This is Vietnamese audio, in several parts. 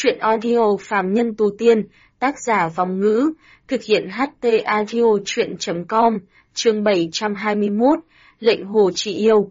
Truyện audio phàm nhân tu tiên, tác giả Vong Ngữ, thực hiện HT audio truyện.com, chương 721, lệnh hồ trị yêu.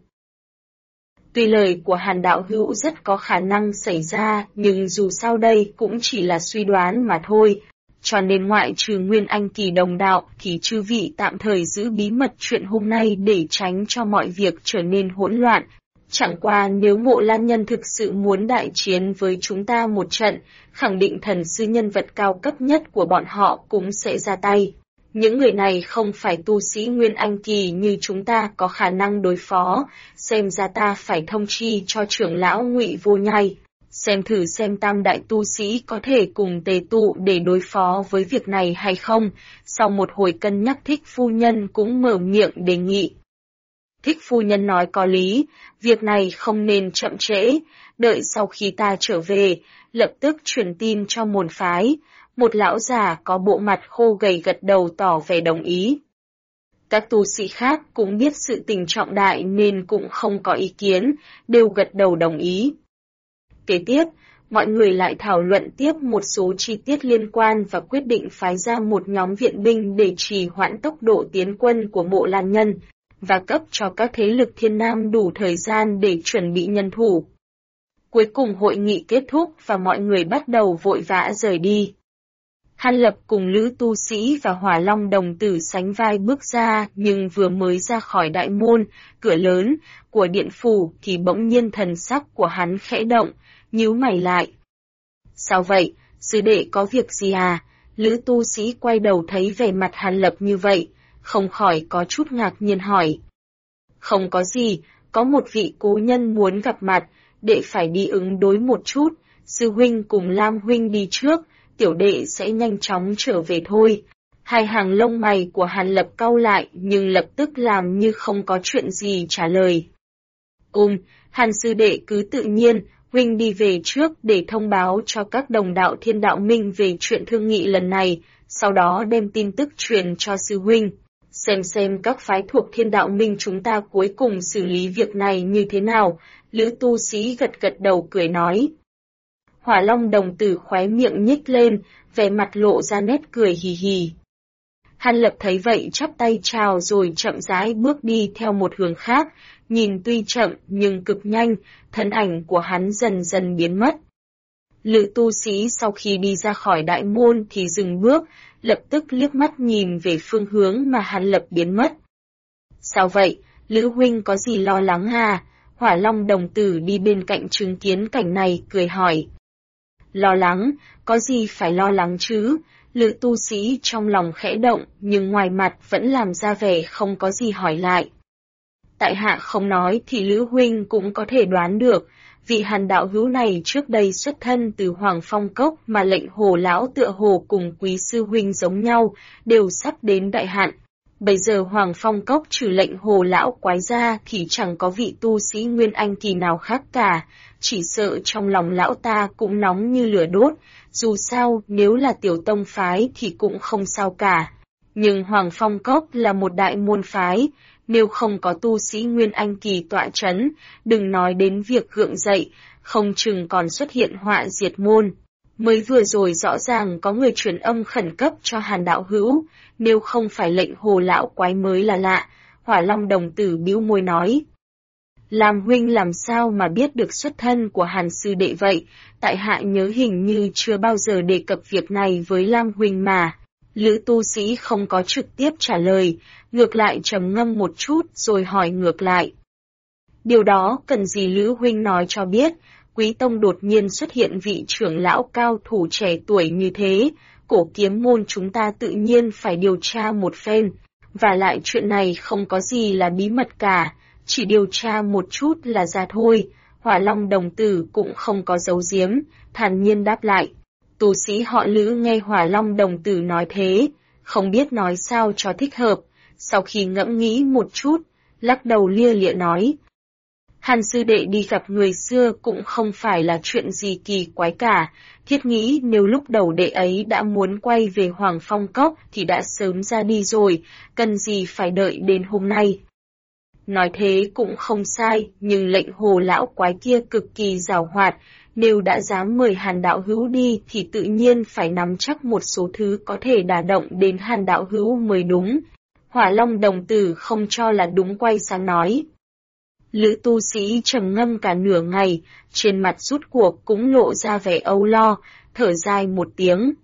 Tuy lời của Hàn đạo hữu rất có khả năng xảy ra, nhưng dù sao đây cũng chỉ là suy đoán mà thôi. Cho nên ngoại trừ Nguyên Anh kỳ đồng đạo thì chư vị tạm thời giữ bí mật chuyện hôm nay để tránh cho mọi việc trở nên hỗn loạn. Chẳng qua nếu Mộ Lan Nhân thực sự muốn đại chiến với chúng ta một trận, khẳng định thần sư nhân vật cao cấp nhất của bọn họ cũng sẽ ra tay. Những người này không phải tu sĩ Nguyên Anh kỳ như chúng ta có khả năng đối phó, xem ra ta phải thông chi cho trưởng lão Ngụy Vô Nhai. Xem thử xem tam đại tu sĩ có thể cùng tề tụ để đối phó với việc này hay không. Sau một hồi cân nhắc Thích phu nhân cũng mở miệng đề nghị. Thích phu nhân nói có lý, việc này không nên chậm trễ, đợi sau khi ta trở về, lập tức truyền tin cho môn phái. Một lão già có bộ mặt khô gầy gật đầu tỏ vẻ đồng ý. Các tu sĩ khác cũng biết sự tình trọng đại nên cũng không có ý kiến, đều gật đầu đồng ý. Kế tiếp, mọi người lại thảo luận tiếp một số chi tiết liên quan và quyết định phái ra một nhóm viện binh để trì hoãn tốc độ tiến quân của Mộ Lan Nhân, và cấp cho các thế lực Thiên Nam đủ thời gian để chuẩn bị nhân thủ. Cuối cùng hội nghị kết thúc và mọi người bắt đầu vội vã rời đi. Hàn Lập cùng Lữ tu sĩ và Hỏa Long đồng tử sánh vai bước ra, nhưng vừa mới ra khỏi đại môn, cửa lớn của điện phủ thì bỗng nhiên thần sắc của hắn khẽ động, nhíu mày lại. Sao vậy, sư đệ có việc gì à? Lữ tu sĩ quay đầu thấy vẻ mặt Hàn Lập như vậy, không khỏi có chút ngạc nhiên hỏi. Không có gì, có một vị cố nhân muốn gặp mặt, đệ phải đi ứng đối một chút, sư huynh cùng Lam huynh đi trước, tiểu đệ sẽ nhanh chóng trở về thôi. Hai hàng lông mày của Hàn Lập cau lại nhưng lập tức làm như không có chuyện gì trả lời. Hàn sư đệ cứ tự nhiên, huynh đi về trước để thông báo cho các đồng đạo Thiên Đạo Minh về chuyện thương nghị lần này, sau đó đem tin tức truyền cho sư huynh. Xem các phái thuộc Thiên Đạo Minh chúng ta cuối cùng xử lý việc này như thế nào, Lữ tu sĩ gật đầu cười nói. Hỏa Long đồng tử khóe miệng nhếch lên, vẻ mặt lộ ra nét cười hì hì. Hàn Lập thấy vậy chắp tay chào rồi chậm rãi bước đi theo một hướng khác, nhìn tuy chậm nhưng cực nhanh, thân ảnh của hắn dần dần biến mất. Lữ tu sĩ sau khi đi ra khỏi đại môn thì dừng bước, lập tức liếc mắt nhìn về phương hướng mà Hàn Lập biến mất. Sao vậy, Lữ huynh có gì lo lắng à? Hỏa Long đồng tử đi bên cạnh chứng kiến cảnh này cười hỏi. Lo lắng, có gì phải lo lắng chứ? Lữ tu sĩ trong lòng khẽ động nhưng ngoài mặt vẫn làm ra vẻ không có gì hỏi lại. Tại hạ không nói thì Lữ huynh cũng có thể đoán được, vị Hàn đạo hữu này trước đây xuất thân từ Hoàng Phong Cốc mà lệnh hồ lão tựa hồ cùng quý sư huynh giống nhau, đều sắp đến đại hạn. Bây giờ Hoàng Phong Cốc trừ lệnh hồ lão quái ra thì chẳng có vị tu sĩ Nguyên Anh kỳ nào khác cả, chỉ sợ trong lòng lão ta cũng nóng như lửa đốt, dù sao nếu là tiểu tông phái thì cũng không sao cả. Nhưng Hoàng Phong Cốc là một đại môn phái, nếu không có tu sĩ Nguyên Anh kỳ tọa chấn, đừng nói đến việc gượng dậy, không chừng còn xuất hiện họa diệt môn. Mới vừa rồi rõ ràng có người truyền âm khẩn cấp cho Hàn đạo hữu, nếu không phải lệnh hồ lão quái mới là lạ, Hỏa Long đồng tử bĩu môi nói. Lam huynh làm sao mà biết được xuất thân của Hàn sư đệ vậy, tại hạ nhớ hình như chưa bao giờ đề cập việc này với Lam huynh mà. Lữ tu sĩ không có trực tiếp trả lời, ngược lại trầm ngâm một chút rồi hỏi ngược lại. Điều đó cần gì Lữ huynh nói cho biết, Quý tông đột nhiên xuất hiện vị trưởng lão cao thủ trẻ tuổi như thế, cổ kiếm môn chúng ta tự nhiên phải điều tra một phen, và lại chuyện này không có gì là bí mật cả, chỉ điều tra một chút là ra thôi. Hỏa Long đồng tử cũng không có giấu giếm, thản nhiên đáp lại. Tu sĩ họ Lữ nghe Hỏa Long đồng tử nói thế, không biết nói sao cho thích hợp, sau khi ngẫm nghĩ một chút, lắc đầu lia lịa nói. Hàn sư đệ đi gặp người xưa cũng không phải là chuyện gì kỳ quái cả, thiết nghĩ nếu lúc đầu đệ ấy đã muốn quay về Hoàng Phong Cốc thì đã sớm ra đi rồi, cần gì phải đợi đến hôm nay. Nói thế cũng không sai, nhưng lệnh hồ lão quái kia cực kỳ giàu hoạt, nếu đã dám mời Hàn đạo hữu đi thì tự nhiên phải nắm chắc một số thứ có thể đả động đến Hàn đạo hữu mới đúng. Hỏa Long đồng tử không cho là đúng quay sang nói. Lữ tu sĩ trầm ngâm cả nửa ngày, trên mặt rút cuộc cũng lộ ra vẻ âu lo, thở dài một tiếng.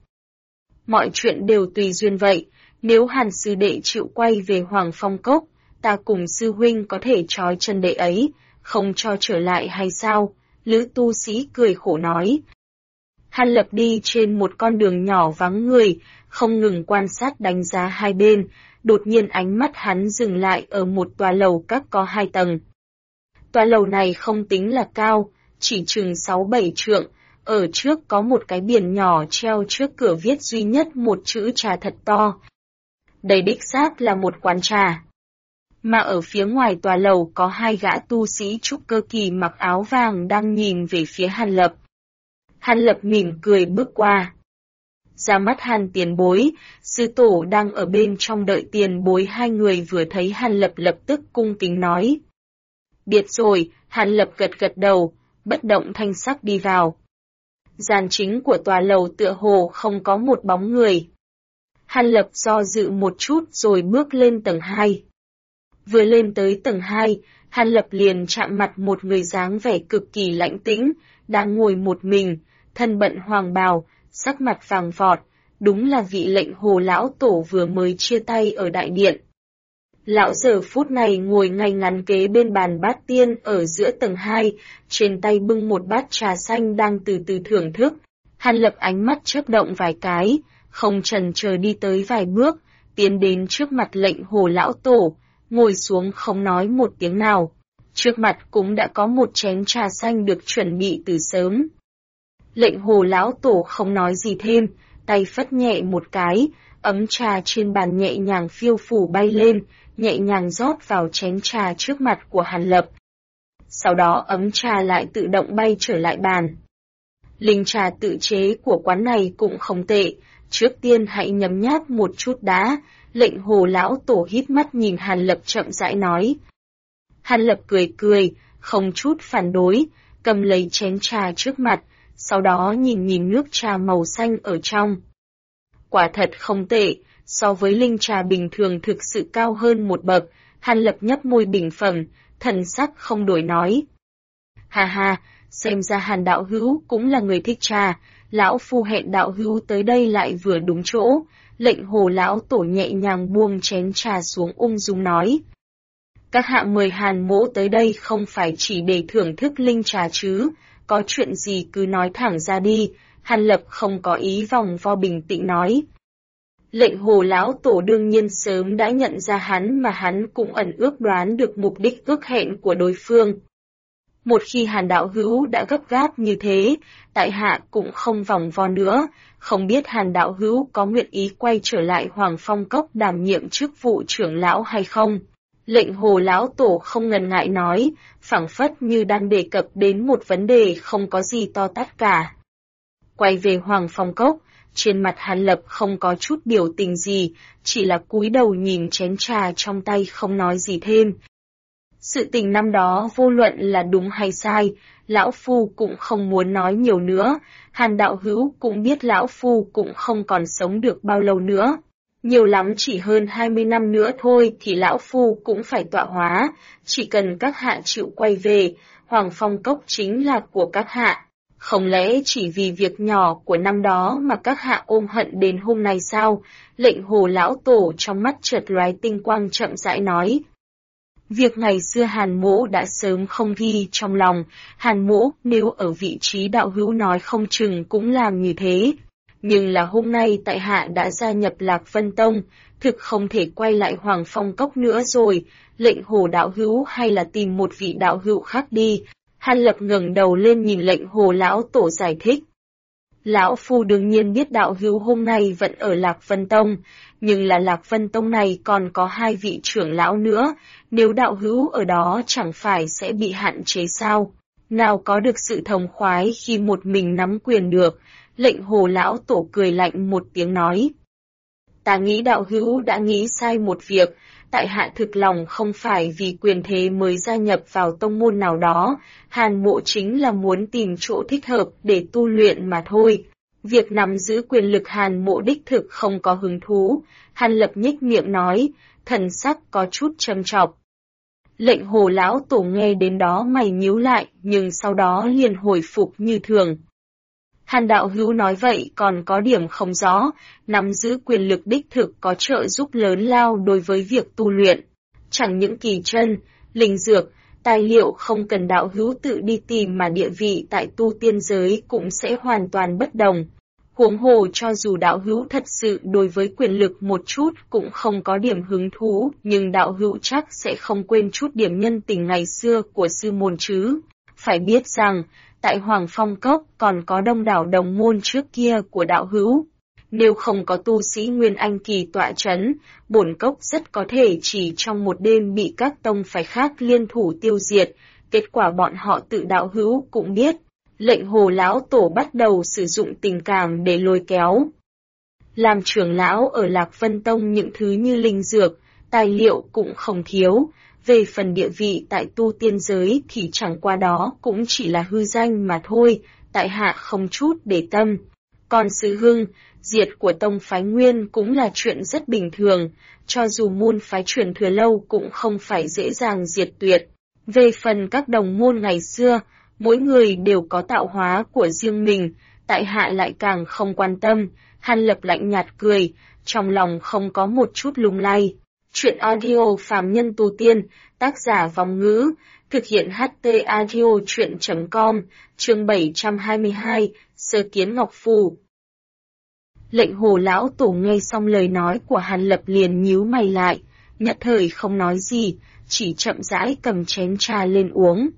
Mọi chuyện đều tùy duyên vậy, nếu Hàn sư đệ chịu quay về Hoàng Phong Cốc, ta cùng sư huynh có thể trói chân đệ ấy, không cho trở lại hay sao? Lữ tu sĩ cười khổ nói. Hàn Lập đi trên một con đường nhỏ vắng người, không ngừng quan sát đánh giá hai bên, đột nhiên ánh mắt hắn dừng lại ở một tòa lầu các có 2 tầng. Tòa lầu này không tính là cao, chỉ chừng 6-7 trượng, ở trước có một cái biển nhỏ treo trước cửa viết duy nhất một chữ trà thật to. Đây đích xác là một quán trà. Mà ở phía ngoài tòa lầu có 2 gã tu sĩ trúc cơ kỳ mặc áo vàng đang nhìn về phía Hàn Lập. Hàn Lập mỉm cười bước qua. Ra mắt Hàn tiền bối, sư tổ đang ở bên trong đợi tiền bối. 2 người vừa thấy Hàn Lập lập tức cung kính nói. Biết rồi, Hàn Lập gật gật đầu, bất động thanh sắc đi vào. Gian chính của tòa lầu tựa hồ không có một bóng người. Hàn Lập do dự một chút rồi bước lên tầng 2. Vừa lên tới tầng 2, Hàn Lập liền chạm mặt một người dáng vẻ cực kỳ lãnh tĩnh, đang ngồi một mình, thân bận hoàng bào, sắc mặt vàng vọt, đúng là vị lệnh hồ lão tổ vừa mới chia tay ở đại điện. Lão giờ phút này ngồi ngay ngắn kế bên bàn bát tiên ở giữa tầng 2, trên tay bưng một bát trà xanh đang từ từ thưởng thức. Hàn Lập ánh mắt chớp động vài cái, không chần chờ đi tới vài bước, tiến đến trước mặt lệnh hồ lão tổ, ngồi xuống không nói một tiếng nào. Trước mặt cũng đã có một chén trà xanh được chuẩn bị từ sớm. Lệnh hồ lão tổ không nói gì thêm, tay phất nhẹ một cái, ấm trà trên bàn nhẹ nhàng phiêu phù bay lên, nhẹ nhàng rót vào chén trà trước mặt của Hàn Lập. Sau đó ấm trà lại tự động bay trở lại bàn. Linh trà tự chế của quán này cũng không tệ, trước tiên hãy nhấm nháp một chút đã. Lệnh hồ lão tổ híp mắt nhìn Hàn Lập chậm rãi nói. Hàn Lập cười cười, không chút phản đối, cầm lấy chén trà trước mặt, sau đó nhìn nước trà màu xanh ở trong. Quả thật không tệ, so với linh trà bình thường thực sự cao hơn một bậc. Hàn Lập nhấp môi bình phẩm, thần sắc không đổi nói. Ha ha, xem ra Hàn đạo hữu cũng là người thích trà, lão phu hẹn đạo hữu tới đây lại vừa đúng chỗ. Lệnh hồ lão tổ nhẹ nhàng buông chén trà xuống ung dung nói. Các hạ mời Hàn mỗ tới đây không phải chỉ để thưởng thức linh trà chứ, có chuyện gì cứ nói thẳng ra đi. Hàn Lập không có ý vòng vo bình tĩnh nói. Lệnh hồ lão tổ đương nhiên sớm đã nhận ra hắn mà hắn cũng ẩn ước đoán được mục đích ước hẹn của đối phương. Một khi Hàn đạo hữu đã gấp gáp như thế, tại hạ cũng không vòng vo nữa, không biết Hàn đạo hữu có nguyện ý quay trở lại Hoàng Phong Cốc đảm nhiệm chức vụ trưởng lão hay không? Lệnh hồ lão tổ không ngần ngại nói, phảng phất như đang đề cập đến một vấn đề không có gì to tát cả. Quay về Hoàng Phong Cốc, trên mặt Hàn Lập không có chút biểu tình gì, chỉ là cúi đầu nhìn chén trà trong tay không nói gì thêm. Sự tình năm đó vô luận là đúng hay sai, lão phu cũng không muốn nói nhiều nữa, Hàn đạo hữu cũng biết lão phu cũng không còn sống được bao lâu nữa. Nhiều lắm chỉ hơn 20 năm nữa thôi thì lão phu cũng phải tọa hóa, chỉ cần các hạ chịu quay về, Hoàng Phong Cốc chính là của các hạ. Không lẽ chỉ vì việc nhỏ của năm đó mà các hạ ôm hận đến hôm nay sao? Lệnh hồ lão tổ trong mắt chợt lóe tinh quang chậm rãi nói. Việc ngày xưa Hàn mỗ đã sớm không ghi trong lòng, Hàn mỗ nếu ở vị trí đạo hữu nói không chừng cũng làm như thế. Nhưng là hôm nay tại hạ đã gia nhập Lạc Vân Tông, thực không thể quay lại Hoàng Phong Cốc nữa rồi, lệnh hồ đạo hữu hay là tìm một vị đạo hữu khác đi. Hàn Lập ngẩng đầu lên nhìn lệnh hồ lão tổ giải thích. Lão phu đương nhiên biết đạo hữu hôm nay vẫn ở Lạc Vân Tông, nhưng là Lạc Vân Tông này còn có 2 vị trưởng lão nữa, nếu đạo hữu ở đó chẳng phải sẽ bị hạn chế sao? Nào có được sự thông khoái khi một mình nắm quyền được, lệnh hồ lão tổ cười lạnh một tiếng nói. Ta nghĩ đạo hữu đã nghĩ sai một việc, tại hạ thực lòng không phải vì quyền thế mới gia nhập vào tông môn nào đó, Hàn Mộ chính là muốn tìm chỗ thích hợp để tu luyện mà thôi. Việc nắm giữ quyền lực Hàn Mộ đích thực không có hứng thú, Hàn Lập nhếch miệng nói, thần sắc có chút châm chọc. Lệnh Hồ lão tổ nghe đến đó mày nhíu lại, nhưng sau đó liền hồi phục như thường. Hàn đạo hữu nói vậy còn có điểm không rõ, nắm giữ quyền lực đích thực có trợ giúp lớn lao đối với việc tu luyện. Chẳng những kỳ chân, linh dược, tài liệu không cần đạo hữu tự đi tìm mà địa vị tại tu tiên giới cũng sẽ hoàn toàn bất đồng. Huống hồ cho dù đạo hữu thật sự đối với quyền lực một chút cũng không có điểm hứng thú, nhưng đạo hữu chắc sẽ không quên chút điểm nhân tình ngày xưa của sư môn chứ. Phải biết rằng, tại Hoàng Phong Cốc còn có đông đảo đồng môn trước kia của đạo hữu. Nếu không có tu sĩ Nguyên Anh kỳ tọa chấn, bổn cốc rất có thể chỉ trong một đêm bị các tông phái khác liên thủ tiêu diệt, kết quả bọn họ tự đạo hữu cũng biết. Lệnh Hồ lão tổ bắt đầu sử dụng tình cảm để lôi kéo. Làm trưởng lão ở Lạc Vân Tông những thứ như linh dược, tài liệu cũng không thiếu, về phần địa vị tại tu tiên giới thì chẳng qua đó cũng chỉ là hư danh mà thôi, tại hạ không chút để tâm. Còn sự hưng, diệt của tông phái Nguyên cũng là chuyện rất bình thường, cho dù môn phái truyền thừa lâu cũng không phải dễ dàng diệt tuyệt. Về phần các đồng môn ngày xưa, mỗi người đều có tạo hóa của riêng mình, tại hạ lại càng không quan tâm. Hàn Lập lạnh nhạt cười, trong lòng không có một chút lung lay. Chuyện audio phàm nhân tu tiên, tác giả Vong Ngữ, thực hiện HT audio chuyện.com, chương 722, Sơ Kiến Ngọc Phù. Lệnh Hồ lão tổ nghe xong lời nói của Hàn Lập liền nhíu mày lại, nhất thời không nói gì, chỉ chậm rãi cầm chén trà lên uống.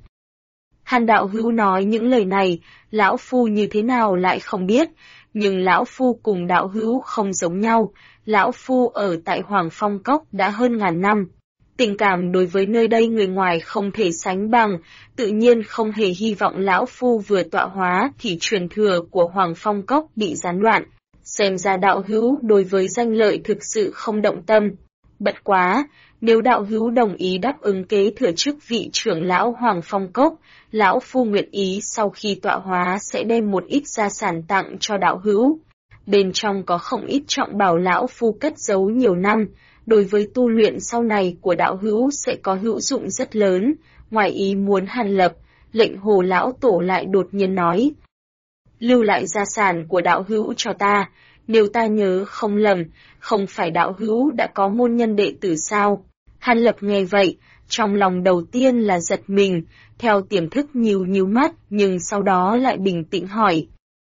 Hàn đạo hữu nói những lời này, lão phu như thế nào lại không biết, nhưng lão phu cùng đạo hữu không giống nhau, lão phu ở tại Hoàng Phong Cốc đã hơn ngàn năm. Tình cảm đối với nơi đây người ngoài không thể sánh bằng, tự nhiên không hề hy vọng lão phu vừa tọa hóa thì truyền thừa của Hoàng Phong Cốc bị gián đoạn. Xem ra đạo hữu đối với danh lợi thực sự không động tâm. Bất quá, nếu đạo hữu đồng ý đáp ứng kế thừa chức vị trưởng lão Hoàng Phong Cốc, lão phu nguyện ý sau khi tọa hóa sẽ đem một ít gia sản tặng cho đạo hữu. Bên trong có không ít trọng bảo lão phu cất giấu nhiều năm, đối với tu luyện sau này của đạo hữu sẽ có hữu dụng rất lớn. Ngoài ý muốn Hàn Lập, Lệnh Hồ lão tổ lại đột nhiên nói: lưu lại gia sản của đạo hữu cho ta, nếu ta nhớ không lầm, không phải đạo hữu đã có môn nhân đệ tử sao? Hàn Lập nghe vậy, trong lòng đầu tiên là giật mình, theo tiềm thức nhíu mắt, nhưng sau đó lại bình tĩnh hỏi.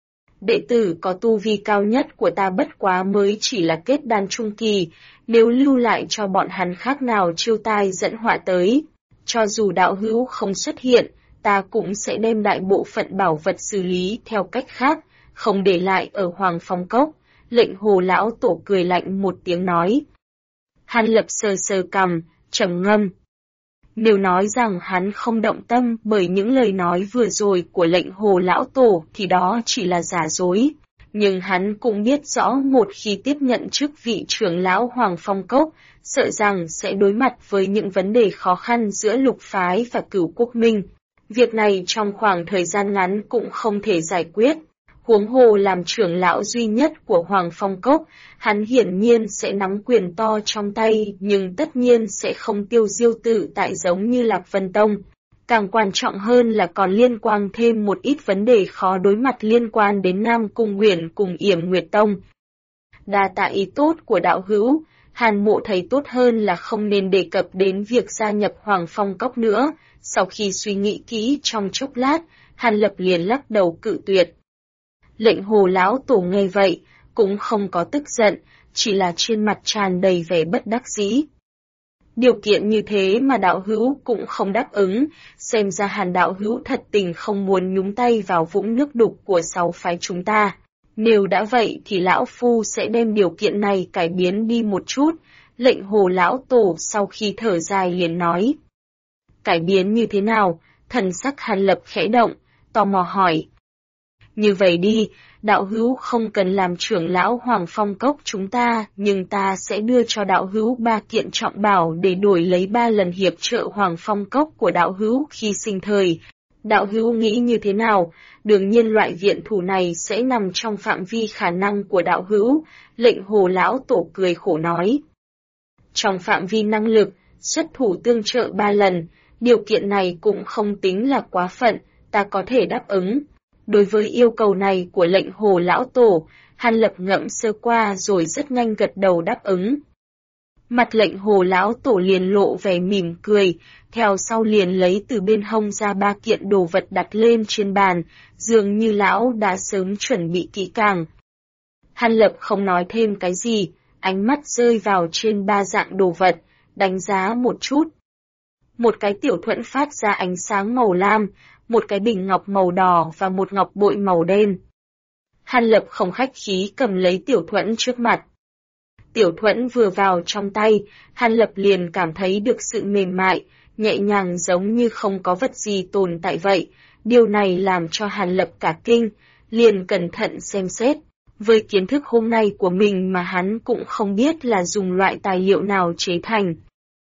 Đệ tử có tu vi cao nhất của ta bất quá mới chỉ là kết đan trung kỳ, nếu lưu lại cho bọn hắn khác nào chiêu tai dẫn họa tới. Cho dù đạo hữu không xuất hiện, ta cũng sẽ đem đại bộ phận bảo vật xử lý theo cách khác, không để lại ở Hoàng Phong Cốc. Lệnh Hồ lão tổ cười lạnh một tiếng nói. Hàn Lập sờ sờ cằm, trầm ngâm. Nếu nói rằng hắn không động tâm bởi những lời nói vừa rồi của Lệnh Hồ lão tổ thì đó chỉ là giả dối. Nhưng hắn cũng biết rõ một khi tiếp nhận chức vị trưởng lão Hoàng Phong Cốc, sợ rằng sẽ đối mặt với những vấn đề khó khăn giữa lục phái và Cửu Quốc Minh. Việc này trong khoảng thời gian ngắn cũng không thể giải quyết. Huống hồ làm trưởng lão duy nhất của Hoàng Phong Cốc, hắn hiển nhiên sẽ nắm quyền to trong tay nhưng tất nhiên sẽ không tiêu diêu tự tại giống như Lạc Vân Tông. Càng quan trọng hơn là còn liên quan thêm một ít vấn đề khó đối mặt liên quan đến Nam Cung Uyển cùng Yểm Nguyệt Tông. Đa tạ ý tốt của đạo hữu, Hàn Mộ thấy tốt hơn là không nên đề cập đến việc gia nhập Hoàng Phong Cốc nữa. Sau khi suy nghĩ kỹ trong chốc lát, Hàn Lập liền lắc đầu cự tuyệt. Lệnh Hồ lão tổ nghe vậy, cũng không có tức giận, chỉ là trên mặt tràn đầy vẻ bất đắc dĩ. Điều kiện như thế mà đạo hữu cũng không đáp ứng, xem ra Hàn đạo hữu thật tình không muốn nhúng tay vào vũng nước đục của sáu phái chúng ta. Nếu đã vậy thì lão phu sẽ đem điều kiện này cải biến đi một chút. Lệnh Hồ lão tổ sau khi thở dài liền nói. Cải biến như thế nào? Thần sắc Hàn Lập khẽ động, tò mò hỏi. Như vậy đi, đạo hữu không cần làm trưởng lão Hoàng Phong Cốc chúng ta, nhưng ta sẽ đưa cho đạo hữu 3 kiện trọng bảo để đổi lấy 3 lần hiệp trợ Hoàng Phong Cốc của đạo hữu khi sinh thời. Đạo hữu nghĩ như thế nào? Đương nhiên loại viện thủ này sẽ nằm trong phạm vi khả năng của đạo hữu, Lệnh Hồ lão tổ cười khổ nói. Trong phạm vi năng lực, xuất thủ tương trợ 3 lần, điều kiện này cũng không tính là quá phận, ta có thể đáp ứng. Đối với yêu cầu này của Lệnh Hồ lão tổ, Hàn Lập ngẫm sơ qua rồi rất nhanh gật đầu đáp ứng. Mặt Lệnh Hồ lão tổ liền lộ vẻ mỉm cười, theo sau liền lấy từ bên hông ra 3 kiện đồ vật đặt lên trên bàn, dường như lão đã sớm chuẩn bị kỹ càng. Hàn Lập không nói thêm cái gì, ánh mắt rơi vào trên 3 dạng đồ vật, đánh giá một chút. Một cái tiểu thuẫn phát ra ánh sáng màu lam, một cái bình ngọc màu đỏ và một ngọc bội màu đen. Hàn Lập không khách khí cầm lấy tiểu thuẫn trước mặt. Tiểu thuẫn vừa vào trong tay, Hàn Lập liền cảm thấy được sự mềm mại, nhẹ nhàng giống như không có vật gì tồn tại vậy. Điều này làm cho Hàn Lập cả kinh, liền cẩn thận xem xét. Với kiến thức hôm nay của mình mà hắn cũng không biết là dùng loại tài liệu nào chế thành.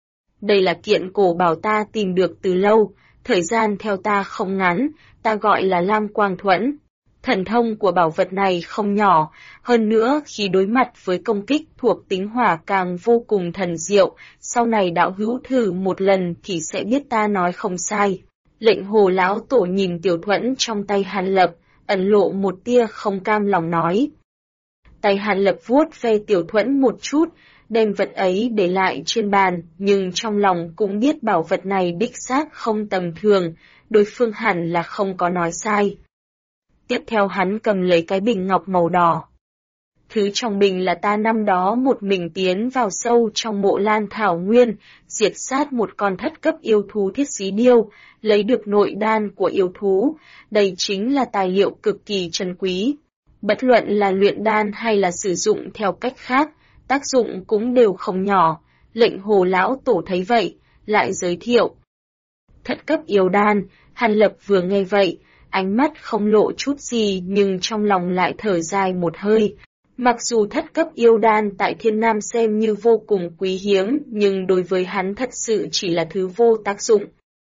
Đây là kiện cổ bảo ta tìm được từ lâu, thời gian theo ta không ngắn, ta gọi là Lam Quang Thuẫn. Thần thông của bảo vật này không nhỏ, hơn nữa khi đối mặt với công kích thuộc tính hỏa càng vô cùng thần diệu, sau này đạo hữu thử một lần thì sẽ biết ta nói không sai. Lệnh Hồ lão tổ nhìn tiểu thuẫn trong tay Hàn Lập, ẩn lộ một tia không cam lòng nói. Tay Hàn Lập vuốt ve tiểu thuẫn một chút, đem vật ấy để lại trên bàn, nhưng trong lòng cũng biết bảo vật này đích xác không tầm thường, đối phương hẳn là không có nói sai. Tiếp theo hắn cầm lấy cái bình ngọc màu đỏ. Thứ trong bình là ta năm đó một mình tiến vào sâu trong mộ Lan Thảo Nguyên, diệt sát một con thất cấp yêu thú thiết xí điêu, lấy được nội đan của yêu thú, đây chính là tài liệu cực kỳ trân quý. Bất luận là luyện đan hay là sử dụng theo cách khác, tác dụng cũng đều không nhỏ. Lệnh Hồ lão tổ thấy vậy, lại giới thiệu. Thất cấp yêu đan, Hàn Lập vừa nghe vậy, ánh mắt không lộ chút gì nhưng trong lòng lại thở dài một hơi. Mặc dù thất cấp yêu đan tại Thiên Nam xem như vô cùng quý hiếm, nhưng đối với hắn thật sự chỉ là thứ vô tác dụng.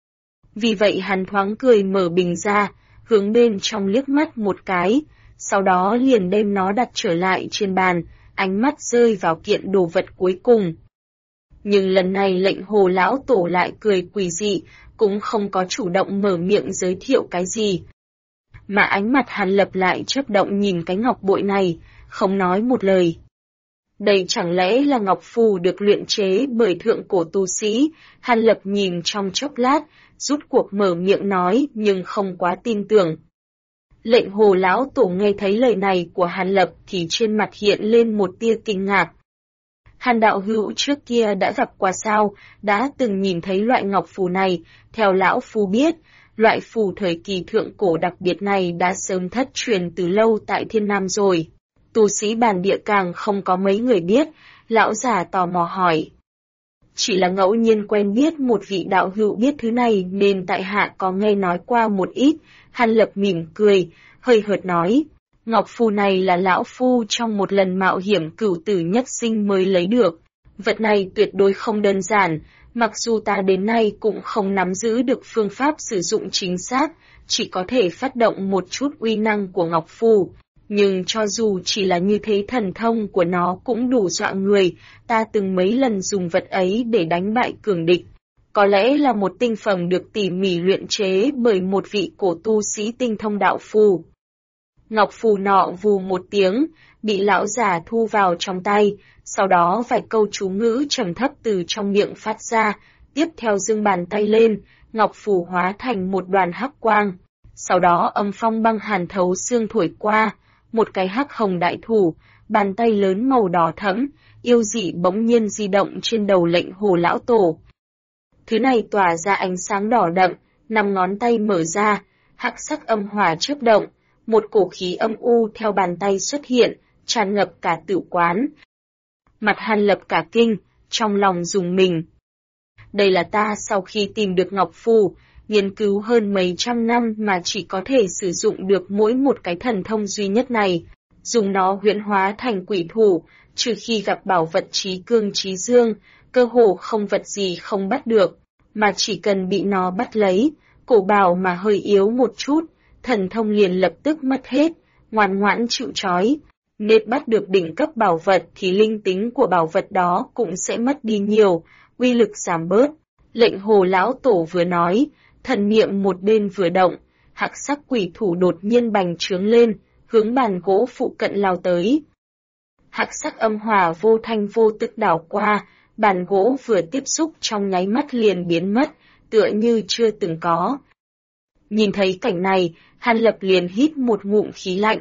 Vì vậy hắn thoáng cười mở bình ra, hướng bên trong liếc mắt một cái, sau đó liền đem nó đặt trở lại trên bàn, ánh mắt rơi vào kiện đồ vật cuối cùng. Nhưng lần này Lệnh Hồ lão tổ lại cười quỷ dị, cũng không có chủ động mở miệng giới thiệu cái gì. Mà ánh mặt Hàn Lập lại chớp động nhìn cái ngọc bội này, không nói một lời. Đây chẳng lẽ là ngọc phù được luyện chế bởi thượng cổ tu sĩ? Hàn Lập nhìn trong chốc lát, rút cuộc mở miệng nói nhưng không quá tin tưởng. Lệnh Hồ lão tổ nghe thấy lời này của Hàn Lập thì trên mặt hiện lên một tia kinh ngạc. Hàn đạo hữu trước kia đã gặp qua sao, đã từng nhìn thấy loại ngọc phù này, theo lão phu biết, loại phù thời kỳ thượng cổ đặc biệt này đã sớm thất truyền từ lâu tại Thiên Nam rồi. Tu sĩ bản địa càng không có mấy người biết, lão già tò mò hỏi. Chỉ là ngẫu nhiên quen biết một vị đạo hữu biết thứ này nên tại hạ có nghe nói qua một ít. Hàn Lập mỉm cười, hơi hợt nói. Ngọc phù này là lão phu trong một lần mạo hiểm cửu tử nhất sinh mới lấy được. Vật này tuyệt đối không đơn giản, mặc dù ta đến nay cũng không nắm giữ được phương pháp sử dụng chính xác, chỉ có thể phát động một chút uy năng của ngọc phù. Nhưng cho dù chỉ là như thế thần thông của nó cũng đủ dọa người, ta từng mấy lần dùng vật ấy để đánh bại cường địch. Có lẽ là một tinh phẩm được tỉ mỉ luyện chế bởi một vị cổ tu sĩ tinh thông đạo phù. Ngọc phù nọ vù một tiếng, bị lão già thu vào trong tay, sau đó vài câu chú ngữ trầm thấp từ trong miệng phát ra, tiếp theo giương bàn tay lên, ngọc phù hóa thành một đoàn hắc quang. Sau đó âm phong băng hàn thấu xương thổi qua, một cái hắc hồng đại thủ, bàn tay lớn màu đỏ thẫm, yêu dị bỗng nhiên di động trên đầu Lệnh Hồ lão tổ. Thứ này tỏa ra ánh sáng đỏ đậm, 5 ngón tay mở ra, hắc sắc âm hỏa chớp động, một cổ khí âm u theo bàn tay xuất hiện, tràn ngập cả tử quán. Mặt Hàn Lập cả kinh, trong lòng rùng mình. Đây là ta sau khi tìm được ngọc phù, nghiên cứu hơn mấy trăm năm mà chỉ có thể sử dụng được mỗi một cái thần thông duy nhất này, dùng nó huyễn hóa thành quỷ thủ, trừ khi gặp bảo vật trí cương trí dương, cơ hồ không vật gì không bắt được, mà chỉ cần bị nó bắt lấy, cổ bảo mà hơi yếu một chút, thần thông liền lập tức mất hết, ngoan ngoãn chịu trói. Nếu bắt được đỉnh cấp bảo vật thì linh tính của bảo vật đó cũng sẽ mất đi nhiều, uy lực giảm bớt. Lệnh Hồ lão tổ vừa nói, thần niệm một bên vừa động, hắc sắc quỷ thủ đột nhiên bành trướng lên, hướng bàn gỗ phụ cận lao tới. Hắc sắc âm hỏa vô thanh vô tức đảo qua, bàn gỗ vừa tiếp xúc trong nháy mắt liền biến mất, tựa như chưa từng có. Nhìn thấy cảnh này, Hàn Lập liền hít một ngụm khí lạnh.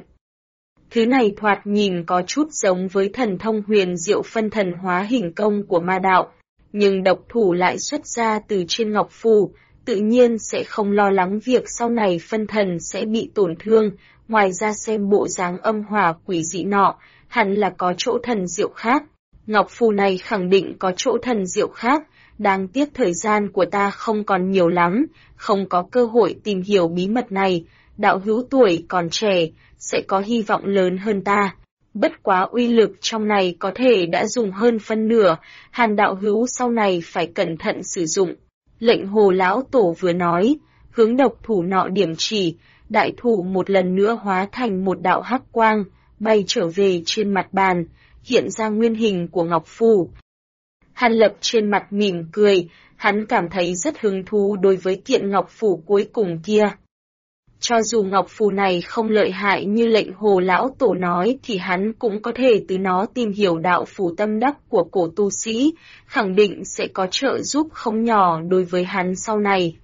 Thứ này thoạt nhìn có chút giống với thần thông huyền diệu phân thần hóa hình công của ma đạo, nhưng độc thủ lại xuất ra từ trên ngọc phù, tự nhiên sẽ không lo lắng việc sau này phân thần sẽ bị tổn thương. Ngoài ra xem bộ dáng âm hỏa quỷ dị nọ, hẳn là có chỗ thần diệu khác. Ngọc phù này khẳng định có chỗ thần diệu khác, đáng tiếc thời gian của ta không còn nhiều lắm, không có cơ hội tìm hiểu bí mật này. Đạo hữu tuổi còn trẻ, sẽ có hy vọng lớn hơn ta. Bất quá uy lực trong này có thể đã dùng hơn phân nửa, Hàn đạo hữu sau này phải cẩn thận sử dụng. Lệnh Hồ lão tổ vừa nói, hướng độc thủ nọ điểm chỉ, đại thủ một lần nữa hóa thành một đạo hắc quang, bay trở về trên mặt bàn, hiện ra nguyên hình của ngọc phù. Hàn Lập trên mặt mỉm cười, hắn cảm thấy rất hứng thú đối với kiện ngọc phù cuối cùng kia. Cho dù ngọc phù này không lợi hại như lệnh Hồ lão tổ nói thì hắn cũng có thể từ nó tìm hiểu đạo phù tâm đắc của cổ tu sĩ, khẳng định sẽ có trợ giúp không nhỏ đối với hắn sau này.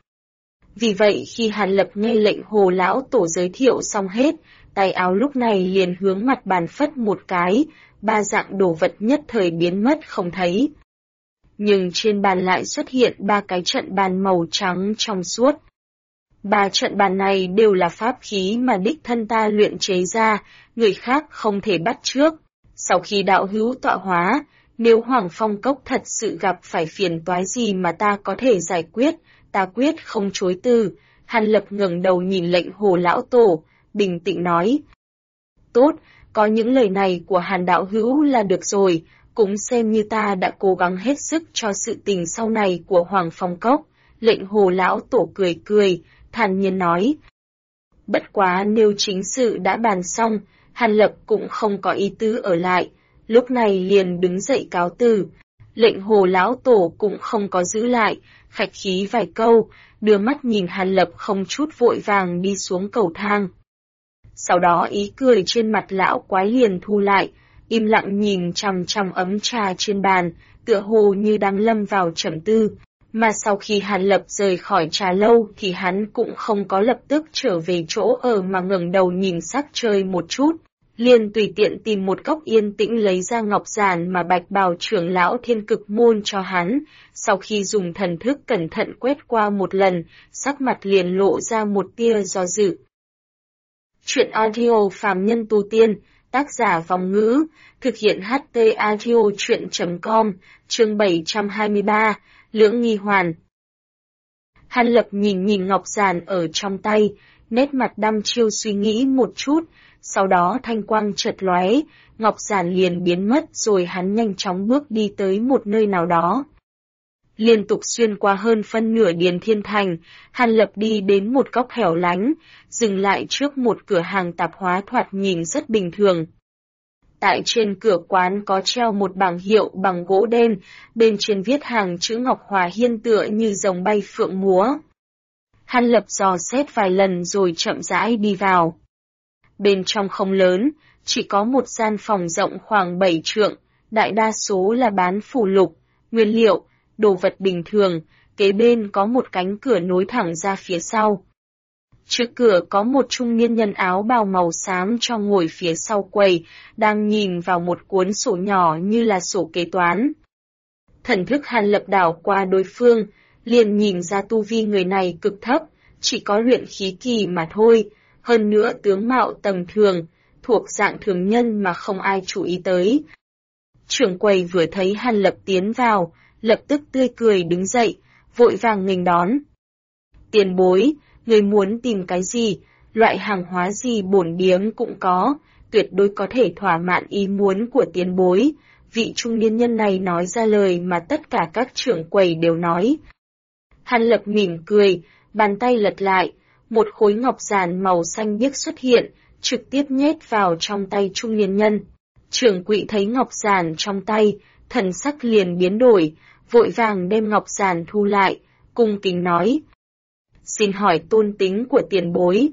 Vì vậy khi Hàn Lập nghe lệnh Hồ lão tổ giới thiệu xong hết, tay áo lúc này liền hướng mặt bàn phất một cái, ba dạng đồ vật nhất thời biến mất không thấy. Nhưng trên bàn lại xuất hiện ba cái trận bàn màu trắng trong suốt. Ba trận bàn này đều là pháp khí mà đích thân ta luyện chế ra, người khác không thể bắt chước. Sau khi đạo hữu tọa hóa, nếu Hoàng Phong Cốc thật sự gặp phải phiền toái gì mà ta có thể giải quyết, ta quyết không chối từ. Hàn Lập ngẩng đầu nhìn lệnh Hồ lão tổ, bình tĩnh nói. Tốt, có những lời này của Hàn đạo hữu là được rồi, cũng xem như ta đã cố gắng hết sức cho sự tình sau này của Hoàng Phong Cốc. Lệnh Hồ lão tổ cười cười, thản nhiên nói. Bất quá nếu chính sự đã bàn xong, Hàn Lập cũng không có ý tứ ở lại, lúc này liền đứng dậy cáo từ. Lệnh Hồ lão tổ cũng không có giữ lại, khách khí vài câu, đưa mắt nhìn Hàn Lập không chút vội vàng đi xuống cầu thang. Sau đó ý cười trên mặt lão quái liền thu lại, im lặng nhìn chằm chằm ấm trà trên bàn, tựa hồ như đang lâm vào trầm tư. Mà sau khi Hàn Lập rời khỏi trà lâu thì hắn cũng không có lập tức trở về chỗ ở mà ngẩng đầu nhìn sắc trời một chút, liền tùy tiện tìm một góc yên tĩnh lấy ra ngọc giản mà Bạch Bào trưởng lão Thiên Cực môn cho hắn, sau khi dùng thần thức cẩn thận quét qua một lần, sắc mặt liền lộ ra một tia do dự. Chuyện audio phàm nhân tu tiên, tác giả Vòng Ngữ, thực hiện HT audio chuyện.com, chương 723, Lưỡng Nghi Hoàn. Hàn Lập nhìn ngọc giản ở trong tay, nét mặt đăm chiêu suy nghĩ một chút, sau đó thanh quang chợt lóe, ngọc giản liền biến mất rồi hắn nhanh chóng bước đi tới một nơi nào đó. Liên tục xuyên qua hơn phân nửa Điền Thiên Thành, Hàn Lập đi đến một góc hẻo lánh, dừng lại trước một cửa hàng tạp hóa thoạt nhìn rất bình thường. Tại trên cửa quán có treo một bảng hiệu bằng gỗ đen, bên trên viết hàng chữ Ngọc Hòa Hiên tựa như rồng bay phượng múa. Hàn Lập dò xét vài lần rồi chậm rãi đi vào. Bên trong không lớn, chỉ có một gian phòng rộng khoảng 7 trượng, đại đa số là bán phù lục, nguyên liệu, đồ vật bình thường, kế bên có một cánh cửa nối thẳng ra phía sau. Trước cửa có một trung niên nhân áo bào màu xám cho ngồi phía sau quầy, đang nhìn vào một cuốn sổ nhỏ như là sổ kế toán. Thần thức Hàn Lập đảo qua đối phương, liền nhìn ra tu vi người này cực thấp, chỉ có luyện khí kỳ mà thôi, hơn nữa tướng mạo tầm thường, thuộc dạng thường nhân mà không ai chú ý tới. Trưởng quầy vừa thấy Hàn Lập tiến vào, lập tức tươi cười đứng dậy, vội vàng nghênh đón. Tiền bối, người muốn tìm cái gì, loại hàng hóa gì bổn biếng cũng có, tuyệt đối có thể thỏa mãn ý muốn của tiền bối. Vị trung niên nhân này nói ra lời mà tất cả các trưởng quầy đều nói. Hàn Lập mỉm cười, bàn tay lật lại, một khối ngọc giản màu xanh biếc xuất hiện, trực tiếp nhét vào trong tay trung niên nhân. Trưởng quỹ thấy ngọc giản trong tay, thần sắc liền biến đổi, vội vàng đem ngọc giản thu lại, cung kính nói. Xin hỏi tôn tính của tiền bối.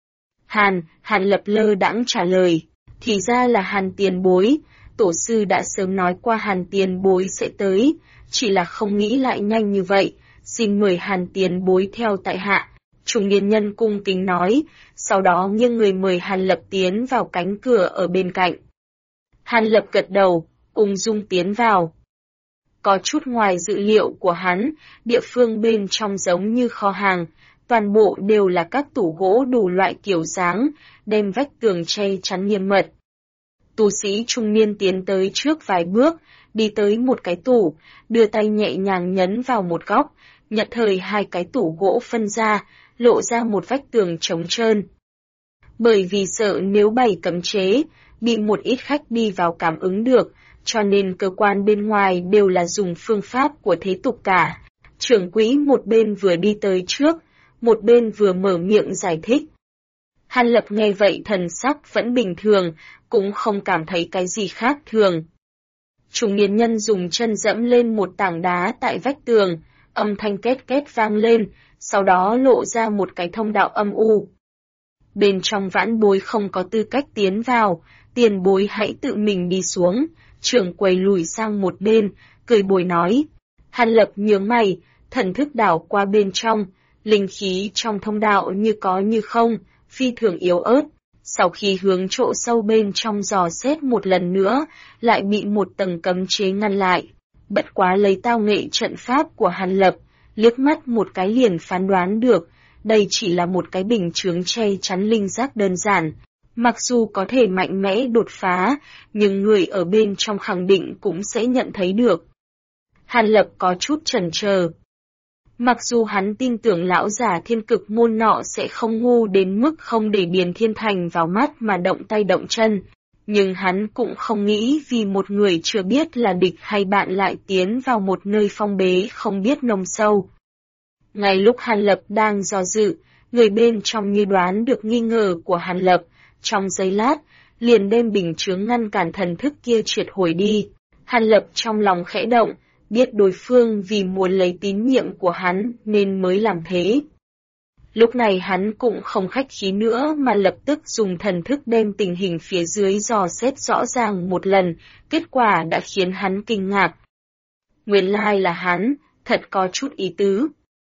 Hàn Lập lơ đãng trả lời, thì ra là Hàn tiền bối, tổ sư đã sớm nói qua Hàn tiền bối sẽ tới, chỉ là không nghĩ lại nhanh như vậy, xin mời Hàn tiền bối theo tại hạ. Trung niên nhân cung kính nói, sau đó nghiêng người mời Hàn Lập tiến vào cánh cửa ở bên cạnh. Hàn Lập gật đầu, ung dung tiến vào. Có chút ngoài dự liệu của hắn, địa phương bên trong giống như kho hàng, toàn bộ đều là các tủ gỗ đủ loại kiểu dáng, đem vách tường che chắn nghiêm mật. Tu sĩ trung niên tiến tới trước vài bước, đi tới một cái tủ, đưa tay nhẹ nhàng nhấn vào một góc, nhất thời hai cái tủ gỗ phân ra, lộ ra một vách tường trống trơn. Bởi vì sợ nếu bày cấm chế, bị một ít khách đi vào cảm ứng được, cho nên cơ quan bên ngoài đều là dùng phương pháp của thế tục cả. Trưởng quỹ một bên vừa đi tới trước, một bên vừa mở miệng giải thích. Hàn Lập nghe vậy thần sắc vẫn bình thường, cũng không cảm thấy cái gì khác thường. Trung niên nhân dùng chân dẫm lên một tảng đá tại vách tường, âm thanh két két vang lên, sau đó lộ ra một cái thông đạo âm u. Bên trong vãn bối không có tư cách tiến vào, tiền bối hãy tự mình đi xuống. Trưởng quầy lùi sang một bên, cười bồi nói. Hàn Lập nhướng mày, thần thức đảo qua bên trong, linh khí trong thông đạo như có như không, phi thường yếu ớt. Sau khi hướng chỗ sâu bên trong dò xét một lần nữa, lại bị một tầng cấm chế ngăn lại. Bất quá lấy tao nghệ trận pháp của Hàn Lập, liếc mắt một cái liền phán đoán được, đây chỉ là một cái bình chướng che chắn linh giác đơn giản. Mặc dù có thể mạnh mẽ đột phá, nhưng người ở bên trong khẳng định cũng sẽ nhận thấy được. Hàn Lập có chút chần chờ. Mặc dù hắn tin tưởng lão giả thiên cực môn nọ sẽ không ngu đến mức không để Điền Thiên Thành vào mắt mà động tay động chân, nhưng hắn cũng không nghĩ vì một người chưa biết là địch hay bạn lại tiến vào một nơi phong bế không biết nông sâu. Ngay lúc Hàn Lập đang do dự, người bên trong như đoán được nghi ngờ của Hàn Lập, trong giây lát, liền đem bình chướng ngăn cản thần thức kia triệt hồi đi. Hàn Lập trong lòng khẽ động, biết đối phương vì muốn lấy tín nhiệm của hắn nên mới làm thế. Lúc này hắn cũng không khách khí nữa mà lập tức dùng thần thức đem tình hình phía dưới dò xét rõ ràng một lần, kết quả đã khiến hắn kinh ngạc. Nguyên lai là hắn, thật có chút ý tứ.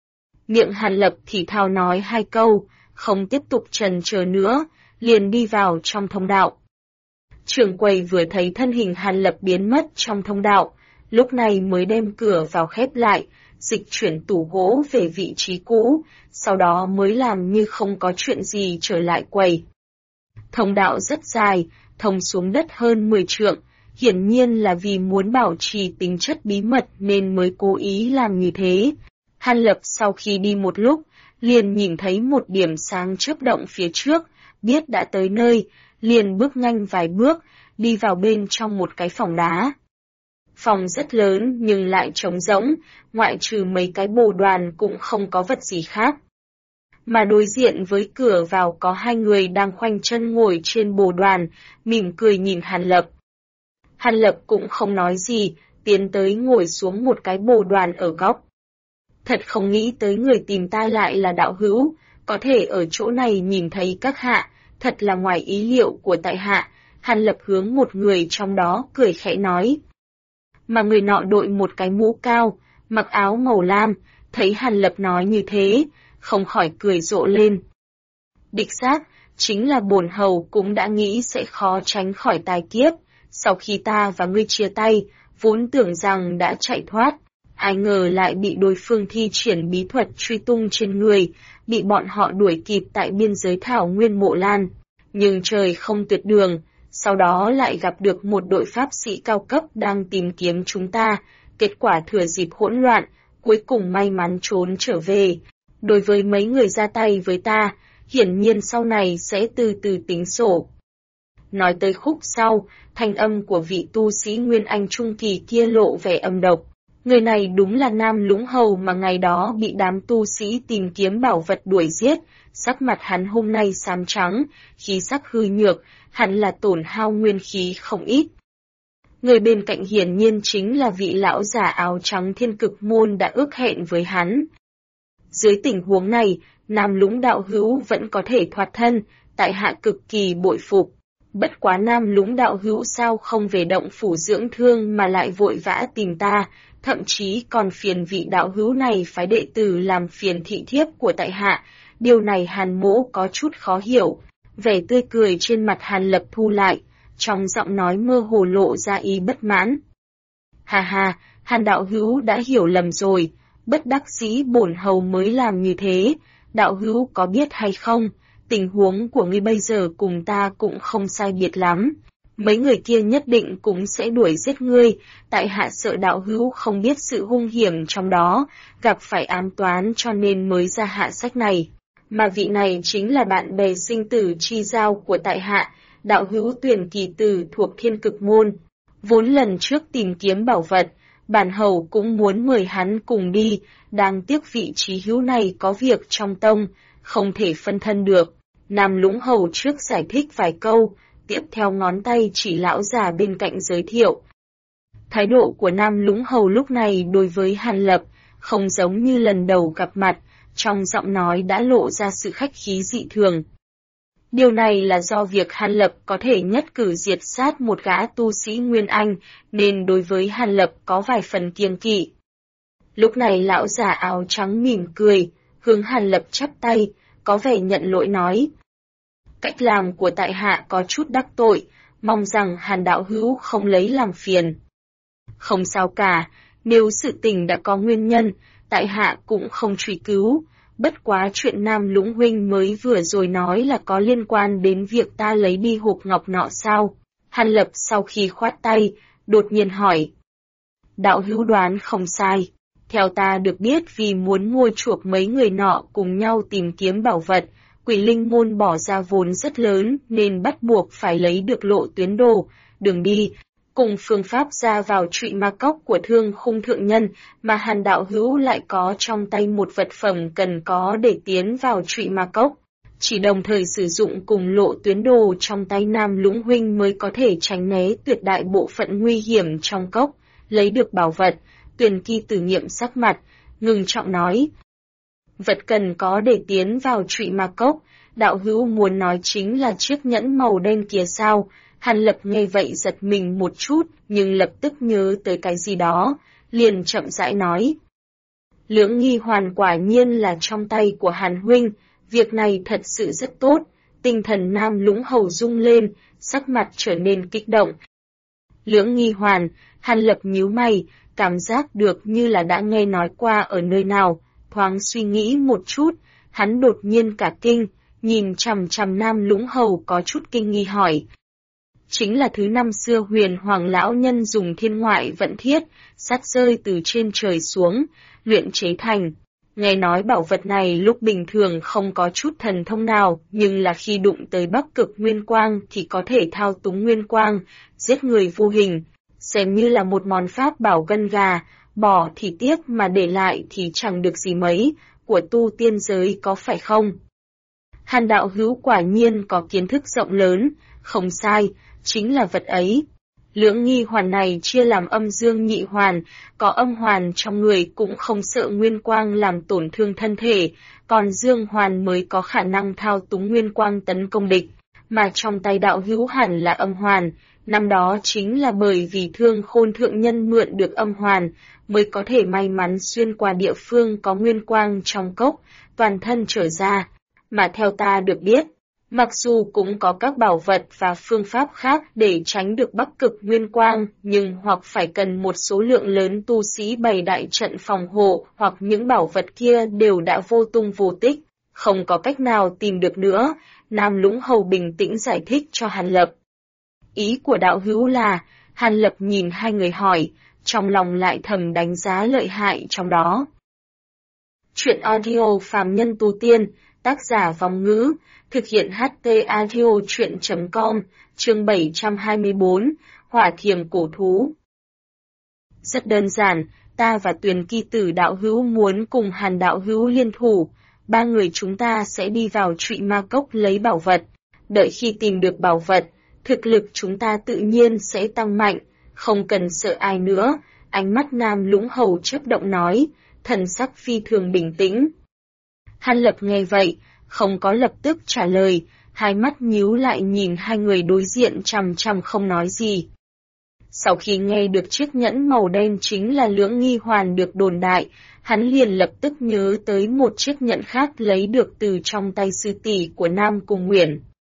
Miệng Hàn Lập thì thào nói hai câu, không tiếp tục chần chờ nữa, liền đi vào trong thông đạo. Trưởng quầy vừa thấy thân hình Hàn Lập biến mất trong thông đạo, lúc này mới đem cửa vào khép lại, dịch chuyển tủ gỗ về vị trí cũ, sau đó mới làm như không có chuyện gì trở lại quầy. Thông đạo rất dài, thông xuống đất hơn 10 trượng, hiển nhiên là vì muốn bảo trì tính chất bí mật nên mới cố ý làm như thế. Hàn Lập sau khi đi một lúc, liền nhìn thấy một điểm sáng chớp động phía trước, biết đã tới nơi, liền bước nhanh vài bước, đi vào bên trong một cái phòng đá. Phòng rất lớn nhưng lại trống rỗng, ngoại trừ mấy cái bồ đoàn cũng không có vật gì khác. Mà đối diện với cửa vào có hai người đang khoanh chân ngồi trên bồ đoàn, mỉm cười nhìn Hàn Lập. Hàn Lập cũng không nói gì, tiến tới ngồi xuống một cái bồ đoàn ở góc. Thật không nghĩ tới người tìm ta lại là đạo hữu, có thể ở chỗ này nhìn thấy các hạ, thật là ngoài ý liệu của tại hạ. Hàn Lập hướng một người trong đó cười khẽ nói. Mà người nọ đội một cái mũ cao, mặc áo màu lam, thấy Hàn Lập nói như thế, không khỏi cười rộ lên. Đích xác, chính là bổn hầu cũng đã nghĩ sẽ khó tránh khỏi tai kiếp, sau khi ta và ngươi chia tay, vốn tưởng rằng đã chạy thoát, ai ngờ lại bị đối phương thi triển bí thuật truy tung trên người, bị bọn họ đuổi kịp tại biên giới thảo nguyên Mộ Lan. Nhưng trời không tuyệt đường, sau đó lại gặp được một đội pháp sĩ cao cấp đang tìm kiếm chúng ta, kết quả thừa dịp hỗn loạn, cuối cùng may mắn trốn trở về. Đối với mấy người ra tay với ta, hiển nhiên sau này sẽ từ từ tính sổ. Nói tới khúc sau, thanh âm của vị tu sĩ Nguyên Anh Trung Kỳ kia lộ vẻ âm độc. Người này đúng là Nam Lũng Hầu mà ngày đó bị đám tu sĩ tìm kiếm bảo vật đuổi giết, sắc mặt hắn hôm nay xám trắng, khí sắc hư nhược, hẳn là tổn hao nguyên khí không ít. Người bên cạnh hiển nhiên chính là vị lão giả áo trắng Thiên Cực Môn đã ước hẹn với hắn. Dưới tình huống này, Nam Lũng đạo hữu vẫn có thể thoát thân, tại hạ cực kỳ bội phục. Bất quá Nam Lũng đạo hữu sao không về động phủ dưỡng thương mà lại vội vã tìm ta, thậm chí còn phiền vị đạo hữu này phái đệ tử làm phiền thị thiếp của tại hạ. Điều này Hàn Mỗ có chút khó hiểu. Vẻ tươi cười trên mặt Hàn Lập thu lại, trong giọng nói mơ hồ lộ ra ý bất mãn. Hà hà, Hàn đạo hữu đã hiểu lầm rồi, bất đắc dĩ bổn hầu mới làm như thế. Đạo hữu có biết hay không, tình huống của ngươi bây giờ cùng ta cũng không sai biệt lắm. Mấy người kia nhất định cũng sẽ đuổi giết ngươi, tại hạ sợ đạo hữu không biết sự hung hiểm trong đó, gặp phải ám toán cho nên mới ra hạ sách này. Mà vị này chính là bạn bè sinh tử chi giao của tại hạ, đạo hữu Tuyển Kỳ Tử thuộc Thiên Cực Môn. Vốn lần trước tìm kiếm bảo vật, bản hầu cũng muốn mời hắn cùng đi, đáng tiếc vị trí hữu này có việc trong tông, không thể phân thân được. Nam Lũng Hầu trước giải thích vài câu, tiếp theo ngón tay chỉ lão già bên cạnh giới thiệu. Thái độ của Nam Lũng Hầu lúc này đối với Hàn Lập, không giống như lần đầu gặp mặt, trong giọng nói đã lộ ra sự khách khí dị thường. Điều này là do việc Hàn Lập có thể nhất cử diệt sát một gã tu sĩ Nguyên Anh, nên đối với Hàn Lập có vài phần kiêng kỵ. Lúc này lão già áo trắng mỉm cười, hướng Hàn Lập chắp tay, có vẻ nhận lỗi nói. Cách làm của tại hạ có chút đắc tội, mong rằng Hàn đạo hữu không lấy làm phiền. Không sao cả, nếu sự tình đã có nguyên nhân, tại hạ cũng không truy cứu. Bất quá chuyện Nam Lũng huynh mới vừa rồi nói là có liên quan đến việc ta lấy đi hộp ngọc nọ sao? Hàn Lập sau khi khoát tay, đột nhiên hỏi. Đạo hữu đoán không sai. Theo ta được biết vì muốn mua chuộc mấy người nọ cùng nhau tìm kiếm bảo vật, Quỷ Linh Môn bỏ ra vốn rất lớn nên bắt buộc phải lấy được lộ tuyến đồ, đường đi, cùng phương pháp ra vào Trụy Ma Cốc của Thương Khung thượng nhân, mà Hàn đạo hữu lại có trong tay một vật phẩm cần có để tiến vào Trụy Ma Cốc. Chỉ đồng thời sử dụng cùng lộ tuyến đồ trong tay Nam Lũng huynh mới có thể tránh né tuyệt đại bộ phận nguy hiểm trong cốc, lấy được bảo vật. Tuyển Kỳ Tử nghiệm sắc mặt, ngừng trọng nói. Vật cần có để tiến vào Trụy Ma Cốc, đạo hữu muốn nói chính là chiếc nhẫn màu đen kia sao? Hàn Lập nghe vậy giật mình một chút, nhưng lập tức nhớ tới cái gì đó, liền chậm rãi nói. Lưỡng nghi hoàn quả nhiên là trong tay của Hàn huynh, việc này thật sự rất tốt. Tinh thần Nam Lũng Hầu rung lên, sắc mặt trở nên kích động. Lưỡng nghi hoàn, Hàn Lập nhíu mày, cảm giác được như là đã nghe nói qua ở nơi nào, thoáng suy nghĩ một chút, hắn đột nhiên cả kinh, nhìn chằm chằm Nam Lũng Hầu có chút kinh nghi hỏi. Chính là thứ năm xưa Huyền Hoàng lão nhân dùng thiên ngoại vận thiết, sắt rơi từ trên trời xuống, luyện chế thành. Nghe nói bảo vật này lúc bình thường không có chút thần thông nào, nhưng là khi đụng tới Bắc Cực Nguyên Quang thì có thể thao túng Nguyên Quang, giết người vô hình. Xem như là một món pháp bảo gân gà, bỏ thì tiếc mà để lại thì chẳng được gì mấy, của tu tiên giới có phải không? Hàn đạo hữu quả nhiên có kiến thức rộng lớn, không sai, chính là vật ấy. Lưỡng nghi hoàn này chia làm âm dương nhị hoàn, có âm hoàn trong người cũng không sợ nguyên quang làm tổn thương thân thể, còn dương hoàn mới có khả năng thao túng nguyên quang tấn công địch, mà trong tay đạo hữu hẳn là âm hoàn. Năm đó chính là bởi vì Thương Khôn thượng nhân mượn được âm hoàn, mới có thể may mắn xuyên qua địa phương có nguyên quang trong cốc, toàn thân trở ra. Mà theo ta được biết, mặc dù cũng có các bảo vật và phương pháp khác để tránh được Bắc Cực Nguyên Quang, nhưng hoặc phải cần một số lượng lớn tu sĩ bày đại trận phòng hộ, hoặc những bảo vật kia đều đã vô tung vô tích, không có cách nào tìm được nữa. Nam Lũng Hầu bình tĩnh giải thích cho Hàn Lập. Ý của đạo hữu là, Hàn Lập nhìn hai người hỏi, trong lòng lại thầm đánh giá lợi hại trong đó. Truyện audio Phàm Nhân Tu Tiên, tác giả Vong Ngữ, thực hiện HT Audio Truyện.com, chương 724, Hỏa Thiềm Cổ Thú. Rất đơn giản, ta và Tuyền Kỳ Tử đạo hữu muốn cùng Hàn đạo hữu liên thủ, ba người chúng ta sẽ đi vào Trụy Ma Cốc lấy bảo vật. Đợi khi tìm được bảo vật, thực lực chúng ta tự nhiên sẽ tăng mạnh, không cần sợ ai nữa. Ánh mắt Nam Lũng Hầu chớp động nói, thần sắc phi thường bình tĩnh. Hàn Lập nghe vậy, không có lập tức trả lời, hai mắt nhíu lại nhìn hai người đối diện chằm chằm không nói gì. Sau khi nghe được chiếc nhẫn màu đen chính là Lưỡng Nghi Hoàn được đồn đại, hắn liền lập tức nhớ tới một chiếc nhẫn khác lấy được từ trong tay sư tỷ của Nam Cung Uyển.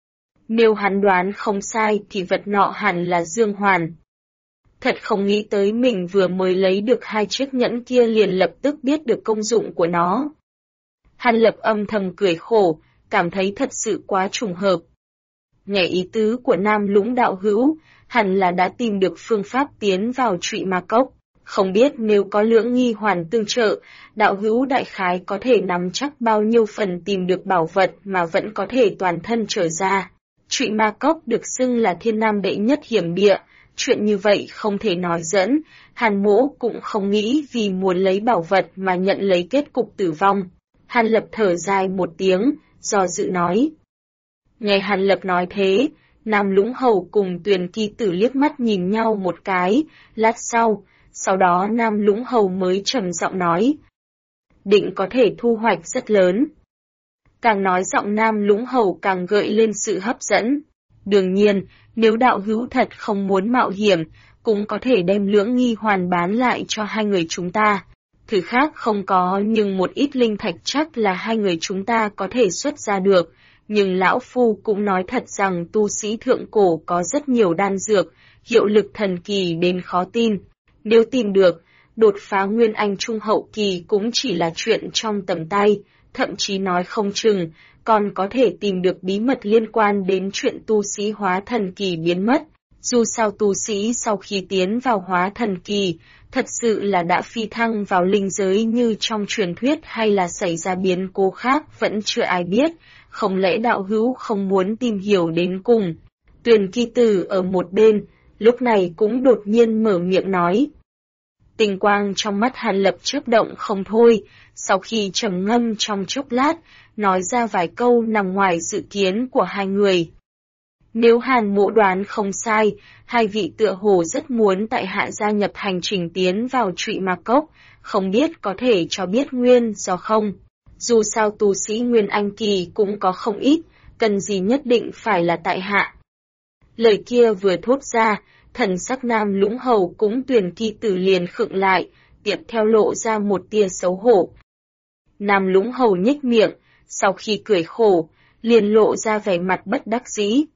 Nếu hắn đoán không sai thì vật nọ hẳn là Dương Hoàn. Thật không nghĩ tới mình vừa mới lấy được hai chiếc nhẫn kia liền lập tức biết được công dụng của nó. Hàn Lập âm thầm cười khổ, cảm thấy thật sự quá trùng hợp. Nghe ý tứ của Nam Lũng đạo hữu, hẳn là đã tìm được phương pháp tiến vào Trụy Ma Cốc. Không biết nếu có Lưỡng Nghi Hoàn tương trợ, đạo hữu đại khái có thể nắm chắc bao nhiêu phần tìm được bảo vật mà vẫn có thể toàn thân trở ra. Trụy Ma Cốc được xưng là thiên nam đệ nhất hiểm địa, chuyện như vậy không thể nói dẫn, Hàn Mỗ cũng không nghĩ vì muốn lấy bảo vật mà nhận lấy kết cục tử vong. Hàn Lập thở dài một tiếng, do dự nói. Nghe Hàn Lập nói thế, Nam Lũng Hầu cùng Tuyền Kỳ Tử liếc mắt nhìn nhau một cái, lát sau đó Nam Lũng Hầu mới trầm giọng nói. Định có thể thu hoạch rất lớn. Càng nói giọng Nam Lũng Hầu càng gợi lên sự hấp dẫn. Đương nhiên, nếu đạo hữu thật không muốn mạo hiểm, cũng có thể đem Lưỡng Nghi Hoàn bán lại cho hai người chúng ta. Thứ khác không có nhưng một ít linh thạch chắc là hai người chúng ta có thể xuất ra được. Nhưng Lão Phu cũng nói thật rằng tu sĩ thượng cổ có rất nhiều đan dược, hiệu lực thần kỳ đến khó tin. Nếu tìm được, đột phá Nguyên Anh Trung hậu kỳ cũng chỉ là chuyện trong tầm tay, thậm chí nói không chừng, còn có thể tìm được bí mật liên quan đến chuyện tu sĩ hóa thần kỳ biến mất. Dù sao tu sĩ sau khi tiến vào hóa thần kỳ, thật sự là đã phi thăng vào linh giới như trong truyền thuyết hay là xảy ra biến cố khác vẫn chưa ai biết, không lẽ đạo hữu không muốn tìm hiểu đến cùng. Tuyền Kỳ Tử ở một bên, lúc này cũng đột nhiên mở miệng nói. Tình quang trong mắt Hàn Lập chớp động không thôi, sau khi trầm ngâm trong chốc lát, nói ra vài câu nằm ngoài dự kiến của hai người. Nếu Hàn Mỗ đoán không sai, hai vị tựa hồ rất muốn tại hạ gia nhập hành trình tiến vào Trụy Ma Cốc, không biết có thể cho biết nguyên do không. Dù sao tu sĩ Nguyên Anh kỳ cũng có không ít, cần gì nhất định phải là tại hạ. Lời kia vừa thốt ra, thần sắc Nam Lũng Hầu cũng Tuyền Kỳ Tử liền khựng lại, tiếp theo lộ ra một tia xấu hổ. Nam Lũng Hầu nhếch miệng, sau khi cười khổ, liền lộ ra vẻ mặt bất đắc dĩ.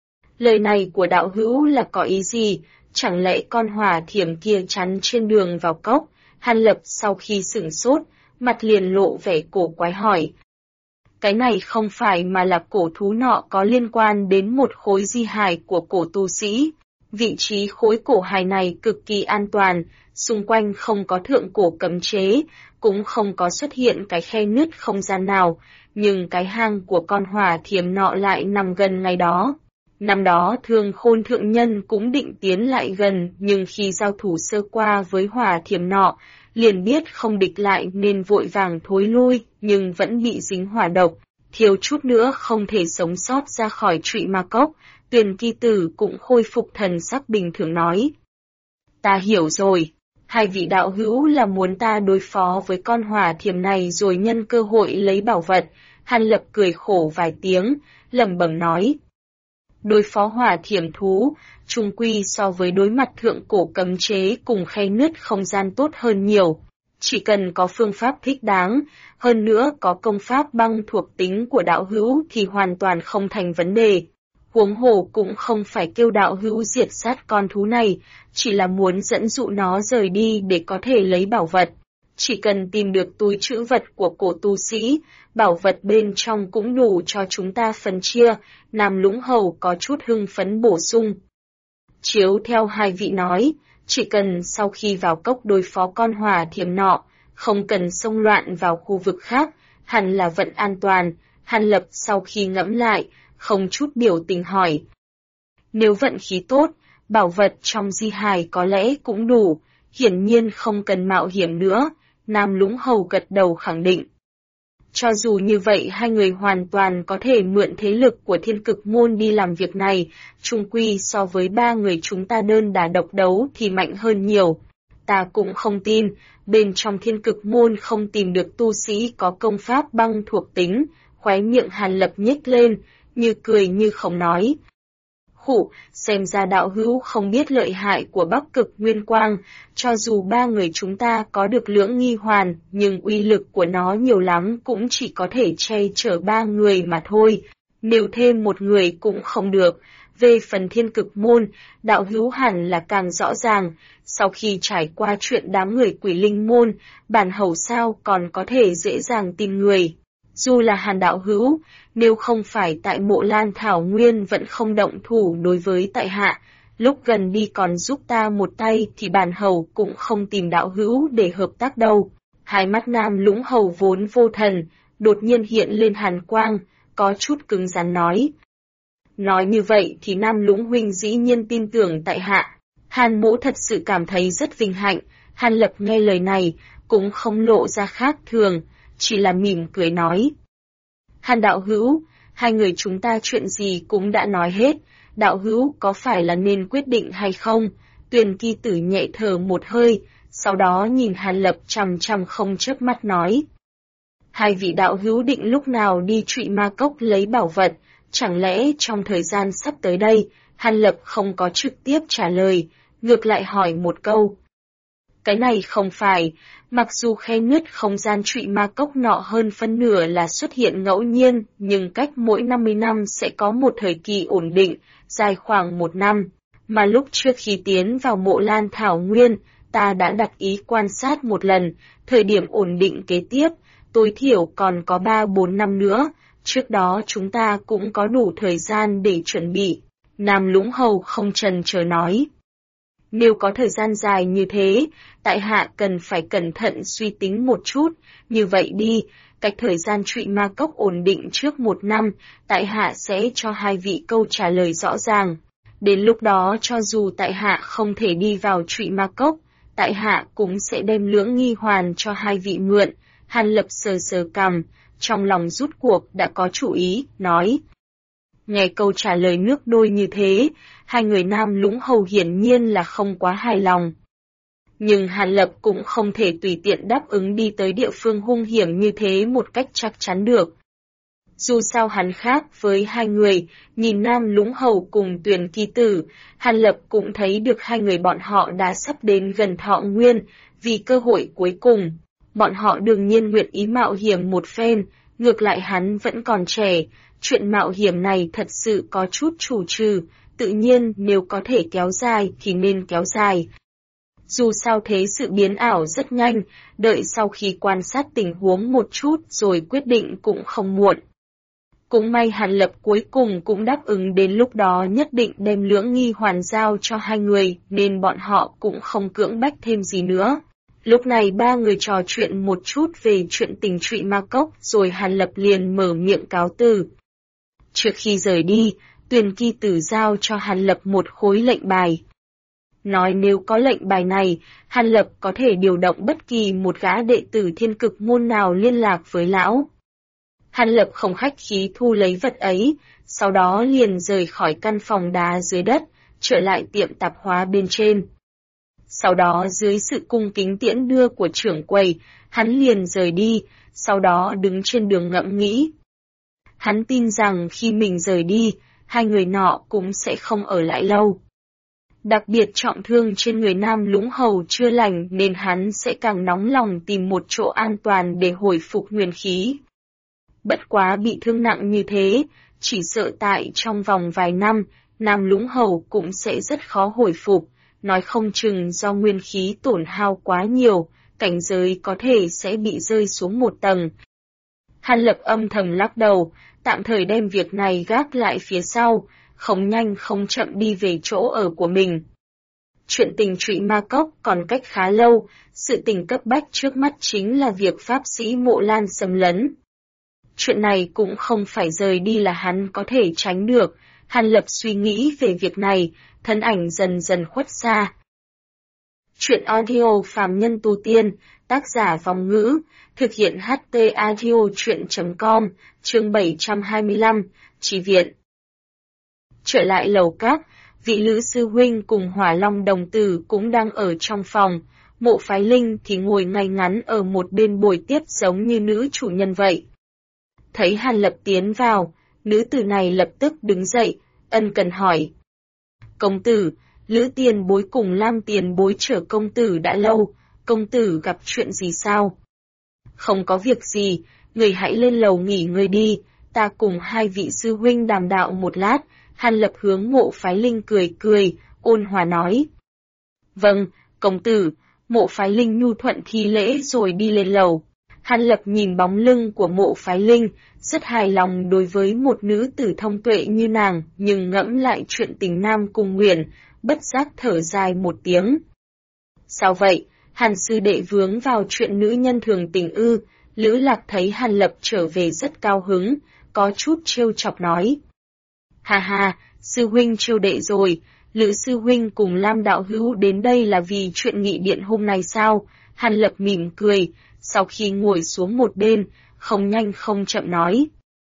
Lời này của đạo hữu là có ý gì, chẳng lẽ con hỏa thiểm kia chắn trên đường vào cốc? Hàn Lập sau khi sửng sốt, mặt liền lộ vẻ cổ quái hỏi. Cái này không phải mà là cổ thú nọ có liên quan đến một khối di hài của cổ tu sĩ. Vị trí khối cổ hài này cực kỳ an toàn, xung quanh không có thượng cổ cấm chế, cũng không có xuất hiện cái khe nứt không gian nào, nhưng cái hang của con hỏa thiểm nọ lại nằm gần ngay đó. Năm đó Thương Khôn thượng nhân cũng định tiến lại gần, nhưng khi giao thủ sơ qua với hỏa thiểm nọ, liền biết không địch lại nên vội vàng thối lui, nhưng vẫn bị dính hỏa độc, thiếu chút nữa không thể sống sót ra khỏi Trụy Ma Cốc. Tuyền Kỳ Tử cũng khôi phục thần sắc bình thường nói. Ta hiểu rồi, hai vị đạo hữu là muốn ta đối phó với con hỏa thiểm này rồi nhân cơ hội lấy bảo vật. Hàn Lập cười khổ vài tiếng, lẩm bẩm nói. Đối phó hỏa thiểm thú, chung quy so với đối mặt thượng cổ cấm chế cùng khe nứt không gian tốt hơn nhiều. Chỉ cần có phương pháp thích đáng, hơn nữa có công pháp băng thuộc tính của đạo hữu thì hoàn toàn không thành vấn đề. Huống hồ cũng không phải kêu đạo hữu diệt sát con thú này, chỉ là muốn dẫn dụ nó rời đi để có thể lấy bảo vật. Chỉ cần tìm được túi trữ vật của cổ tu sĩ, bảo vật bên trong cũng đủ cho chúng ta phân chia. Nam Lũng Hầu có chút hưng phấn bổ sung. Chiếu theo hai vị nói, chỉ cần sau khi vào cốc đối phó con hỏa thiểm nọ, không cần xông loạn vào khu vực khác, hẳn là vẫn an toàn. Hàn Lập sau khi ngẫm lại, không chút biểu tình hỏi. Nếu vận khí tốt, bảo vật trong di hài có lẽ cũng đủ, hiển nhiên không cần mạo hiểm nữa, Nam Lũng Hầu gật đầu khẳng định. Cho dù như vậy hai người hoàn toàn có thể mượn thế lực của Thiên Cực Môn đi làm việc này, chung quy so với ba người chúng ta đơn đả độc đấu thì mạnh hơn nhiều. Ta cũng không tin, bên trong Thiên Cực Môn không tìm được tu sĩ có công pháp băng thuộc tính, khóe miệng Hàn Lập nhếch lên, như cười như không nói. Khụ, xem ra đạo hữu không biết lợi hại của Bắc Cực Nguyên Quang, cho dù ba người chúng ta có được lưỡng nghi hoàn, nhưng uy lực của nó nhiều lắm cũng chỉ có thể che chở ba người mà thôi, nếu thêm một người cũng không được. Về phần Thiên Cực Môn, đạo hữu hẳn là càng rõ ràng, sau khi trải qua chuyện đám người Quỷ Linh Môn, bản hầu sao còn có thể dễ dàng tìm người. Dù là Hàn đạo hữu, nếu không phải tại Mộ Lan Thảo Nguyên vẫn không động thủ đối với tại hạ, lúc gần đi còn giúp ta một tay thì bản hầu cũng không tìm đạo hữu để hợp tác đâu. Hai mắt Nam Lũng Hầu vốn vô thần, đột nhiên hiện lên hàn quang, có chút cứng rắn nói. Nói như vậy thì Nam Lũng huynh dĩ nhiên tin tưởng tại hạ. Hàn Mỗ thật sự cảm thấy rất vinh hạnh. Hàn Lập nghe lời này, cũng không lộ ra khác thường, chỉ là mỉm cười nói. Hàn đạo hữu, hai người chúng ta chuyện gì cũng đã nói hết, đạo hữu có phải là nên quyết định hay không? Tuyền Kỳ Tử nhẹ thở một hơi, sau đó nhìn Hàn Lập chằm chằm không chớp mắt nói. Hai vị đạo hữu định lúc nào đi Trụy Ma Cốc lấy bảo vật, chẳng lẽ trong thời gian sắp tới đây? Hàn Lập không có trực tiếp trả lời, ngược lại hỏi một câu. Cái này không phải, mặc dù khe nứt không gian Trụy Ma Cốc nọ hơn phân nửa là xuất hiện ngẫu nhiên, nhưng cách mỗi 50 năm sẽ có một thời kỳ ổn định, dài khoảng 1 năm. Mà lúc trước khi tiến vào Mộ Lan Thảo Nguyên, ta đã đặt ý quan sát một lần, thời điểm ổn định kế tiếp, tối thiểu còn có 3-4 năm nữa, trước đó chúng ta cũng có đủ thời gian để chuẩn bị. Nam Lũng Hầu không chần chờ nói. Nếu có thời gian dài như thế, tại hạ cần phải cẩn thận suy tính một chút, như vậy đi, cách thời gian Trụy Ma Cốc ổn định trước 1 năm, tại hạ sẽ cho hai vị câu trả lời rõ ràng. Đến lúc đó cho dù tại hạ không thể đi vào Trụy Ma Cốc, tại hạ cũng sẽ đem lưỡng nghi hoàn cho hai vị mượn. Hàn Lập sờ sờ cằm, trong lòng rút cuộc đã có chủ ý, nói. Nghe câu trả lời nước đôi như thế, hai người Nam Lũng Hầu hiển nhiên là không quá hài lòng. Nhưng Hàn Lập cũng không thể tùy tiện đáp ứng đi tới địa phương hung hiểm như thế một cách chắc chắn được. Dù sao hắn khác với hai người, nhìn Nam Lũng Hầu cùng Tuyền Kỳ Tử, Hàn Lập cũng thấy được hai người bọn họ đã sắp đến gần Thọ Nguyên, vì cơ hội cuối cùng. Bọn họ đương nhiên nguyện ý mạo hiểm một phen, ngược lại hắn vẫn còn trẻ, chuyện mạo hiểm này thật sự có chút chủ trừ, tự nhiên nếu có thể kéo dài thì nên kéo dài. Dù sao thế sự biến ảo rất nhanh, đợi sau khi quan sát tình huống một chút rồi quyết định cũng không muộn. Cũng may Hàn Lập cuối cùng cũng đáp ứng đến lúc đó nhất định đem lưỡng nghi hoàn giao cho hai người, nên bọn họ cũng không cưỡng bách thêm gì nữa. Lúc này ba người trò chuyện một chút về chuyện tình Trụy Ma Cốc rồi Hàn Lập liền mở miệng cáo từ. Trước khi rời đi, Tuyền Kỳ Tử giao cho Hàn Lập một khối lệnh bài. Nói nếu có lệnh bài này, Hàn Lập có thể điều động bất kỳ một gã đệ tử Thiên Cực Môn nào liên lạc với lão. Hàn Lập không khách khí thu lấy vật ấy, sau đó liền rời khỏi căn phòng đá dưới đất, trở lại tiệm tạp hóa bên trên. Sau đó dưới sự cung kính tiễn đưa của trưởng quầy, hắn liền rời đi, sau đó đứng trên đường ngẫm nghĩ. Hắn tin rằng khi mình rời đi, hai người nọ cũng sẽ không ở lại lâu. Đặc biệt trọng thương trên người Nam Lũng Hầu chưa lành nên hắn sẽ càng nóng lòng tìm một chỗ an toàn để hồi phục nguyên khí. Bất quá bị thương nặng như thế, chỉ sợ tại trong vòng vài năm, Nam Lũng Hầu cũng sẽ rất khó hồi phục, nói không chừng do nguyên khí tổn hao quá nhiều, cảnh giới có thể sẽ bị rơi xuống một tầng. Hàn Lập âm thầm lắc đầu, tạm thời đem việc này gác lại phía sau, không nhanh không chậm đi về chỗ ở của mình. Chuyện tình trụy ma cốc còn cách khá lâu, sự tình cấp bách trước mắt chính là việc Pháp sĩ Mộ Lan xâm lấn. Chuyện này cũng không phải rời đi là hắn có thể tránh được, Hàn Lập suy nghĩ về việc này, thân ảnh dần dần khuất xa. Chuyện audio phàm nhân tu tiên, tác giả Vong Ngữ, thực hiện HT audio chuyện.com, chương 725, Chi viện. Trở lại lầu các, vị Lữ sư huynh cùng Hỏa Long đồng tử cũng đang ở trong phòng, Mộ Phái Linh thì ngồi ngay ngắn ở một bên bồi tiếp giống như nữ chủ nhân vậy. Thấy Hàn Lập tiến vào, nữ tử này lập tức đứng dậy, ân cần hỏi. Công tử, Lữ tiền bối cùng Lam tiền bối chở công tử đã lâu, công tử gặp chuyện gì sao? Không có việc gì, người hãy lên lầu nghỉ ngơi đi, ta cùng hai vị sư huynh đàm đạo một lát. Hàn Lập hướng Mộ Phái Linh cười cười, ôn hòa nói. Vâng, công tử, Mộ Phái Linh nhu thuận thi lễ rồi đi lên lầu. Hàn Lập nhìn bóng lưng của Mộ Phái Linh, rất hài lòng đối với một nữ tử thông tuệ như nàng, nhưng ngẫm lại chuyện tình nam cung nguyền, bất giác thở dài một tiếng. Sao vậy, Hàn sư đệ vướng vào chuyện nữ nhân thường tình ư? Lữ Lạc thấy Hàn Lập trở về rất cao hứng, có chút trêu chọc nói. Ha ha, sư huynh trêu đệ rồi, Lữ sư huynh cùng Lam đạo hữu đến đây là vì chuyện nghị điện hôm nay sao? Hàn Lập mỉm cười, sau khi ngồi xuống một bên, không nhanh không chậm nói.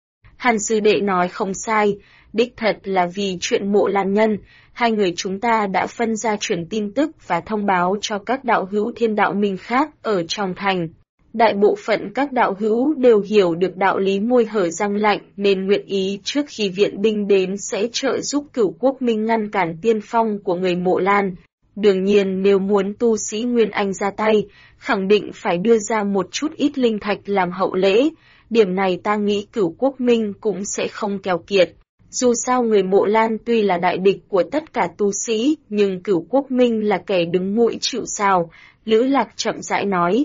Hàn sư đệ nói không sai, đích thật là vì chuyện Mộ Lan nhân, hai người chúng ta đã phân ra truyền tin tức và thông báo cho các đạo hữu thiên đạo minh khác ở trong thành. Đại bộ phận các đạo hữu đều hiểu được đạo lý môi hở răng lạnh nên nguyện ý trước khi viện binh đến sẽ trợ giúp Cửu Quốc Minh ngăn cản tiên phong của người Mộ Lan. Đương nhiên nếu muốn tu sĩ Nguyên Anh ra tay, khẳng định phải đưa ra một chút ít linh thạch làm hậu lễ. Điểm này ta nghĩ Cửu Quốc Minh cũng sẽ không keo kiệt. Dù sao người Mộ Lan tuy là đại địch của tất cả tu sĩ, nhưng Cửu Quốc Minh là kẻ đứng mũi chịu sào, Lữ Lạc chậm rãi nói.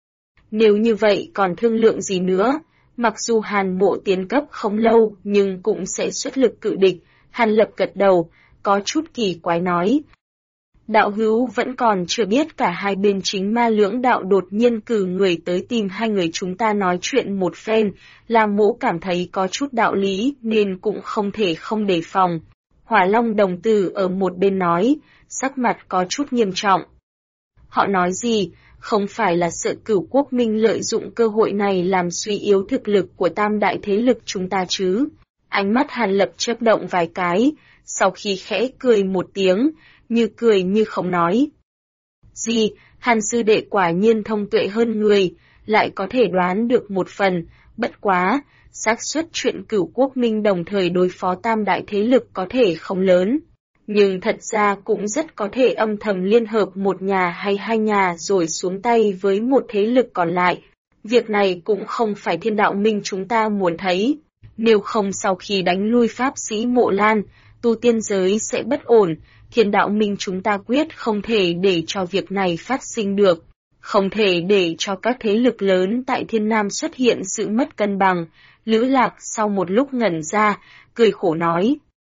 Nếu như vậy còn thương lượng gì nữa, mặc dù Hàn Mộ tiến cấp không lâu nhưng cũng sẽ xuất lực cự địch. Hàn Lập gật đầu, có chút kỳ quái nói. Đạo hữu vẫn còn chưa biết cả hai bên chính ma lưỡng đạo đột nhiên cử người tới tìm hai người chúng ta nói chuyện một phen, làm Mỗ cảm thấy có chút đạo lý nên cũng không thể không đề phòng. Hỏa Long đồng tử ở một bên nói, sắc mặt có chút nghiêm trọng. Họ nói gì? Không phải là sợ Cửu Quốc Minh lợi dụng cơ hội này làm suy yếu thực lực của tam đại thế lực chúng ta chứ? Ánh mắt Hàn Lập chớp động vài cái, sau khi khẽ cười một tiếng, như cười như không nói. Gì, Hàn sư đệ quả nhiên thông tuệ hơn người, lại có thể đoán được một phần, bất quá, xác suất chuyện Cửu Quốc Minh đồng thời đối phó tam đại thế lực có thể không lớn. Nhưng thật ra cũng rất có thể âm thầm liên hợp một nhà hay hai nhà rồi xuống tay với một thế lực còn lại. Việc này cũng không phải thiên đạo minh chúng ta muốn thấy. Nếu không sau khi đánh lui Pháp sĩ Mộ Lan, tu tiên giới sẽ bất ổn, thiên đạo minh chúng ta quyết không thể để cho việc này phát sinh được. Không thể để cho các thế lực lớn tại thiên nam xuất hiện sự mất cân bằng. Lữ Lạc sau một lúc ngẩn ra, cười khổ nói.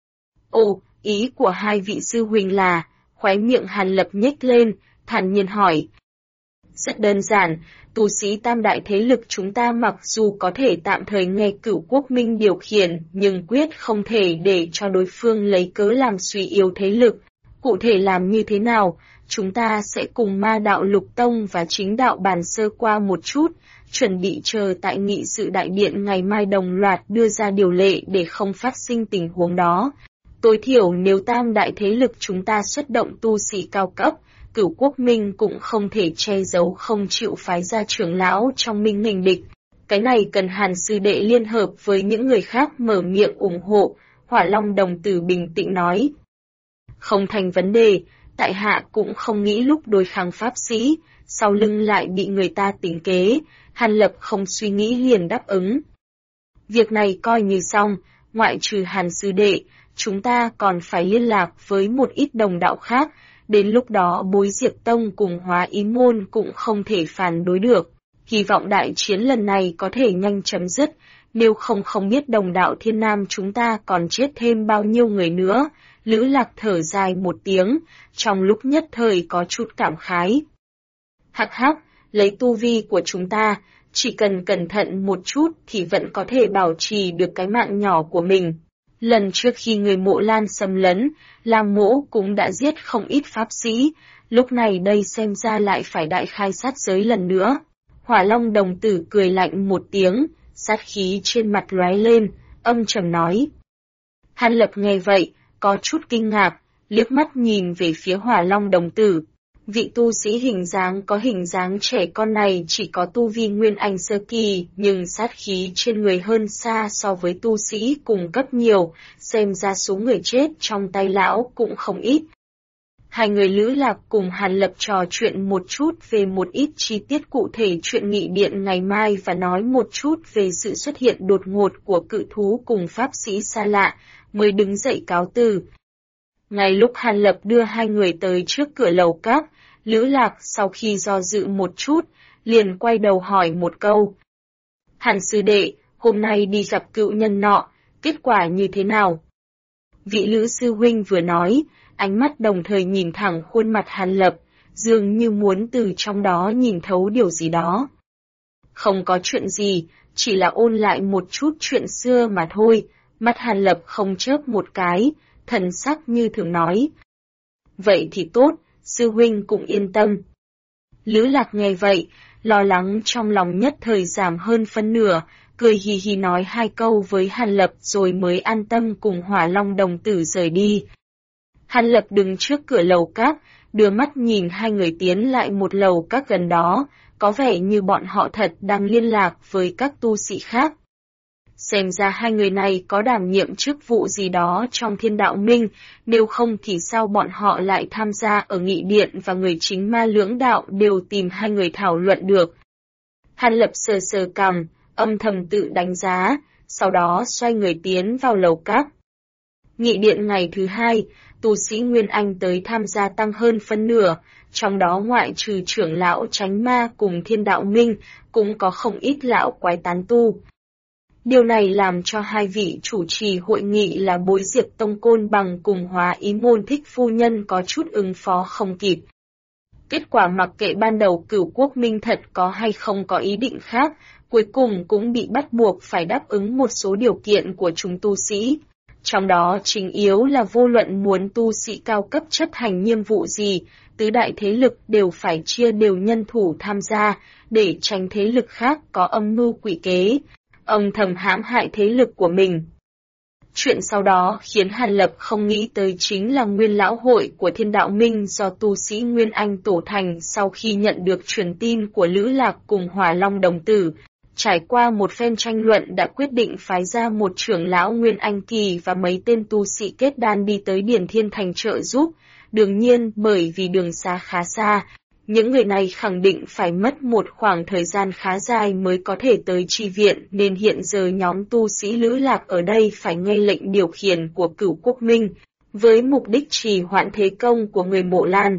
Ồ, ý của hai vị sư huynh là, khóe miệng Hàn Lập nhếch lên, thản nhiên hỏi. Rất đơn giản, tu sĩ tam đại thế lực chúng ta mặc dù có thể tạm thời nghe Cửu Quốc Minh điều khiển, nhưng quyết không thể để cho đối phương lấy cớ làm suy yếu thế lực. Cụ thể làm như thế nào, chúng ta sẽ cùng Ma đạo Lục Tông và Chính đạo bàn sơ qua một chút, chuẩn bị chờ tại nghị sự đại điện ngày mai đồng loạt đưa ra điều lệ để không phát sinh tình huống đó. Tối thiểu nếu tam đại thế lực chúng ta xuất động tu sĩ cao cấp, Cửu Quốc Minh cũng không thể che giấu không chịu phái ra trưởng lão trong minh nghênh địch. Cái này cần Hàn sư đệ liên hợp với những người khác mở miệng ủng hộ, Hỏa Long đồng tử bình tĩnh nói. Không thành vấn đề, tại hạ cũng không nghĩ lúc đối kháng pháp sĩ, sau lưng lại bị người ta tính kế, Hàn Lập không suy nghĩ liền đáp ứng. Việc này coi như xong, ngoại trừ Hàn sư đệ, chúng ta còn phải liên lạc với một ít đồng đạo khác, đến lúc đó Bối Diệp Tông cùng Hóa Ý Môn cũng không thể phản đối được. Hy vọng đại chiến lần này có thể nhanh chấm dứt, nếu không biết đồng đạo thiên nam chúng ta còn chết thêm bao nhiêu người nữa. Lữ Lạc thở dài một tiếng, trong lúc nhất thời có chút cảm khái. Hắc hắc, lấy tu vi của chúng ta, chỉ cần cẩn thận một chút thì vẫn có thể bảo trì được cái mạng nhỏ của mình. Lần trước khi người Mộ Lan xâm lấn, Lam Mỗ cũng đã giết không ít pháp sĩ, lúc này đây xem ra lại phải đại khai sát giới lần nữa. Hỏa Long đồng tử cười lạnh một tiếng, sát khí trên mặt lóe lên, âm trầm nói. Hàn Lập nghe vậy, có chút kinh ngạc, liếc mắt nhìn về phía Hỏa Long đồng tử. Vị tu sĩ có hình dáng trẻ con này chỉ có tu vi Nguyên Anh sơ kỳ, nhưng sát khí trên người hơn xa so với tu sĩ cùng cấp nhiều, xem ra số người chết trong tay lão cũng không ít. Hai người Lữ Lạc cùng Hàn Lập trò chuyện một chút về một ít chi tiết cụ thể chuyện nghị điện ngày mai và nói một chút về sự xuất hiện đột ngột của cự thú cùng pháp sĩ xa lạ, mới đứng dậy cáo từ. Ngay lúc Hàn Lập đưa hai người tới trước cửa lầu các, Lữ Lạc sau khi do dự một chút, liền quay đầu hỏi một câu. Hàn sư đệ, hôm nay đi gặp cựu nhân nọ, kết quả như thế nào? Vị Lữ sư huynh vừa nói, ánh mắt đồng thời nhìn thẳng khuôn mặt Hàn Lập, dường như muốn từ trong đó nhìn thấu điều gì đó. Không có chuyện gì, chỉ là ôn lại một chút chuyện xưa mà thôi, mắt Hàn Lập không chớp một cái, thần sắc như thường nói. Vậy thì tốt, sư huynh cũng yên tâm. Lữ Lạc nghe vậy, lo lắng trong lòng nhất thời giảm hơn phân nửa, cười hì hì nói hai câu với Hàn Lập rồi mới an tâm cùng Hỏa Long đồng tử rời đi. Hàn Lập đứng trước cửa lầu các, đưa mắt nhìn hai người tiến lại một lầu các gần đó, có vẻ như bọn họ thật đang liên lạc với các tu sĩ khác. Xem ra hai người này có đảm nhiệm chức vụ gì đó trong Thiên Đạo Minh, nếu không thì sao bọn họ lại tham gia ở nghị điện và người chính ma lưỡng đạo đều tìm hai người thảo luận được. Hàn Lập sờ sờ cằm, âm thầm tự đánh giá, sau đó xoay người tiến vào lầu các. Nghị điện ngày thứ hai, tu sĩ Nguyên Anh tới tham gia tăng hơn phân nửa, trong đó ngoại trừ trưởng lão Chánh Ma cùng Thiên Đạo Minh, cũng có không ít lão quái tán tu. Điều này làm cho hai vị chủ trì hội nghị là Bối Diệp Tông Côn Bằng cùng Hóa Ý Môn Thích Phu Nhân có chút ứng phó không kịp. Kết quả mặc kệ ban đầu Cửu Quốc Minh thật có hay không có ý định khác, cuối cùng cũng bị bắt buộc phải đáp ứng một số điều kiện của chúng tu sĩ. Trong đó chính yếu là vô luận muốn tu sĩ cao cấp chấp hành nhiệm vụ gì, tứ đại thế lực đều phải chia đều nhân thủ tham gia, để tránh thế lực khác có âm mưu quỷ kế, âm thầm hãm hại thế lực của mình. Chuyện sau đó khiến Hàn Lập không nghĩ tới chính là Nguyên Lão Hội của Thiên Đạo Minh do tu sĩ Nguyên Anh tổ thành sau khi nhận được truyền tin của Lữ Lạc cùng Hỏa Long đồng tử. Trải qua một phen tranh luận đã quyết định phái ra một trưởng lão Nguyên Anh kỳ và mấy tên tu sĩ kết đan đi tới Điền Thiên Thành trợ giúp. Đương nhiên bởi vì đường xa khá xa, những người này khẳng định phải mất một khoảng thời gian khá dài mới có thể tới chi viện nên hiện giờ nhóm tu sĩ Lữ Lạc ở đây phải nghe lệnh điều khiển của Cửu Quốc Minh, với mục đích trì hoãn thế công của người Mộ Lan.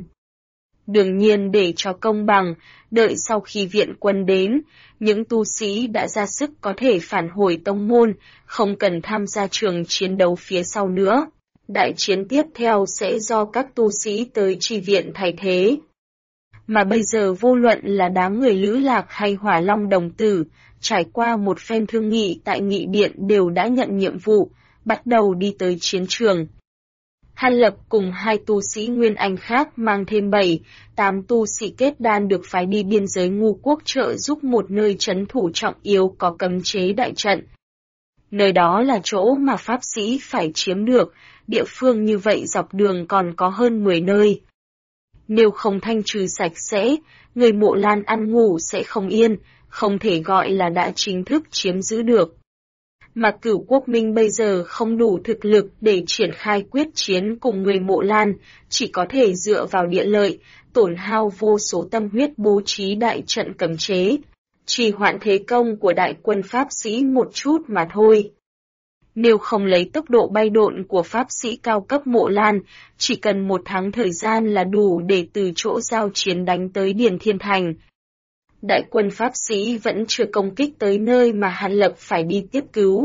Đương nhiên để cho công bằng, đợi sau khi viện quân đến, những tu sĩ đã ra sức có thể phản hồi tông môn, không cần tham gia trường chiến đấu phía sau nữa. Đại chiến tiếp theo sẽ do các tu sĩ tới chi viện thay thế. Mà bây giờ vô luận là đám người Lữ Lạc hay Hỏa Long đồng tử, trải qua một phen thương nghị tại nghị điện đều đã nhận nhiệm vụ, bắt đầu đi tới chiến trường. Hàn Lập cùng hai tu sĩ Nguyên Anh khác mang thêm 7-8 tu sĩ kết đan được phái đi biên giới Ngu Quốc trợ giúp một nơi trấn thủ trọng yếu có cấm chế đại trận. Nơi đó là chỗ mà pháp sĩ phải chiếm được, địa phương như vậy dọc đường còn có hơn 10 nơi. Nếu không thanh trừ sạch sẽ, người Mộ Lan ăn ngủ sẽ không yên, không thể gọi là đã chính thức chiếm giữ được. Mà Cửu Quốc Minh bây giờ không đủ thực lực để triển khai quyết chiến cùng người Mộ Lan, chỉ có thể dựa vào địa lợi, tổn hao vô số tâm huyết bố trí đại trận cấm chế, trì hoãn thế công của đại quân pháp sĩ một chút mà thôi. Nếu không lấy tốc độ bay độn của pháp sĩ cao cấp Mộ Lan, chỉ cần 1 tháng thời gian là đủ để từ chỗ giao chiến đánh tới Điền Thiên Thành. Đại quân pháp sĩ vẫn chưa công kích tới nơi mà Hàn Lập phải đi tiếp cứu.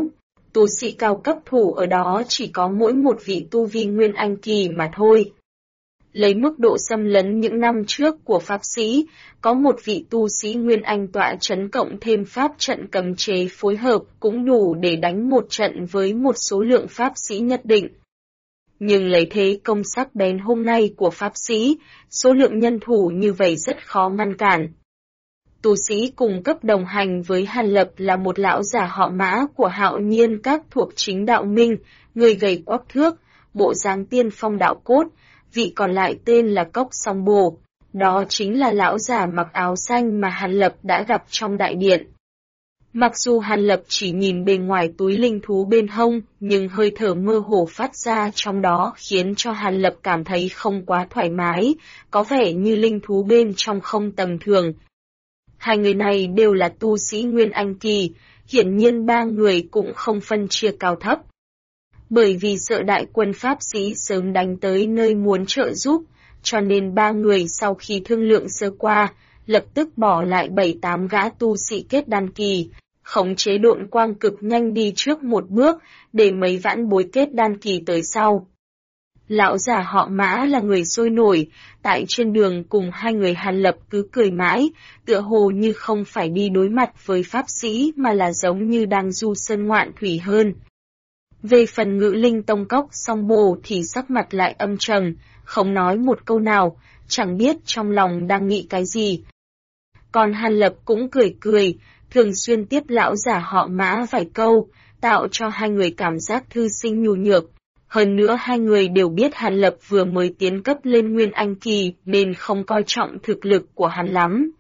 Tu sĩ cao cấp thủ ở đó chỉ có mỗi một vị tu vi Nguyên Anh kỳ mà thôi. Lấy mức độ xâm lấn những năm trước của pháp sĩ, có một vị tu sĩ Nguyên Anh tọa trấn cộng thêm pháp trận cấm chế phối hợp cũng đủ để đánh một trận với một số lượng pháp sĩ nhất định. Nhưng lấy thế công sắc bén hôm nay của pháp sĩ, số lượng nhân thủ như vậy rất khó ngăn cản. Tu sĩ cùng cấp đồng hành với Hàn Lập là một lão già họ Mã của Hạo Nhiên Các thuộc chính đạo Minh, người gầy quắc thước, bộ dáng tiên phong đạo cốt, vị còn lại tên là Cốc Song Bồ, đó chính là lão già mặc áo xanh mà Hàn Lập đã gặp trong đại điện. Mặc dù Hàn Lập chỉ nhìn bên ngoài túi linh thú bên hông, nhưng hơi thở mơ hồ phát ra trong đó khiến cho Hàn Lập cảm thấy không quá thoải mái, có vẻ như linh thú bên trong không tầm thường. Hai người này đều là tu sĩ Nguyên Anh kỳ, hiển nhiên ba người cũng không phân chia cao thấp. Bởi vì sợ đại quân pháp sĩ sớm đánh tới nơi muốn trợ giúp, cho nên ba người sau khi thương lượng sơ qua, lập tức bỏ lại 7-8 gã tu sĩ kết đan kỳ, khống chế độn quang cực nhanh đi trước một bước, để mấy vãn bối kết đan kỳ tới sau. Lão già họ Mã là người sôi nổi, tại trên đường cùng hai người Hàn Lập cứ cười mãi, tựa hồ như không phải đi đối mặt với pháp sĩ mà là giống như đang du sơn ngoạn thủy hơn. Về phần Ngự Linh Tông Cốc Song Bồ thì sắc mặt lại âm trầm, không nói một câu nào, chẳng biết trong lòng đang nghĩ cái gì. Còn Hàn Lập cũng cười cười, thường xuyên tiếp lão già họ Mã vài câu, tạo cho hai người cảm giác thư sinh nhu nhược. Hơn nữa hai người đều biết Hàn Lập vừa mới tiến cấp lên Nguyên Anh kỳ nên không coi trọng thực lực của hắn lắm.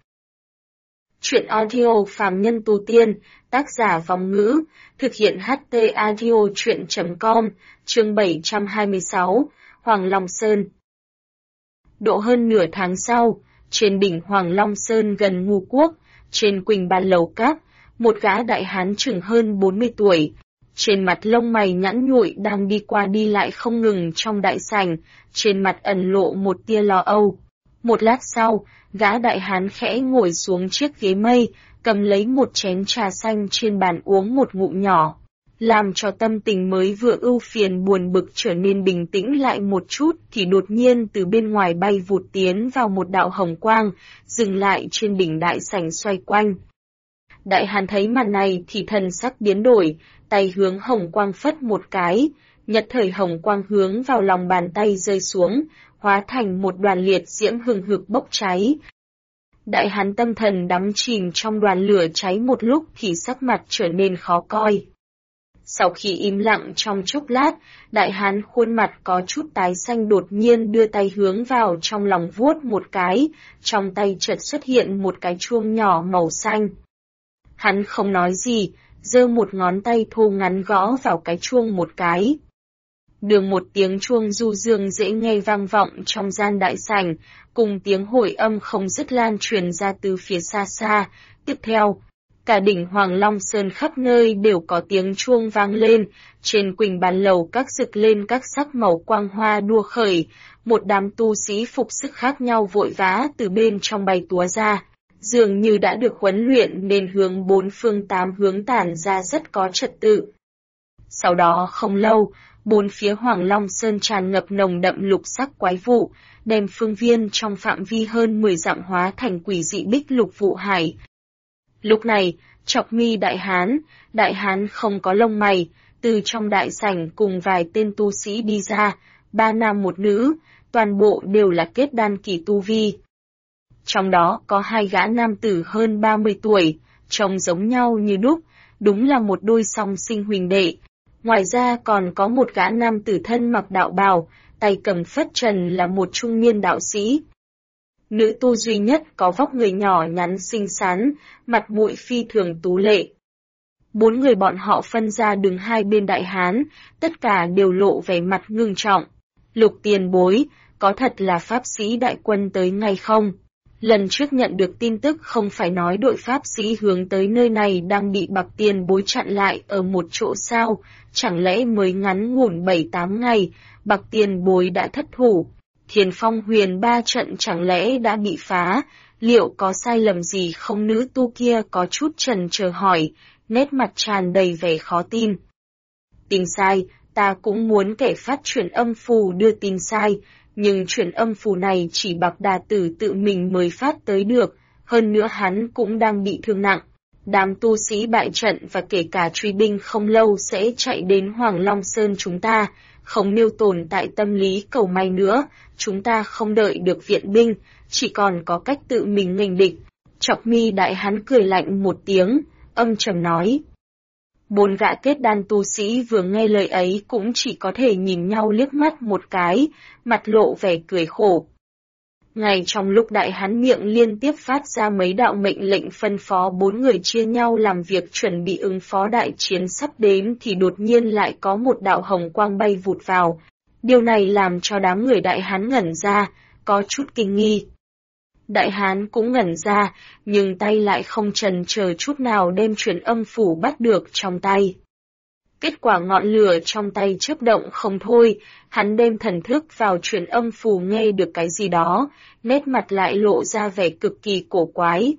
Chuyện audio phàm nhân tu tiên, tác giả Vong Ngữ, thực hiện HT audio chuyện.com, chương 726, Hoàng Long Sơn. Độ hơn nửa tháng sau, trên đỉnh Hoàng Long Sơn gần Ngu Quốc, trên Quỳnh Ban Lầu Các, một gã đại hán chừng hơn 40 tuổi, trên mặt lông mày nhẵn nhụi đang đi qua đi lại không ngừng trong đại sảnh, trên mặt ẩn lộ một tia lo âu. Một lát sau, gã đại hán khẽ ngồi xuống chiếc ghế mây, cầm lấy một chén trà xanh trên bàn uống một ngụm nhỏ, làm cho tâm tình mới vừa ưu phiền buồn bực trở nên bình tĩnh lại một chút thì đột nhiên từ bên ngoài bay vụt tiến vào một đạo hồng quang, dừng lại trên đỉnh đại sảnh xoay quanh. Đại hán thấy màn này thì thần sắc biến đổi, tay hướng hồng quang phất một cái, nhất thời hồng quang hướng vào lòng bàn tay rơi xuống, hóa thành một đoàn liệt diễm hừng hực bốc cháy. Đại hán tâm thần đắm chìm trong đoàn lửa cháy một lúc thì sắc mặt trở nên khó coi. Sau khi im lặng trong chốc lát, đại hán khuôn mặt có chút tái xanh đột nhiên đưa tay hướng vào trong lòng vuốt một cái, trong tay chợt xuất hiện một cái chuông nhỏ màu xanh. Hắn không nói gì, giơ một ngón tay thô ngắn gõ vào cái chuông một cái. Đường một tiếng chuông du dương dễ nghe vang vọng trong gian đại sảnh, cùng tiếng hồi âm không dứt lan truyền ra từ phía xa xa. Tiếp theo, cả đỉnh Hoàng Long Sơn khắp nơi đều có tiếng chuông vang lên, trên Quỳnh Ban Lầu Các rực lên các sắc màu quang hoa đua khởi, một đám tu sĩ phục sức khác nhau vội vã từ bên trong bay túa ra. Dường như đã được huấn luyện nên hướng bốn phương tám hướng tản ra rất có trật tự. Sau đó không lâu, bốn phía Hoàng Long Sơn tràn ngập nồng đậm lục sắc quái vụ, đem phương viên trong phạm vi hơn 10 dặm hóa thành quỷ dị bích lục vụ hải. Lúc này, Chọc Mi đại hán không có lông mày, từ trong đại sảnh cùng vài tên tu sĩ đi ra, 3 nam một nữ, toàn bộ đều là kết đan kỳ tu vi. Trong đó có 2 gã nam tử hơn 30 tuổi, trông giống nhau như đúc, đúng là một đôi song sinh huỳnh đệ. Ngoài ra còn có một gã nam tử thân mặc đạo bào, tay cầm phất trần là một trung niên đạo sĩ. Nữ tu duy nhất có vóc người nhỏ nhắn xinh xắn, mặt mũi phi thường tú lệ. 4 người bọn họ phân ra đứng hai bên đại hán, tất cả đều lộ vẻ mặt ngưng trọng. Lục tiền bối, có thật là pháp sĩ đại quân tới ngay không? Lần trước nhận được tin tức không phải nói đội pháp sĩ hướng tới nơi này đang bị Bạc tiền bối chặn lại ở một chỗ sao, chẳng lẽ mới ngắn ngủn 7-8 ngày, Bạc tiền bối đã thất thủ. Thiền Phong Huyền 3 trận chẳng lẽ đã bị phá, liệu có sai lầm gì không? Nữ tu kia có chút chần chờ hỏi, nét mặt tràn đầy vẻ khó tin. Tin sai, ta cũng muốn kẻ phát truyền âm phù đưa tin sai, nhưng truyền âm phù này chỉ Bạc Đà Tử tự mình mới phát tới được, hơn nữa hắn cũng đang bị thương nặng. Đám tu sĩ bại trận và kể cả truy binh không lâu sẽ chạy đến Hoàng Long Sơn chúng ta, không nêu tồn tại tâm lý cầu may nữa, chúng ta không đợi được viện binh, chỉ còn có cách tự mình nghênh địch. Chọc mi đại hán cười lạnh một tiếng, âm trầm nói. 4 gã kết đan tu sĩ vừa nghe lời ấy cũng chỉ có thể nhìn nhau liếc mắt một cái, mặt lộ vẻ cười khổ. Ngay trong lúc đại hán miệng liên tiếp phát ra mấy đạo mệnh lệnh phân phó 4 người chia nhau làm việc chuẩn bị ứng phó đại chiến sắp đến thì đột nhiên lại có một đạo hồng quang bay vụt vào. Điều này làm cho đám người đại hán ngẩn ra, có chút kinh nghi. Đại hán cũng ngẩn ra, nhưng tay lại không chần chờ chút nào đem truyền âm phủ bắt được trong tay. Kết quả ngọn lửa trong tay chớp động không thôi, hắn đem thần thức vào truyền âm phù nghe được cái gì đó, nét mặt lại lộ ra vẻ cực kỳ cổ quái.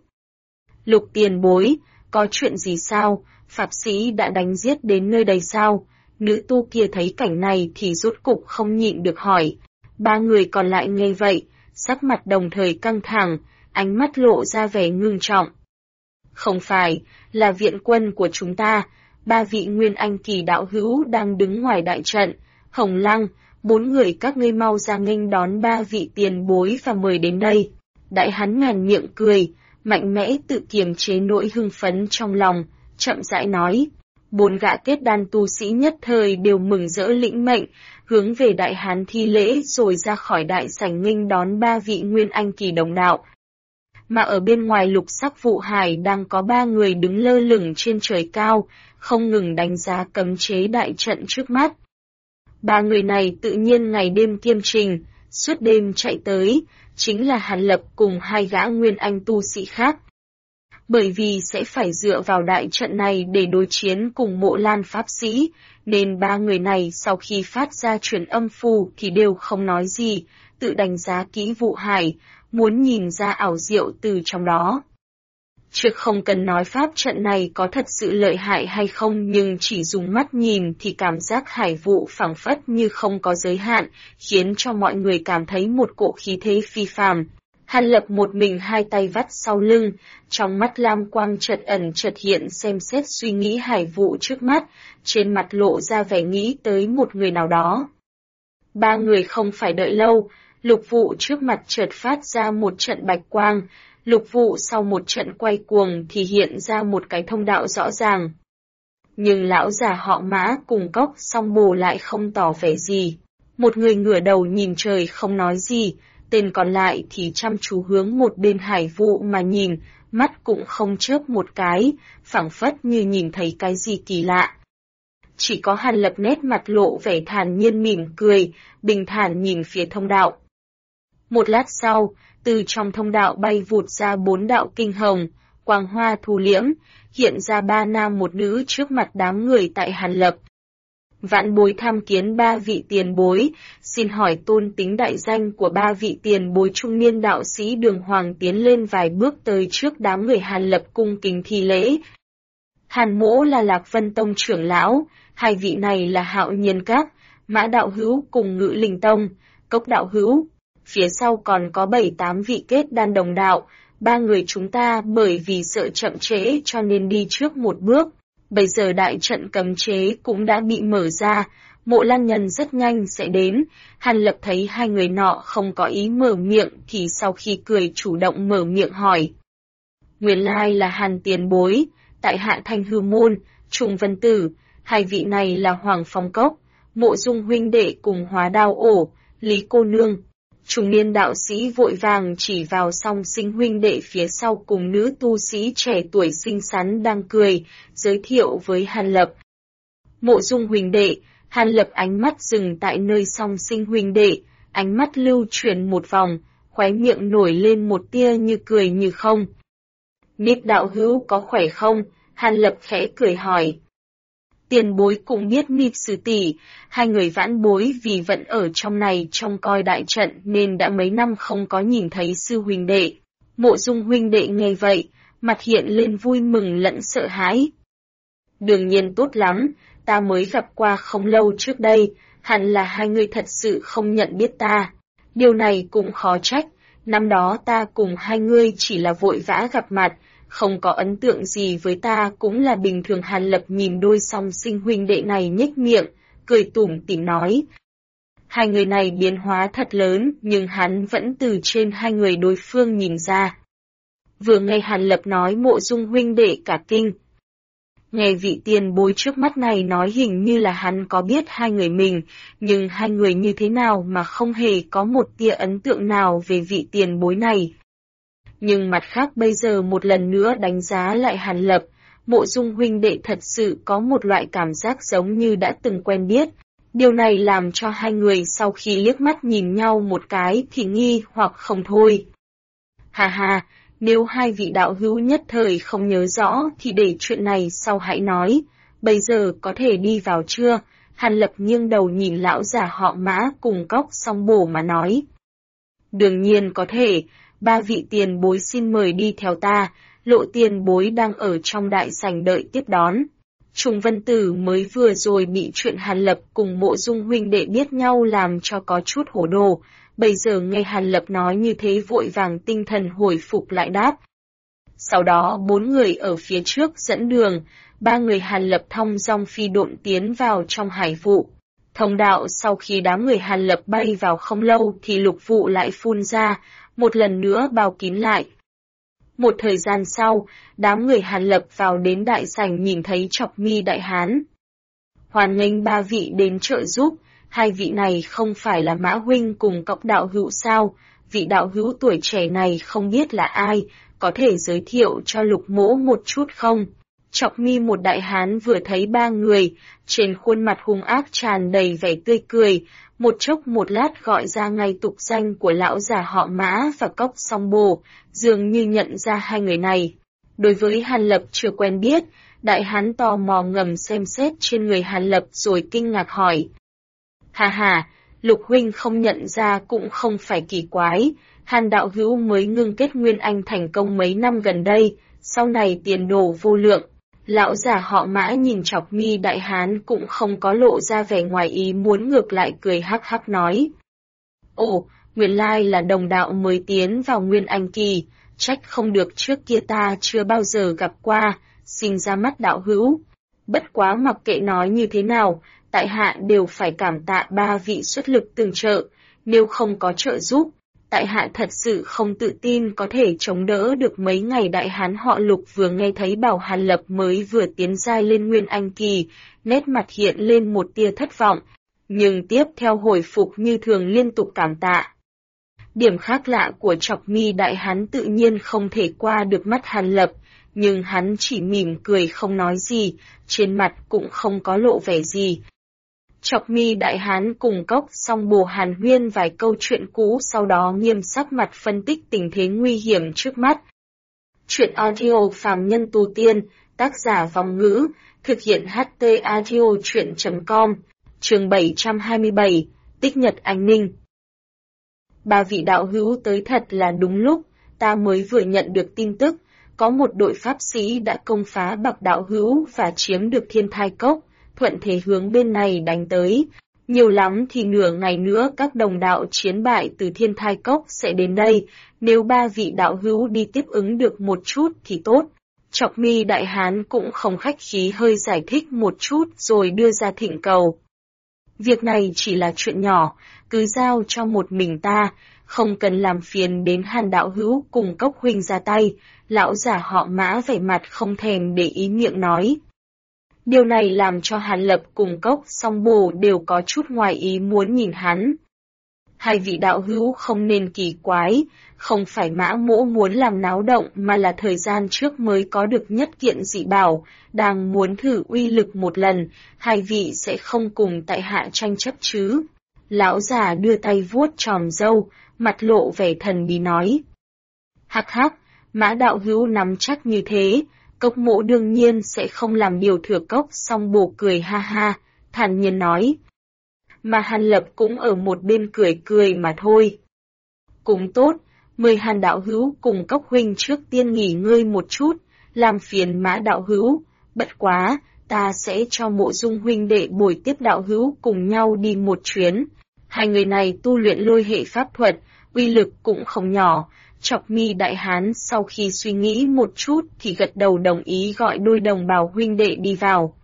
Lục tiền bối, có chuyện gì sao, Pháp sĩ đã đánh giết đến nơi đây sao? Nữ tu kia thấy cảnh này thì rốt cục không nhịn được hỏi. 3 người còn lại nghe vậy, sắc mặt đồng thời căng thẳng, ánh mắt lộ ra vẻ ngưng trọng. Không phải, là viện quân của chúng ta. 3 vị nguyên anh kỳ đạo hữu đang đứng ngoài đại trận, Hồng Lăng, 4 người các ngươi mau ra nghênh đón 3 vị tiền bối và mời đến đây. Đại hán ngàn miệng cười, mạnh mẽ tự kiềm chế nỗi hưng phấn trong lòng, chậm rãi nói. 4 gã kết đan tu sĩ nhất thời đều mừng rỡ lĩnh mệnh, hướng về đại hán thi lễ rồi ra khỏi đại sảnh nghênh đón 3 vị nguyên anh kỳ đồng đạo. Mà ở bên ngoài lục sắc vụ hải đang có 3 người đứng lơ lửng trên trời cao, không ngừng đánh giá cấm chế đại trận trước mắt. 3 người này tự nhiên ngày đêm kiêm trình, suốt đêm chạy tới, chính là Hàn Lập cùng 2 gã nguyên anh tu sĩ khác. Bởi vì sẽ phải dựa vào đại trận này để đối chiến cùng Mộ Lan Pháp Sĩ, nên 3 người này sau khi phát ra truyền âm phù thì đều không nói gì, tự đánh giá kỹ vụ hải, muốn nhìn ra ảo diệu từ trong đó. Chứ không cần nói pháp trận này có thật sự lợi hại hay không, nhưng chỉ dùng mắt nhìn thì cảm giác hải vụ phảng phất như không có giới hạn, khiến cho mọi người cảm thấy một cỗ khí thế phi phàm. Hàn Lập một mình 2 tay vắt sau lưng, trong mắt lam quang chợt ẩn chợt hiện xem xét suy nghĩ hải vụ trước mắt, trên mặt lộ ra vẻ nghĩ tới một người nào đó. 3 người không phải đợi lâu, lục vụ trước mặt chợt phát ra một trận bạch quang, lục vụ sau một trận quay cuồng thì hiện ra một cái thông đạo rõ ràng. Nhưng lão già họ Mã cùng Cốc Song Bồ lại không tỏ vẻ gì. Một người ngửa đầu nhìn trời không nói gì, tên còn lại thì chăm chú hướng một bên hải vụ mà nhìn, mắt cũng không chớp một cái, phảng phất như nhìn thấy cái gì kỳ lạ. Chỉ có Hàn Lập nét mặt lộ vẻ thản nhiên mỉm cười, bình thản nhìn phía thông đạo. Một lát sau, từ trong thông đạo bay vụt ra 4 đạo kinh hồng, quang hoa thu liễm, hiện ra 3 nam một nữ trước mặt đám người tại Hàn Lập. Vạn bối tham kiến 3 vị tiền bối, xin hỏi tôn tính đại danh của 3 vị tiền bối. Trung niên đạo sĩ Đường Hoàng tiến lên vài bước tới trước đám người Hàn Lập cung kính thi lễ. Hàn Mỗ là Lạc Vân Tông trưởng lão, 2 vị này là Hạo Nhiên Các, Mã đạo hữu cùng Ngự Linh Tông, Cốc đạo hữu. Phía sau còn có 7-8 vị kết đan đồng đạo, 3 người chúng ta bởi vì sợ chậm trễ cho nên đi trước một bước. Bây giờ đại trận cấm chế cũng đã bị mở ra, Mộ Lan Nhân rất nhanh sẽ đến. Hàn Lập thấy 2 người nọ không có ý mở miệng thì sau khi cười chủ động mở miệng hỏi. Nguyên lai là Hàn tiền bối, tại hạ Thanh Hư Môn, Trùng Vân Tử, 2 vị này là Hoàng Phong Cốc, Mộ Dung huynh đệ cùng Hóa Đao Ổ, Lý cô nương. Trung niên đạo sĩ vội vàng chỉ vào Song Sinh huynh đệ phía sau cùng nữ tu sĩ trẻ tuổi xinh xắn đang cười, giới thiệu với Hàn Lập. Mộ Dung huynh đệ, Hàn Lập ánh mắt dừng tại nơi Song Sinh huynh đệ, ánh mắt lưu chuyển một vòng, khóe miệng nổi lên một tia như cười như không. Niếp đạo hữu có khỏe không? Hàn Lập khẽ cười hỏi. Tiền bối cũng biết Niếp sư tỷ, 2 người vãn bối vì vẫn ở trong này trông coi đại trận nên đã mấy năm không có nhìn thấy sư huynh đệ. Mộ Dung huynh đệ nghe vậy, mặt hiện lên vui mừng lẫn sợ hãi. Đương nhiên tốt lắm, ta mới gặp qua không lâu trước đây, hẳn là hai người thật sự không nhận biết ta. Điều này cũng khó trách, năm đó ta cùng hai người chỉ là vội vã gặp mặt, không có ấn tượng gì với ta cũng là bình thường. Hàn Lập nhìn đôi song sinh huynh đệ này nhếch miệng, cười tủm tỉm nói. Hai người này biến hóa thật lớn, nhưng hắn vẫn từ trên hai người đối phương nhìn ra. Vừa nghe Hàn Lập nói, Mộ Dung huynh đệ cả kinh. Nghe vị tiền bối trước mắt này nói hình như là hắn có biết hai người mình, nhưng hai người như thế nào mà không hề có một tia ấn tượng nào về vị tiền bối này. Nhưng mặt khác bây giờ một lần nữa đánh giá lại Hàn Lập, Mộ Dung huynh đệ thật sự có một loại cảm giác giống như đã từng quen biết. Điều này làm cho hai người sau khi liếc mắt nhìn nhau một cái thì nghi hoặc không thôi. Hà hà, nếu hai vị đạo hữu nhất thời không nhớ rõ thì để chuyện này sau hãy nói, bây giờ có thể đi vào chưa? Hàn Lập nghiêng đầu nhìn lão già họ Mã cùng Cốc Song Bổ mà nói. Đương nhiên có thể, ba vị tiền bối xin mời đi theo ta, Lộ tiền bối đang ở trong đại sảnh đợi tiếp đón. Trùng Vân Tử mới vừa rồi bị chuyện Hàn Lập cùng Mộ Dung huynh đệ biết nhau làm cho có chút hổ đồ, bây giờ nghe Hàn Lập nói như thế vội vàng tinh thần hồi phục lại đáp. Sau đó bốn người ở phía trước dẫn đường, ba người Hàn Lập thong dong phi độn tiến vào trong hải vụ. Thông đạo sau khi đám người Hàn Lập bay vào không lâu thì lục vụ lại phun ra, một lần nữa bao kín lại. Một thời gian sau, đám người Hàn Lập vào đến đại sảnh nhìn thấy Chọc Mi đại hán. Hoan nghênh ba vị đến trợ giúp, hai vị này không phải là Mã huynh cùng Cốc đạo hữu sao? Vị đạo hữu tuổi trẻ này không biết là ai, có thể giới thiệu cho Lục Mỗ một chút không? Chọc Mi một đại hán vừa thấy ba người, trên khuôn mặt hung ác tràn đầy vẻ tươi cười, một chốc một lát gọi ra ngay tục danh của lão già họ Mã và Cốc Song Bồ, dường như nhận ra hai người này. Đối với Hàn Lập chưa quen biết, đại hán tò mò ngầm xem xét trên người Hàn Lập rồi kinh ngạc hỏi. Hà hà, Lục huynh không nhận ra cũng không phải kỳ quái, Hàn đạo hữu mới ngưng kết Nguyên Anh thành công mấy năm gần đây, sau này tiền đồ vô lượng. Lão già họ Mã nhìn Chọc Mi đại hán cũng không có lộ ra vẻ ngoài ý muốn, ngược lại cười hắc hắc nói. Ồ, nguyên lai là đồng đạo mới tiến vào Nguyên Anh kỳ, trách không được trước kia ta chưa bao giờ gặp qua, xin ra mắt đạo hữu. Bất quá mặc kệ nói như thế nào, tại hạ đều phải cảm tạ ba vị xuất lực tương trợ, nếu không có trợ giúp, tại hạ thật sự không tự tin có thể chống đỡ được mấy ngày. Đại hán họ Lục vừa nghe thấy bảo Hàn Lập mới vừa tiến giai lên Nguyên Anh kỳ, nét mặt hiện lên một tia thất vọng, nhưng tiếp theo hồi phục như thường liên tục cảm tạ. Điểm khác lạ của Chọc Mi đại hán tự nhiên không thể qua được mắt Hàn Lập, nhưng hắn chỉ mỉm cười không nói gì, trên mặt cũng không có lộ vẻ gì. Chọc Mi đại hán cùng Cốc Song Bồ hàn huyên vài câu chuyện cũ, sau đó nghiêm sắc mặt phân tích tình thế nguy hiểm trước mắt. Chuyện audio phàm nhân tu tiên, tác giả Vong Ngữ, thực hiện HT audio chuyện.com, chương 727, Tích Nhật Anh Ninh. Ba vị đạo hữu tới thật là đúng lúc, ta mới vừa nhận được tin tức, có một đội pháp sĩ đã công phá Bạc đạo hữu và chiếm được Thiên Thai Cốc, thuận thế hướng bên này đánh tới. Nhiều lắm thì nửa ngày nữa các đồng đạo chiến bại từ Thiên Thai Cốc sẽ đến đây, nếu ba vị đạo hữu đi tiếp ứng được một chút thì tốt. Chọc Mi đại hán cũng không khách khí, hơi giải thích một chút rồi đưa ra thỉnh cầu. Việc này chỉ là chuyện nhỏ, cứ giao cho một mình ta, không cần làm phiền đến Hàn đạo hữu cùng Cốc huynh ra tay. Lão già họ Mã vẻ mặt không thèm để ý miệng nói. Điều này làm cho Hàn Lập cùng Cốc Song Bồ đều có chút ngoài ý muốn nhìn hắn. Hai vị đạo hữu không nên kỳ quái, không phải Mã Mỗ muốn làm náo động mà là thời gian trước mới có được nhất kiện dị bảo, đang muốn thử uy lực một lần, hai vị sẽ không cùng tại hạ tranh chấp chứ. Lão già đưa tay vuốt tròm râu, mặt lộ vẻ thần bí nói. Hắc hắc, Mã đạo hữu nắm chắc như thế, Cốc Mỗ đương nhiên sẽ không làm điều thừa. Cốc Song Bồ cười ha ha, thản nhiên nói. Mà Hàn Lập cũng ở một bên cười cười mà thôi. Cũng tốt, mời Hàn đạo hữu cùng Cốc huynh trước tiên nghỉ ngơi một chút, làm phiền Mã đạo hữu, bất quá, ta sẽ cho Mộ Dung huynh đệ bồi tiếp đạo hữu cùng nhau đi một chuyến. Hai người này tu luyện lôi hệ pháp thuật, uy lực cũng không nhỏ. Chọc Mi đại hán sau khi suy nghĩ một chút thì gật đầu đồng ý gọi đôi đồng bào huynh đệ đi vào.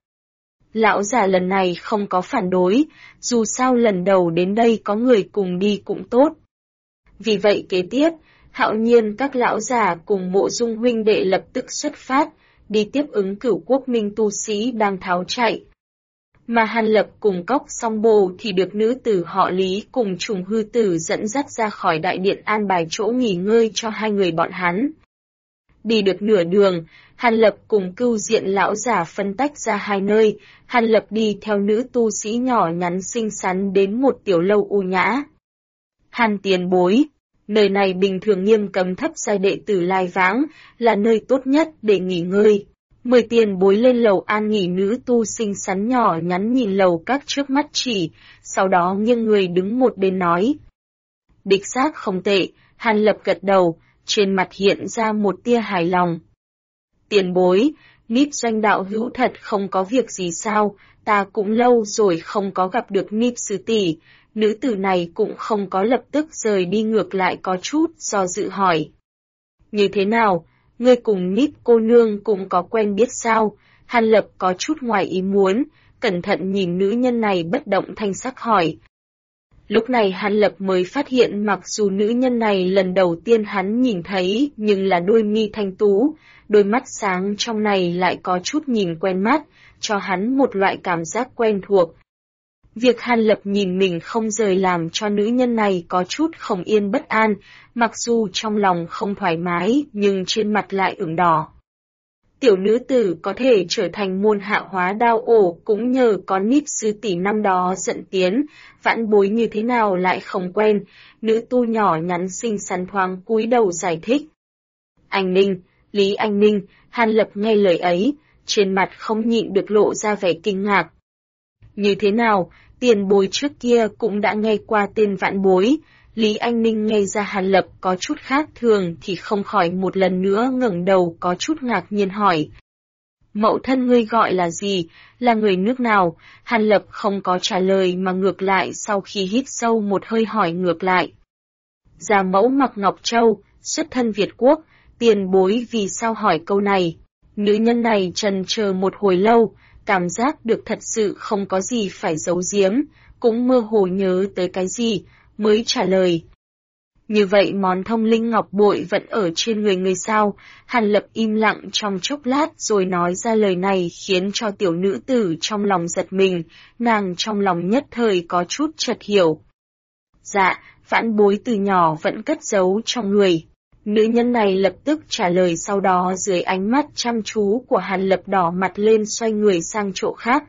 Lão già lần này không có phản đối, dù sao lần đầu đến đây có người cùng đi cũng tốt. Vì vậy kế tiếp, Hạo Nhiên các lão già cùng Mộ Dung huynh đệ lập tức xuất phát, đi tiếp ứng Cửu Quốc Minh tu sĩ đang tháo chạy. Mà Hàn Lập cùng Cốc Song Bồ thì được nữ tử họ Lý cùng Trùng Hư Tử dẫn dắt ra khỏi đại điện an bài chỗ nghỉ ngơi cho hai người bọn hắn. Đi được nửa đường, Hàn Lập cùng Cưu Diện lão giả phân tách ra hai nơi, Hàn Lập đi theo nữ tu sĩ nhỏ nhắn xinh xắn đến một tiểu lâu u nhã. Hàn tiền bối, nơi này bình thường nghiêm cấm thấp giai đệ tử lai vãng, là nơi tốt nhất để nghỉ ngơi. Mời tiền bối lên lầu an nghỉ. Nữ tu xinh xắn nhỏ nhắn nhìn lầu các trước mắt chỉ, sau đó nghiêng người đứng một bên nói. Đích xác không tệ, Hàn Lập gật đầu, trên mặt hiện ra một tia hài lòng. Tiền bối, Nít Doanh đạo hữu thật không có việc gì sao, ta cũng lâu rồi không có gặp được Nít sư tỷ. Nữ tử này cũng không có lập tức rời đi, ngược lại có chút do dự hỏi. Như thế nào, ngươi cùng Nít cô nương cũng có quen biết sao? Hàn Lập có chút ngoài ý muốn, cẩn thận nhìn nữ nhân này bất động thanh sắc hỏi. Lúc này Hàn Lập mới phát hiện mặc dù nữ nhân này lần đầu tiên hắn nhìn thấy nhưng là đôi mi thanh tú, đôi mắt sáng trong này lại có chút nhìn quen mắt, cho hắn một loại cảm giác quen thuộc. Việc Hàn Lập nhìn mình không rời làm cho nữ nhân này có chút không yên bất an, mặc dù trong lòng không thoải mái nhưng trên mặt lại ửng đỏ. Tiểu nữ tử có thể trở thành môn hạ hóa đao ổ cũng nhờ có Nít sư tỷ năm đó dẫn tiến, vãn bối như thế nào lại không quen, nữ tu nhỏ nhắn xinh xắn thoáng cúi đầu giải thích. Anh Ninh, Lý Anh Ninh, Hàn Lập nghe lời ấy, trên mặt không nhịn được lộ ra vẻ kinh ngạc. Như thế nào, tiền bối trước kia cũng đã nghe qua tên vãn bối. Lý Anh Ninh nghe ra Hàn Lập có chút khác thường thì không khỏi một lần nữa ngẩng đầu có chút ngạc nhiên hỏi. Mẫu thân ngươi gọi là gì, là người nước nào? Hàn Lập không có trả lời mà ngược lại sau khi hít sâu một hơi hỏi ngược lại. Gia mẫu Mặc Ngọc Châu, xuất thân Việt Quốc, tiền bối vì sao hỏi câu này? Nữ nhân này trần chờ một hồi lâu, cảm giác được thật sự không có gì phải giấu giếm, cũng mơ hồ nhớ tới cái gì, mới trả lời. Như vậy món thông linh ngọc bội vẫn ở trên người người sao? Hàn Lập im lặng trong chốc lát rồi nói ra lời này khiến cho tiểu nữ tử trong lòng giật mình, nàng trong lòng nhất thời có chút chợt hiểu. Dạ, vãn bối từ nhỏ vẫn cất giấu trong người. Nữ nhân này lập tức trả lời, sau đó dưới ánh mắt chăm chú của Hàn Lập đỏ mặt lên xoay người sang chỗ khác.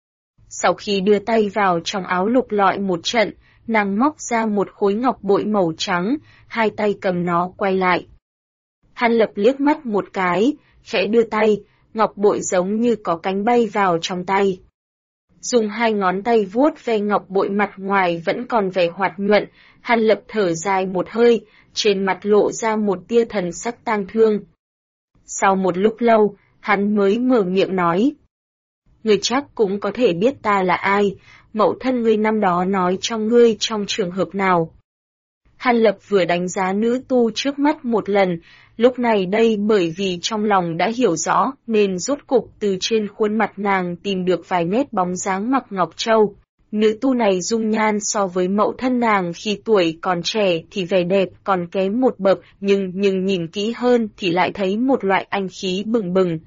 Sau khi đưa tay vào trong áo lục lọi một trận, nàng móc ra một khối ngọc bội màu trắng, hai tay cầm nó quay lại. Hàn Lập liếc mắt một cái, khẽ đưa tay, ngọc bội giống như có cánh bay vào trong tay. Dùng hai ngón tay vuốt ve ngọc bội, mặt ngoài vẫn còn vẻ hoạt nhuận, Hàn Lập thở dài một hơi, trên mặt lộ ra một tia thần sắc tang thương. Sau một lúc lâu, hắn mới mở miệng nói. Ngươi chắc cũng có thể biết ta là ai, mẫu thân ngươi năm đó nói cho ngươi trong trường hợp nào. Hàn Lập vừa đánh giá nữ tu trước mắt một lần, lúc này đây bởi vì trong lòng đã hiểu rõ nên rốt cục từ trên khuôn mặt nàng tìm được vài nét bóng dáng Mặc Ngọc Châu. Nữ tu này dung nhan so với mẫu thân nàng khi tuổi còn trẻ thì vẻ đẹp còn kém một bậc, nhưng nhìn kỹ hơn thì lại thấy một loại anh khí bừng bừng.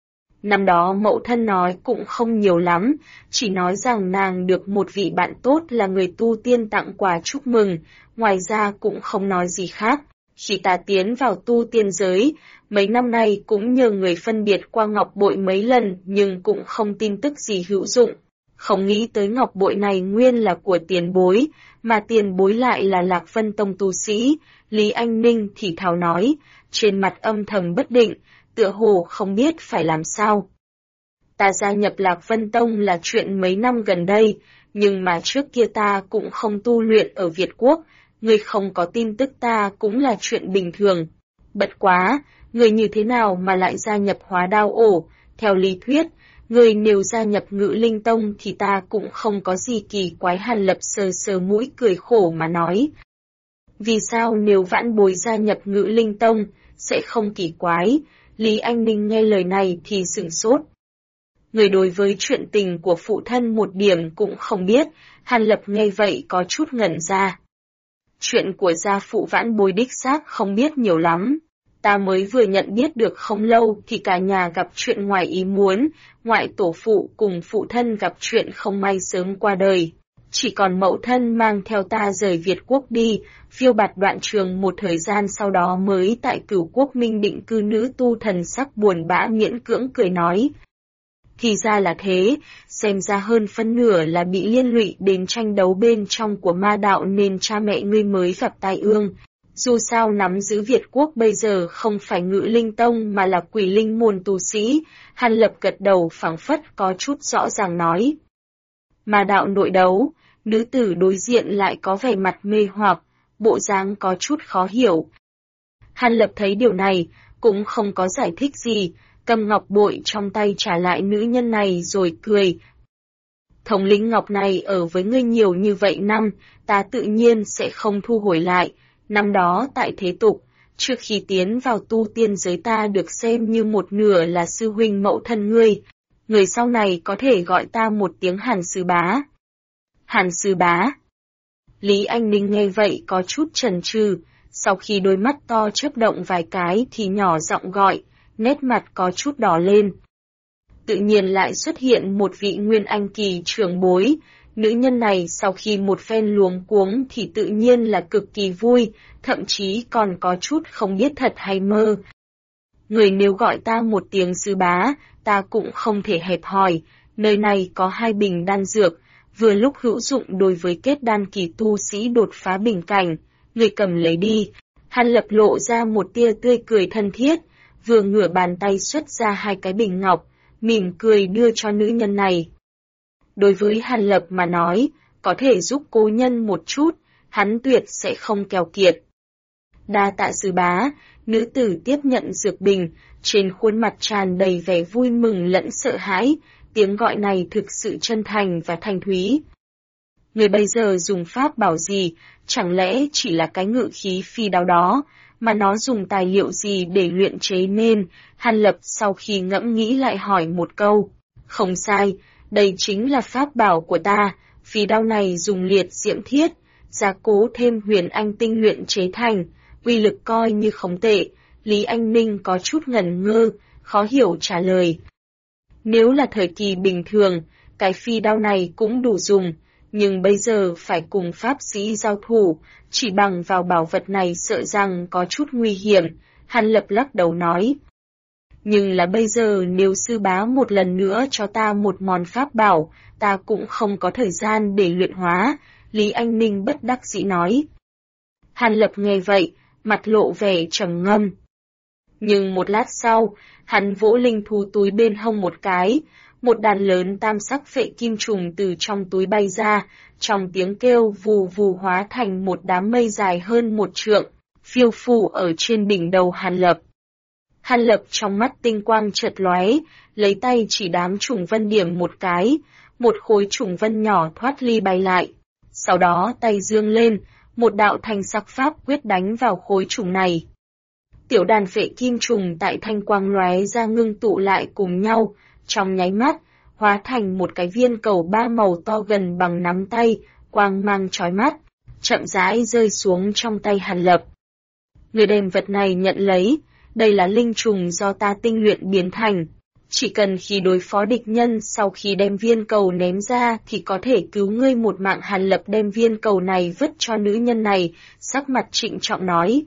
Năm đó mẫu thân nói cũng không nhiều lắm, chỉ nói rằng nàng được một vị bạn tốt là người tu tiên tặng quà chúc mừng, ngoài ra cũng không nói gì khác. Khi ta tiến vào tu tiên giới, mấy năm nay cũng nhờ người phân biệt qua ngọc bội mấy lần nhưng cũng không tin tức gì hữu dụng. Không nghĩ tới ngọc bội này nguyên là của tiền bối, mà tiền bối lại là Lạc Vân Tông tu sĩ. Lý Anh Ninh thì thào nói, trên mặt âm thầm bất định, tựa hồ không biết phải làm sao. Ta gia nhập Lạc Vân Tông là chuyện mấy năm gần đây, nhưng mà trước kia ta cũng không tu luyện ở Việt Quốc, người không có tin tức ta cũng là chuyện bình thường. Bất quá, người như thế nào mà lại gia nhập Hóa Đao Ổ? Theo lý thuyết, Người nếu gia nhập Ngự Linh Tông thì ta cũng không có gì kỳ quái. Hàn Lập sờ sờ mũi cười khổ mà nói. Vì sao nếu vãn bối gia nhập Ngự Linh Tông, sẽ không kỳ quái? Lý Anh Ninh nghe lời này thì sửng sốt. Người đối với chuyện tình của phụ thân một điểm cũng không biết, Hàn Lập nghe vậy có chút ngẩn ra. Chuyện của gia phụ vãn bối đích xác không biết nhiều lắm. Ta mới vừa nhận biết được không lâu thì cả nhà gặp chuyện ngoài ý muốn, ngoại tổ phụ cùng phụ thân gặp chuyện không may sớm qua đời. Chỉ còn mẫu thân mang theo ta rời Việt quốc đi, phiêu bạt đoạn trường một thời gian sau đó mới tại Cửu Quốc Minh định cư. Nữ tu thần sắc buồn bã miễn cưỡng cười nói. Thì ra là thế, xem ra hơn phân nửa là bị liên lụy đến tranh đấu bên trong của ma đạo nên cha mẹ ngươi mới gặp tai ương. Dù sao nắm giữ Việt quốc bây giờ không phải Ngự Linh Tông mà là Quỷ Linh môn tu sĩ. Hàn Lập gật đầu phảng phất có chút rõ ràng nói. Ma đạo nội đấu, nữ tử đối diện lại có vẻ mặt mê hoặc, bộ dáng có chút khó hiểu. Hàn Lập thấy điều này, cũng không có giải thích gì, cầm ngọc bội trong tay trả lại nữ nhân này rồi cười. Thống lĩnh ngọc này ở với ngươi nhiều như vậy năm, ta tự nhiên sẽ không thu hồi lại. Năm đó tại thế tục, trước khi tiến vào tu tiên giới ta được xem như một nửa là sư huynh mẫu thân ngươi. Người sau này có thể gọi ta một tiếng Hàn sư bá. Hàn sư bá. Lý Anh Ninh nghe vậy có chút chần chừ, sau khi đôi mắt to chớp động vài cái thì nhỏ giọng gọi, nét mặt có chút đỏ lên. Tự nhiên lại xuất hiện một vị nguyên anh kỳ trưởng bối. Nữ nhân này sau khi một phen luống cuống thì tự nhiên là cực kỳ vui, thậm chí còn có chút không biết thật hay mơ. Người nếu gọi ta một tiếng sư bá, ta cũng không thể hẹp hòi, nơi này có 2 bình đan dược, vừa lúc hữu dụng đối với kết đan kỳ tu sĩ đột phá bình cảnh, người cầm lấy đi. Hàn Lập lộ ra một tia tươi cười thân thiết, vừa ngửa bàn tay xuất ra 2 cái bình ngọc, mỉm cười đưa cho nữ nhân này. Đối với Hàn Lập mà nói, có thể giúp cố nhân một chút, hắn tuyệt sẽ không keo kiệt. Đa tạ sư bá, nữ tử tiếp nhận dược bình, trên khuôn mặt tràn đầy vẻ vui mừng lẫn sợ hãi, tiếng gọi này thực sự chân thành và thanh thúy. Người bây giờ dùng pháp bảo gì, chẳng lẽ chỉ là cái ngự khí phi đao đó, mà nó dùng tài liệu gì để luyện chế nên? Hàn Lập sau khi ngẫm nghĩ lại hỏi một câu. Không sai, đây chính là pháp bảo của ta, phi đao này dùng liệt diễm thiết, gia cố thêm huyền anh tinh luyện chế thành, uy lực coi như không tệ. Lý Anh Ninh có chút ngẩn ngơ, khó hiểu trả lời. Nếu là thời kỳ bình thường, cái phi đao này cũng đủ dùng, nhưng bây giờ phải cùng pháp sĩ giao thủ, chỉ bằng vào bảo vật này sợ rằng có chút nguy hiểm. Hàn Lập lắc đầu nói. Nhưng là bây giờ nếu sư bá một lần nữa cho ta một món pháp bảo, ta cũng không có thời gian để luyện hóa, Lý Anh Ninh bất đắc dĩ nói. Hàn Lập nghe vậy, mặt lộ vẻ trầm ngâm. Nhưng một lát sau, hắn vỗ linh thú túi bên hông một cái, một đàn lớn tam sắc phệ kim trùng từ trong túi bay ra, trong tiếng kêu vù vù hóa thành một đám mây dài hơn 1 trượng, phiêu phù ở trên đỉnh đầu Hàn Lập. Hàn Lập trong mắt tinh quang chợt lóe, lấy tay chỉ đám trùng vân điểm một cái, một khối trùng vân nhỏ thoát ly bay lại. Sau đó tay dương lên, một đạo thanh sắc pháp quyết đánh vào khối trùng này. Tiểu đàn phệ kim trùng tại thanh quang lóe ra ngưng tụ lại cùng nhau, trong nháy mắt, hóa thành một cái viên cầu 3 màu to gần bằng nắm tay, quang mang chói mắt, chậm rãi rơi xuống trong tay Hàn Lập. Người đem vật này nhận lấy, đây là linh trùng do ta tinh luyện biến thành. Chỉ cần khi đối phó địch nhân sau khi đem viên cầu ném ra thì có thể cứu ngươi một mạng. Hàn Lập đem viên cầu này vứt cho nữ nhân này, sắc mặt trịnh trọng nói.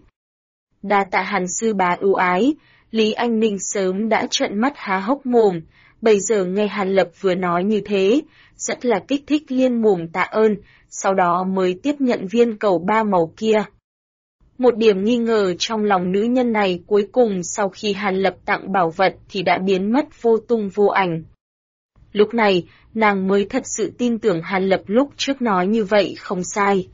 Đa tạ Hàn sư bá ưu ái, Lý Anh Ninh sớm đã trợn mắt há hốc mồm, bây giờ nghe Hàn Lập vừa nói như thế, rất là kích thích liên mồm tạ ơn, sau đó mới tiếp nhận viên cầu 3 màu kia. Một điểm nghi ngờ trong lòng nữ nhân này cuối cùng sau khi Hàn Lập tặng bảo vật thì đã biến mất vô tung vô ảnh. Lúc này, nàng mới thật sự tin tưởng Hàn Lập lúc trước nói như vậy không sai.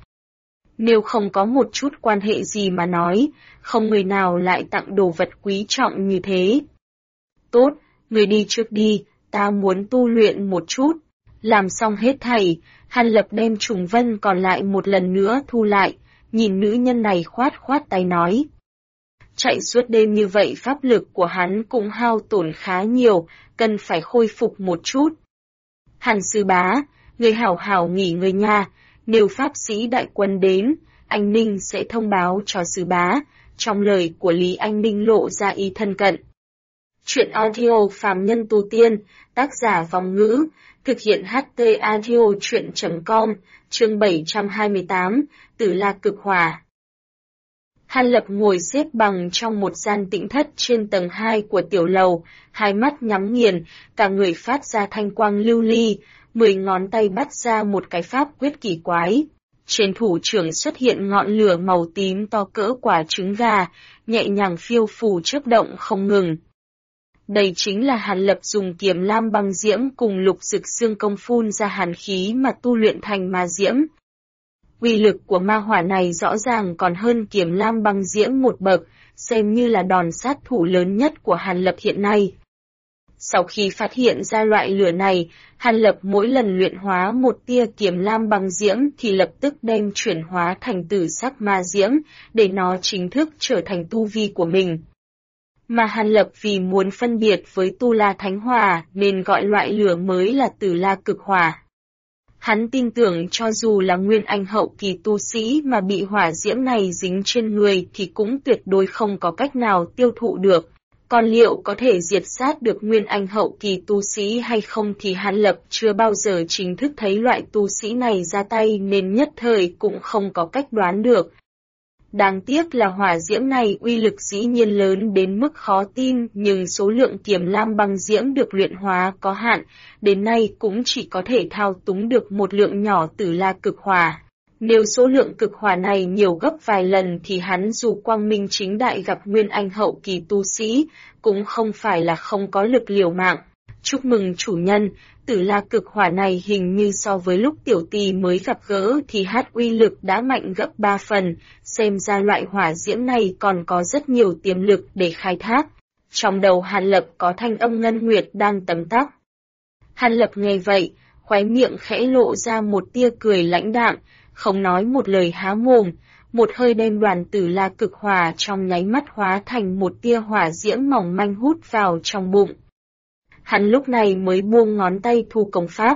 Nếu không có một chút quan hệ gì mà nói, không người nào lại tặng đồ vật quý trọng như thế. Tốt, người đi trước đi, ta muốn tu luyện một chút. Làm xong hết thảy, Hàn Lập đem trùng vân còn lại một lần nữa thu lại, nhìn nữ nhân này khoát khoát tay nói. Chạy suốt đêm như vậy pháp lực của hắn cũng hao tổn khá nhiều, cần phải khôi phục một chút. Hàn sư bá, người hảo hảo nghỉ ngơi nha, nếu pháp sĩ đại quân đến, anh Ninh sẽ thông báo cho sư bá. Trong lời của Lý Anh Ninh lộ ra ý thân cận. Chuyện audio phàm nhân tu tiên, tác giả Vong Ngữ, thực hiện HT audio chuyện.com, chương 728, Tử La Cực Hỏa. Hàn Lập ngồi xếp bằng trong một gian tĩnh thất trên tầng 2 của tiểu lầu, hai mắt nhắm nghiền, cả người phát ra thanh quang lưu ly, 10 ngón tay bắt ra một cái pháp quyết kỳ quái. Trên thủ trưởng xuất hiện ngọn lửa màu tím to cỡ quả trứng gà, nhẹ nhàng phiêu phù chớp động không ngừng. Đây chính là Hàn Lập dùng kiếm lam băng diễm cùng lục dực xương công phun ra hàn khí mà tu luyện thành ma diễm. Uy lực của ma hỏa này rõ ràng còn hơn kiếm lam băng diễm một bậc, xem như là đòn sát thủ lớn nhất của Hàn Lập hiện nay. Sau khi phát hiện ra loại lửa này, Hàn Lập mỗi lần luyện hóa một tia kiếm lam băng diễm thì lập tức đem chuyển hóa thành tử sắc ma diễm, để nó chính thức trở thành tu vi của mình. Mà Hàn Lập vì muốn phân biệt với Tu La Thánh Hỏa nên gọi loại lửa mới là Tử La Cực Hỏa. Hắn tin tưởng cho dù là nguyên anh hậu kỳ tu sĩ mà bị hỏa diễm này dính trên người thì cũng tuyệt đối không có cách nào tiêu thụ được. Còn liệu có thể diệt sát được nguyên anh hậu kỳ tu sĩ hay không thì Hàn Lập chưa bao giờ chính thức thấy loại tu sĩ này ra tay nên nhất thời cũng không có cách đoán được. Đáng tiếc là hỏa diễm này uy lực dĩ nhiên lớn đến mức khó tin, nhưng số lượng kiếm lam băng diễm được luyện hóa có hạn, đến nay cũng chỉ có thể thao túng được một lượng nhỏ Tử La Cực Hỏa. Nếu số lượng cực hỏa này nhiều gấp vài lần thì hắn dù quang minh chính đại gặp nguyên anh hậu kỳ tu sĩ, cũng không phải là không có lực liều mạng. Chúc mừng chủ nhân, Tử La Cực Hỏa này hình như so với lúc tiểu tỳ mới gặp gỡ thì uy lực đã mạnh gấp 3 phần, xem ra loại hỏa diễm này còn có rất nhiều tiềm lực để khai thác. Trong đầu Hàn Lập có thanh âm Ngân Nguyệt đang tấm tắc. Hàn Lập nghe vậy, khóe miệng khẽ lộ ra một tia cười lãnh đạm, không nói một lời há mồm, một hơi đem đoàn Tử La Cực Hỏa trong nháy mắt hóa thành một tia hỏa diễm mỏng manh hút vào trong bụng. Hắn lúc này mới buông ngón tay thu công pháp.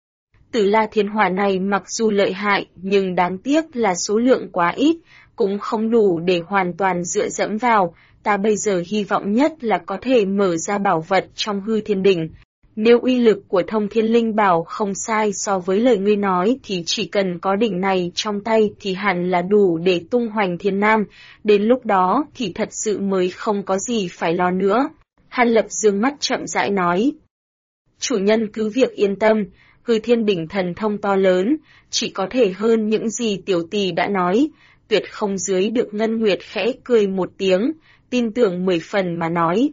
Tử La Thiên Hỏa này mặc dù lợi hại nhưng đáng tiếc là số lượng quá ít, cũng không đủ để hoàn toàn dựa dẫm vào, ta bây giờ hy vọng nhất là có thể mở ra bảo vật trong hư thiên đỉnh. Nếu uy lực của thông thiên linh bảo không sai so với lời ngươi nói thì chỉ cần có đỉnh này trong tay thì hẳn là đủ để tung hoành thiên nam, đến lúc đó thì thật sự mới không có gì phải lo nữa. Hàn Lập dương mắt chậm rãi nói. Chủ nhân cứ việc yên tâm, hư thiên đỉnh thần thông to lớn, chỉ có thể hơn những gì tiểu tỳ đã nói, tuyệt không dưới được. Ngân Nguyệt khẽ cười một tiếng, tin tưởng 10 phần mà nói.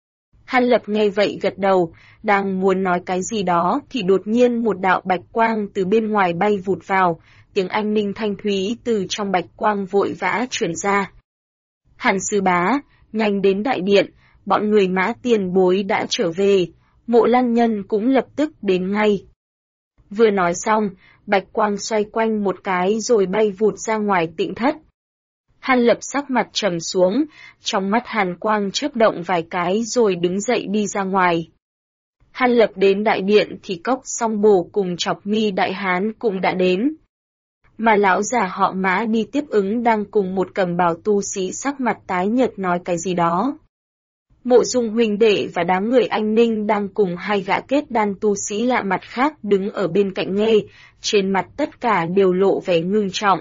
Hàn Lập nghe vậy gật đầu, đang muốn nói cái gì đó thì đột nhiên một đạo bạch quang từ bên ngoài bay vụt vào, tiếng anh ninh thanh thúy từ trong bạch quang vội vã truyền ra. Hàn sư bá, nhanh đến đại điện, bọn người Mã tiền bối đã trở về, Mộ Lăng Nhân cũng lập tức đến ngay. Vừa nói xong, bạch quang xoay quanh một cái rồi bay vụt ra ngoài tịnh thất. Hàn Lập sắc mặt trầm xuống, trong mắt hàn quang chớp động vài cái rồi đứng dậy đi ra ngoài. Hàn Lập đến đại điện thì Cốc Song Bồ cùng Chọc Mi đại hán cũng đã đến. Mà lão già họ Mã đi tiếp ứng đang cùng một cầm bào tu sĩ sắc mặt tái nhợt nói cái gì đó. Mộ Dung huynh đệ và đám người anh Ninh đang cùng hai gã kết đan tu sĩ lạ mặt khác đứng ở bên cạnh nghe, trên mặt tất cả đều lộ vẻ ngưng trọng.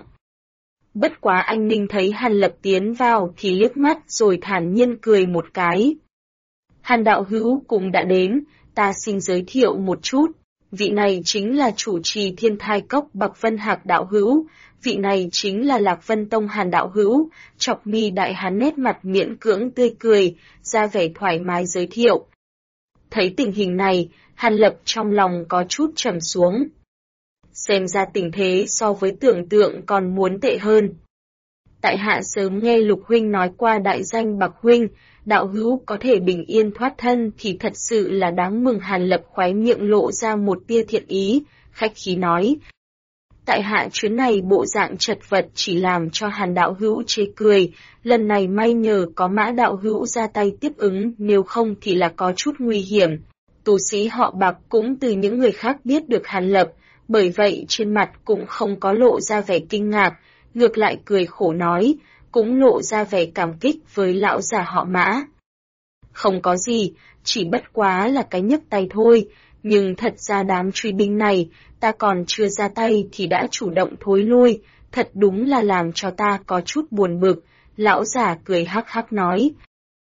Bất quá anh Ninh thấy Hàn Lập tiến vào thì liếc mắt rồi thản nhiên cười một cái. Hàn đạo hữu cũng đã đến, ta xin giới thiệu một chút. Vị này chính là chủ trì Thiên Thai Cốc Bạc Vân Hạc đạo hữu, vị này chính là Lạc Vân Tông Hàn đạo hữu. Chọc Mi đại hán nét mặt miễn cưỡng tươi cười, ra vẻ thoải mái giới thiệu. Thấy tình hình này, Hàn Lập trong lòng có chút trầm xuống. Xem ra tình thế so với tưởng tượng còn muốn tệ hơn. Tại hạ sớm nghe Lục huynh nói qua đại danh Bạc huynh, đạo hữu có thể bình yên thoát thân thì thật sự là đáng mừng. Hàn Lập khóe miệng lộ ra một tia thiện ý, khách khí nói. Tại hạ chuyến này bộ dạng chật vật chỉ làm cho Hàn đạo hữu chê cười, lần này may nhờ có Mã đạo hữu ra tay tiếp ứng, nếu không thì là có chút nguy hiểm. Tu sĩ họ Bạc cũng từ những người khác biết được Hàn Lập, bởi vậy trên mặt cũng không có lộ ra vẻ kinh ngạc, ngược lại cười khổ nói, cũng lộ ra vẻ cảm kích với lão già họ Mã. Không có gì, chỉ bất quá là cái nhấc tay thôi, nhưng thật ra đám truy binh này, ta còn chưa ra tay thì đã chủ động thối lui, thật đúng là làm cho ta có chút buồn bực. Lão già cười hắc hắc nói.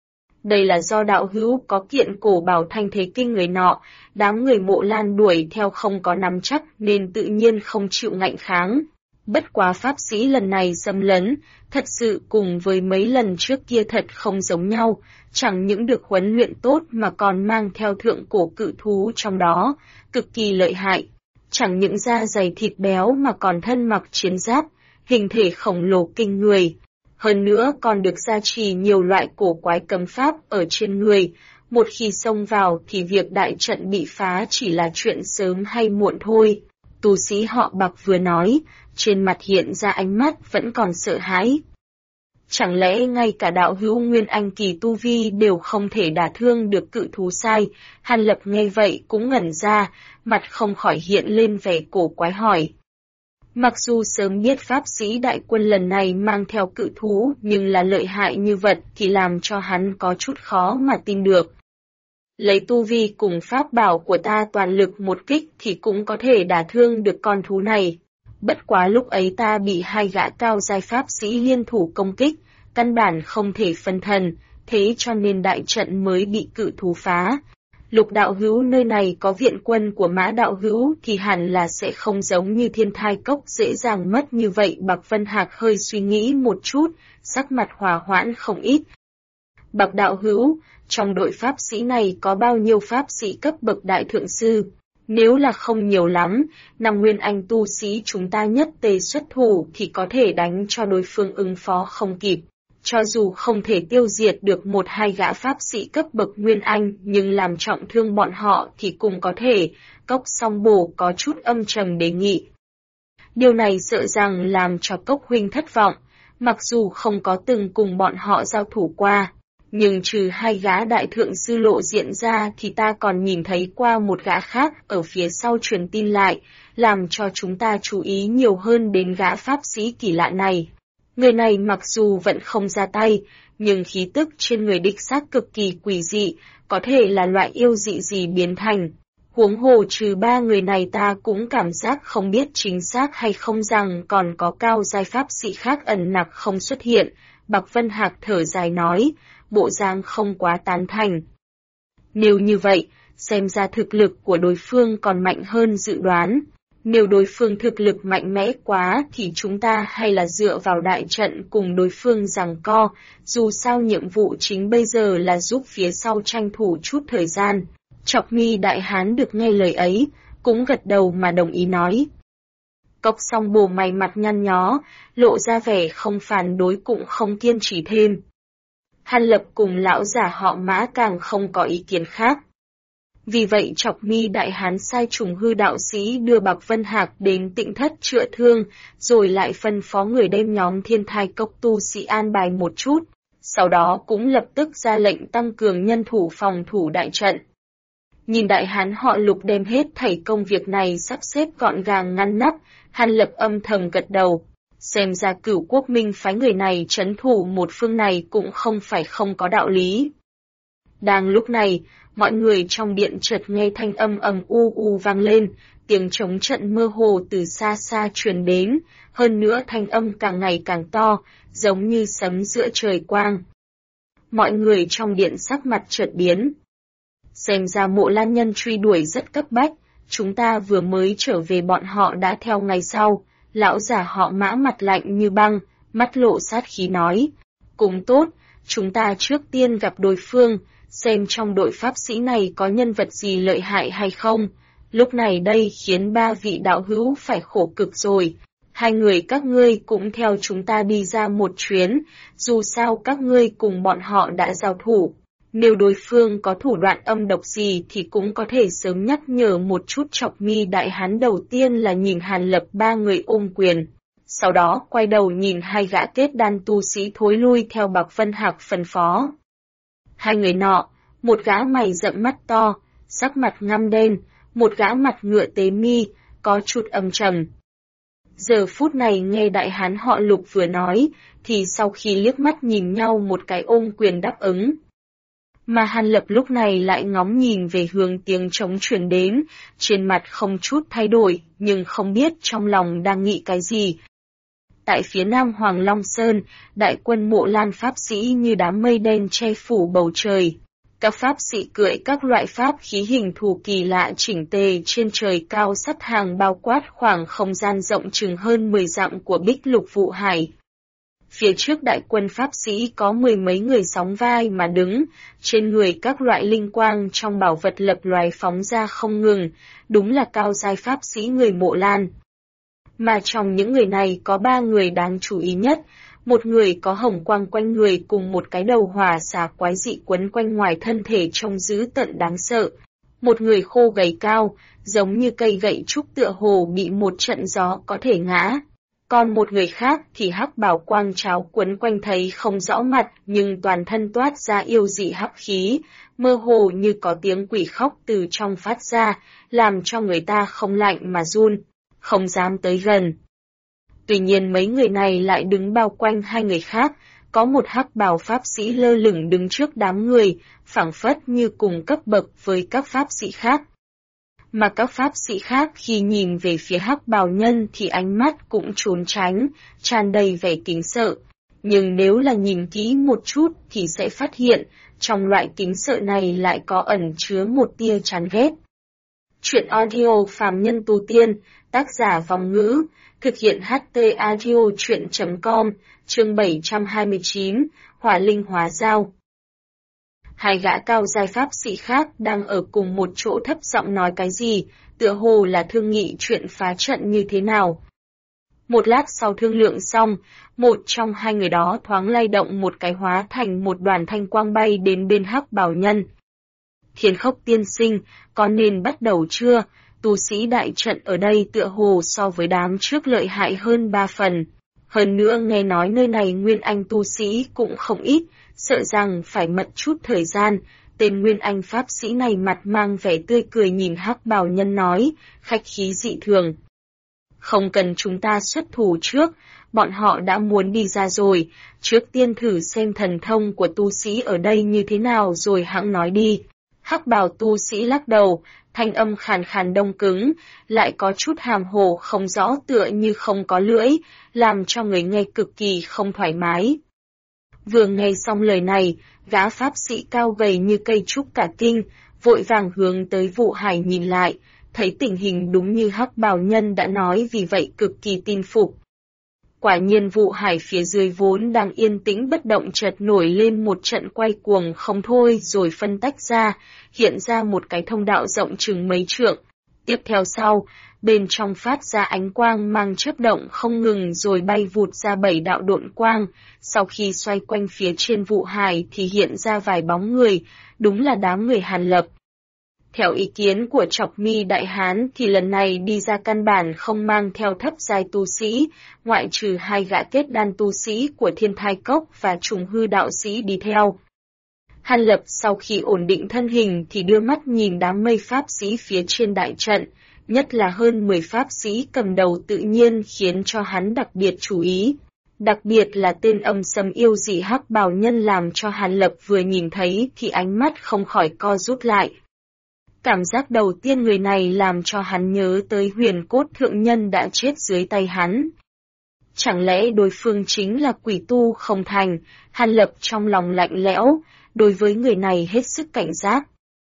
Đây là do đạo hữu có kiện cổ bảo thanh thế kinh người nọ, đám người Mộ Lan đuổi theo không có nắm chắc nên tự nhiên không chịu ngạnh kháng. Bất quá pháp sĩ lần này xâm lấn, thật sự cùng với mấy lần trước kia thật không giống nhau, chẳng những được huấn luyện tốt mà còn mang theo thượng cổ cự thú trong đó, cực kỳ lợi hại. Chẳng những da dày thịt béo mà còn thân mặc chiến giáp, hình thể khổng lồ kinh người. Hơn nữa còn được gia trì nhiều loại cổ quái cấm pháp ở trên người, một khi xông vào thì việc đại trận bị phá chỉ là chuyện sớm hay muộn thôi. Tu sĩ họ Bạc vừa nói, trên mặt hiện ra ánh mắt vẫn còn sợ hãi. Chẳng lẽ ngay cả đạo hữu Nguyên Anh kỳ tu vi đều không thể đả thương được cự thú sai? Hàn Lập nghe vậy cũng ngẩn ra, mặt không khỏi hiện lên vẻ cổ quái hỏi. Mặc dù sớm biết pháp sĩ đại quân lần này mang theo cự thú nhưng là lợi hại như vật thì làm cho hắn có chút khó mà tin được. Lấy tu vi cùng pháp bảo của ta toàn lực một kích thì cũng có thể đả thương được con thú này. Bất quá lúc ấy ta bị hai gã cao giai pháp sĩ liên thủ công kích, căn bản không thể phân thần, thế cho nên đại trận mới bị cự thú phá. Lục đạo hữu nơi này có viện quân của Mã đạo hữu thì hẳn là sẽ không giống như Thiên Thai Cốc dễ dàng mất như vậy. Bạc Vân Hạc hơi suy nghĩ một chút, sắc mặt hòa hoãn không ít. Bạc đạo hữu, trong đội pháp sĩ này có bao nhiêu pháp sĩ cấp bậc đại thượng sư? Nếu là không nhiều lắm, 5 nguyên anh tu sĩ chúng ta nhất tề xuất thủ thì có thể đánh cho đối phương ứng phó không kịp. Cho dù không thể tiêu diệt được một hai gã pháp sĩ cấp bậc nguyên anh nhưng làm trọng thương bọn họ thì cũng có thể. Cốc Song Bồ có chút âm trầm đề nghị. Điều này sợ rằng làm cho Cốc huynh thất vọng, mặc dù không có từng cùng bọn họ giao thủ qua. Nhưng trừ hai gã đại thượng sư lộ diện ra thì ta còn nhìn thấy qua một gã khác ở phía sau truyền tin lại, làm cho chúng ta chú ý nhiều hơn đến gã pháp sĩ kỳ lạ này. Người này mặc dù vẫn không ra tay, nhưng khí tức trên người đích xác cực kỳ quỷ dị, có thể là loại yêu dị gì biến thành. Huống hồ trừ ba người này ta cũng cảm giác không biết chính xác hay không rằng còn có cao giai pháp sĩ khác ẩn nặc không xuất hiện. Bạc Vân Hạc thở dài nói, bộ dáng không quá tán thành. Nếu như vậy, xem ra thực lực của đối phương còn mạnh hơn dự đoán. Nếu đối phương thực lực mạnh mẽ quá thì chúng ta hay là dựa vào đại trận cùng đối phương giằng co, dù sao nhiệm vụ chính bây giờ là giúp phía sau tranh thủ chút thời gian. Chọc Mi đại hán được nghe lời ấy, cũng gật đầu mà đồng ý nói. Cốc Song Bồ mày mặt nhăn nhó, lộ ra vẻ không phản đối cũng không kiên trì thêm. Hàn Lập cùng lão giả họ Mã càng không có ý kiến khác. Vì vậy Chọc Mi đại hán sai Trùng Hư đạo sĩ đưa Bạc Vân Hạc đến Tịnh Thất chữa thương, rồi lại phân phó người đem nhóm Thiên Thai Cốc tu sĩ an bài một chút, sau đó cũng lập tức ra lệnh tăng cường nhân thủ phòng thủ đại trận. Nhìn đại hán họ Lục đem hết thảy công việc này sắp xếp gọn gàng ngăn nắp, Hàn Lập âm thầm gật đầu. Xem ra Cửu Quốc Minh phái người này trấn thủ một phương này cũng không phải không có đạo lý. Đang lúc này, mọi người trong điện chợt nghe thanh âm ầm u vang lên, tiếng trống trận mơ hồ từ xa xa truyền đến, hơn nữa thanh âm càng ngày càng to, giống như sấm giữa trời quang. Mọi người trong điện sắc mặt chợt biến. Xem ra Mộ Lan nhân truy đuổi rất cấp bách, chúng ta vừa mới trở về bọn họ đã theo ngày sau. Lão giả họ Mã mặt lạnh như băng, mắt lộ sát khí nói. Cũng tốt, chúng ta trước tiên gặp đối phương, xem trong đội pháp sĩ này có nhân vật gì lợi hại hay không. Lúc này đây khiến ba vị đạo hữu phải khổ cực rồi. Hai người các ngươi cũng theo chúng ta đi ra một chuyến, dù sao các ngươi cùng bọn họ đã giao thủ. Nếu đối phương có thủ đoạn âm độc gì thì cũng có thể sớm nhắc nhở một chút. Chọc Mi đại hán đầu tiên là nhìn Hàn Lập ba người ôm quyền. Sau đó quay đầu nhìn hai gã kết đan tu sĩ thối lui theo Bạc Vân Hạc phân phó. Hai người nọ, một gã mày rậm mắt to, sắc mặt ngăm đen, một gã mặt ngựa tế mi, có chút âm trầm. Giờ phút này nghe đại hán họ Lục vừa nói, thì sau khi liếc mắt nhìn nhau một cái ôm quyền đáp ứng. Mà Hàn Lập lúc này lại ngóng nhìn về hướng tiếng trống truyền đến, trên mặt không chút thay đổi, nhưng không biết trong lòng đang nghĩ cái gì. Tại phía nam Hoàng Long Sơn, đại quân Mộ Lan pháp sĩ như đám mây đen che phủ bầu trời. Các pháp sĩ cưỡi các loại pháp khí hình thù kỳ lạ chỉnh tề trên trời cao sắt hàng bao quát khoảng không gian rộng chừng hơn 10 dặm của Bích Lục Vụ Hải. Phía trước đại quân pháp sĩ có mười mấy người sóng vai mà đứng, trên người các loại linh quang trong bảo vật lập loài phóng ra không ngừng, đúng là cao giai pháp sĩ người Mộ Lan. Mà trong những người này có ba người đáng chú ý nhất, một người có hồng quang quanh người cùng một cái đầu hỏa xà quái dị quấn quanh ngoài thân thể trông dữ tợn đáng sợ. Một người khô gầy cao, giống như cây gậy trúc tựa hồ bị một trận gió có thể ngã. Còn một người khác thì hắc bào quang tráo quấn quanh thấy không rõ mặt nhưng toàn thân toát ra yêu dị hắc khí, mơ hồ như có tiếng quỷ khóc từ trong phát ra, làm cho người ta không lạnh mà run, không dám tới gần. Tuy nhiên mấy người này lại đứng bao quanh hai người khác, có một hắc bào pháp sĩ lơ lửng đứng trước đám người, phảng phất như cùng cấp bậc với các pháp sĩ khác. Mà các pháp sĩ khác khi nhìn về phía hắc bào nhân thì ánh mắt cũng trốn tránh, tràn đầy vẻ kính sợ. Nhưng nếu là nhìn kỹ một chút thì sẽ phát hiện, trong loại kính sợ này lại có ẩn chứa một tia chán ghét. Chuyện audio phàm nhân tu tiên, tác giả Vòng Ngữ, thực hiện HT Audio Chuyện.com, chương 729, Hỏa Linh Hóa Dao. Hai gã cao giai pháp sĩ khác đang ở cùng một chỗ thấp giọng nói cái gì, tựa hồ là thương nghị chuyện phá trận như thế nào. Một lát sau thương lượng xong, một trong hai người đó thoáng lay động một cái hóa thành một đoàn thanh quang bay đến bên hắc bào nhân. Thiên Khốc tiên sinh, có nên bắt đầu chưa? Tu sĩ đại trận ở đây tựa hồ so với đám trước lợi hại hơn 3 phần. Hơn nữa nghe nói nơi này Nguyên Anh tu sĩ cũng không ít, sợ rằng phải mất chút thời gian. Tên Nguyên Anh pháp sĩ này mặt mang vẻ tươi cười nhìn hắc bào nhân nói, khách khí dị thường. Không cần chúng ta xuất thủ trước, bọn họ đã muốn đi ra rồi, trước tiên thử xem thần thông của tu sĩ ở đây như thế nào rồi hẵng nói đi. Hắc bào tu sĩ lắc đầu, thanh âm khàn khàn đông cứng, lại có chút hàm hồ không rõ tựa như không có lưỡi, làm cho người nghe cực kỳ không thoải mái. Vừa nghe xong lời này, gã pháp sĩ cao gầy như cây trúc cả kinh, vội vàng hướng tới Vụ Hải nhìn lại, thấy tình hình đúng như hắc bào nhân đã nói vì vậy cực kỳ tin phục. Quả nhiên Vụ Hải phía dưới vốn đang yên tĩnh bất động chợt nổi lên một trận quay cuồng không thôi rồi phân tách ra, hiện ra một cái thông đạo rộng chừng mấy trượng. Tiếp theo sau, bên trong phát ra ánh quang mang chớp động không ngừng rồi bay vụt ra 7 đạo độn quang, sau khi xoay quanh phía trên Vụ Hải thì hiện ra vài bóng người, đúng là đám người Hàn Lập. Theo ý kiến của Chọc Mi đại hán thì lần này đi ra căn bản không mang theo thấp giai tu sĩ, ngoại trừ hai gã kết đan tu sĩ của Thiên Thai Cốc và Trùng Hư đạo sĩ đi theo. Hàn Lập sau khi ổn định thân hình thì đưa mắt nhìn đám mây pháp sĩ phía trên đại trận, nhất là hơn 10 pháp sĩ cầm đầu tự nhiên khiến cho hắn đặc biệt chú ý. Đặc biệt là tên âm sầm yêu dị hắc bào nhân làm cho Hàn Lập vừa nhìn thấy thì ánh mắt không khỏi co rút lại. Cảm giác đầu tiên người này làm cho hắn nhớ tới Huyền Cốt thượng nhân đã chết dưới tay hắn. Chẳng lẽ đối phương chính là quỷ tu không thành? Hàn Lập trong lòng lạnh lẽo, đối với người này hết sức cảnh giác.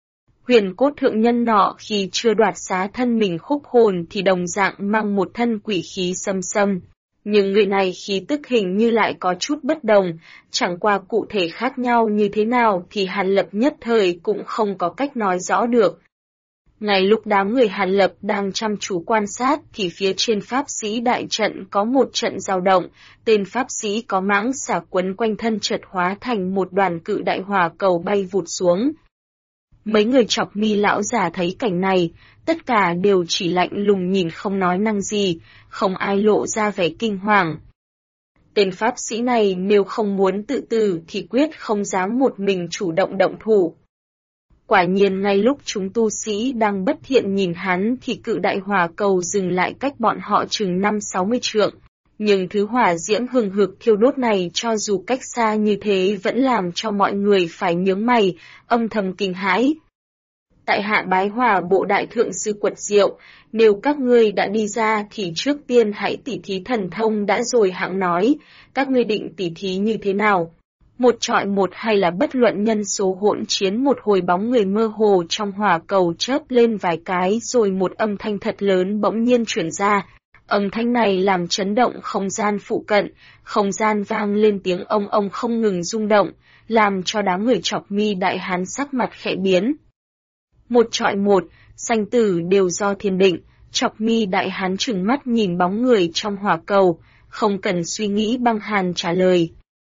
Huyền Cốt thượng nhân nọ khi chưa đoạt xá thân mình khúc hồn thì đồng dạng mang một thân quỷ khí xâm xâm. Nhưng người này khí tức hình như lại có chút bất đồng, chẳng qua cụ thể khác nhau như thế nào thì Hàn Lập nhất thời cũng không có cách nói rõ được. Ngay lúc đám người Hàn Lập đang chăm chú quan sát thì phía trên pháp sĩ đại trận có một trận dao động, tên pháp sĩ có mãng xà quấn quanh thân chợt hóa thành một đoàn cự đại hỏa cầu bay vụt xuống. Mấy người Chọc Mi lão già thấy cảnh này, tất cả đều chỉ lạnh lùng nhìn không nói năng gì, không ai lộ ra vẻ kinh hoàng. Tên pháp sĩ này nếu không muốn tự tử thì quyết không dám một mình chủ động động thủ. Quả nhiên ngay lúc chúng tu sĩ đang bất thiện nhìn hắn thì cự đại hỏa cầu dừng lại cách bọn họ chừng 50-60 trượng. Nhưng thứ hỏa diễm hừng hực thiêu đốt này cho dù cách xa như thế vẫn làm cho mọi người phải nhướng mày, âm thầm kinh hãi. Tại hạ bái hỏa bộ đại thượng sư Quật Diệu, nếu các ngươi đã đi ra thì trước tiên hãy tỉ thí thần thông đã rồi hãng nói, các ngươi định tỉ thí như thế nào? Một chọi một hay là bất luận nhân số hỗn chiến, một hồi bóng người mơ hồ trong hỏa cầu chớp lên vài cái rồi một âm thanh thật lớn bỗng nhiên truyền ra. Âm thanh này làm chấn động không gian phụ cận, không gian vang lên tiếng ông không ngừng rung động, làm cho đám người Chọc Mi đại hán sắc mặt khẽ biến. Một chọi một, sanh tử đều do thiên định. Chọc Mi đại hán trừng mắt nhìn bóng người trong hỏa cầu, không cần suy nghĩ băng hàn trả lời.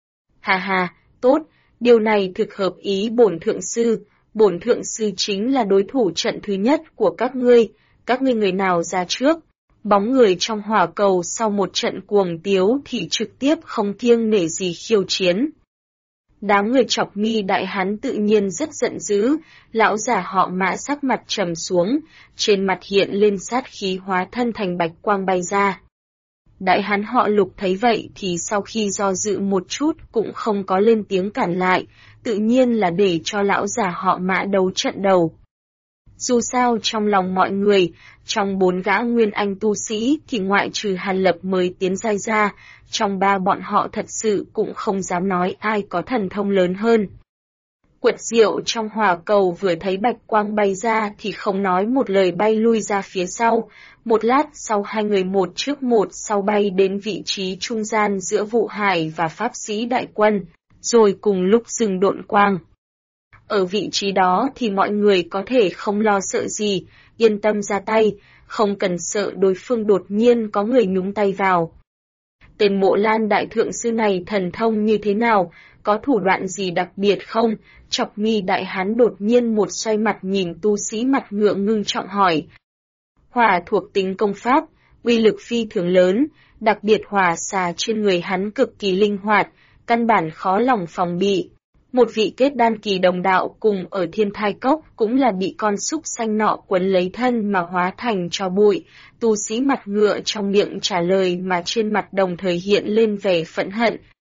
Ha, tốt, điều này thực hợp ý bổn thượng sư chính là đối thủ trận thứ nhất của các ngươi người nào ra trước. Bóng người trong hỏa cầu sau một trận cuồng tiếu thì trực tiếp không kiêng nể gì khiêu chiến. Đám người Chọc Mi đại hán tự nhiên rất giận dữ, lão già họ Mã sắc mặt trầm xuống, trên mặt hiện lên sát khí hóa thân thành bạch quang bay ra. Đại hán họ Lục thấy vậy thì sau khi do dự một chút cũng không có lên tiếng cản lại, tự nhiên là để cho lão già họ Mã đấu trận đầu. Dù sao trong lòng mọi người, trong 4 gã nguyên anh tu sĩ thì ngoại trừ Hàn Lập mới tiến giai ra, trong 3 bọn họ thật sự cũng không dám nói ai có thần thông lớn hơn. Quật Diệu trong hỏa cầu vừa thấy bạch quang bay ra thì không nói một lời bay lui ra phía sau, một lát sau hai người một trước một sau bay đến vị trí trung gian giữa Vụ Hải và pháp sĩ đại quân, rồi cùng lúc dừng độn quang. Ở vị trí đó thì mọi người có thể không lo sợ gì, yên tâm ra tay, không cần sợ đối phương đột nhiên có người nhúng tay vào. Tên Mộ Lan đại thượng sư này thần thông như thế nào, có thủ đoạn gì đặc biệt không? Chọc Mi đại hán đột nhiên một xoay mặt nhìn tu sĩ mặt ngượng ngưng trọng hỏi. Hỏa thuộc tính công pháp, uy lực phi thường lớn, đặc biệt hỏa xà trên người hắn cực kỳ linh hoạt, căn bản khó lòng phòng bị. Một vị kết đan kỳ đồng đạo cùng ở Thiên Thai Cốc cũng là bị con súc xanh nọ quấn lấy thân mà hóa thành tro bụi, tu sĩ mặt ngựa trong miệng trả lời mà trên mặt đồng thời hiện lên vẻ phẫn hận.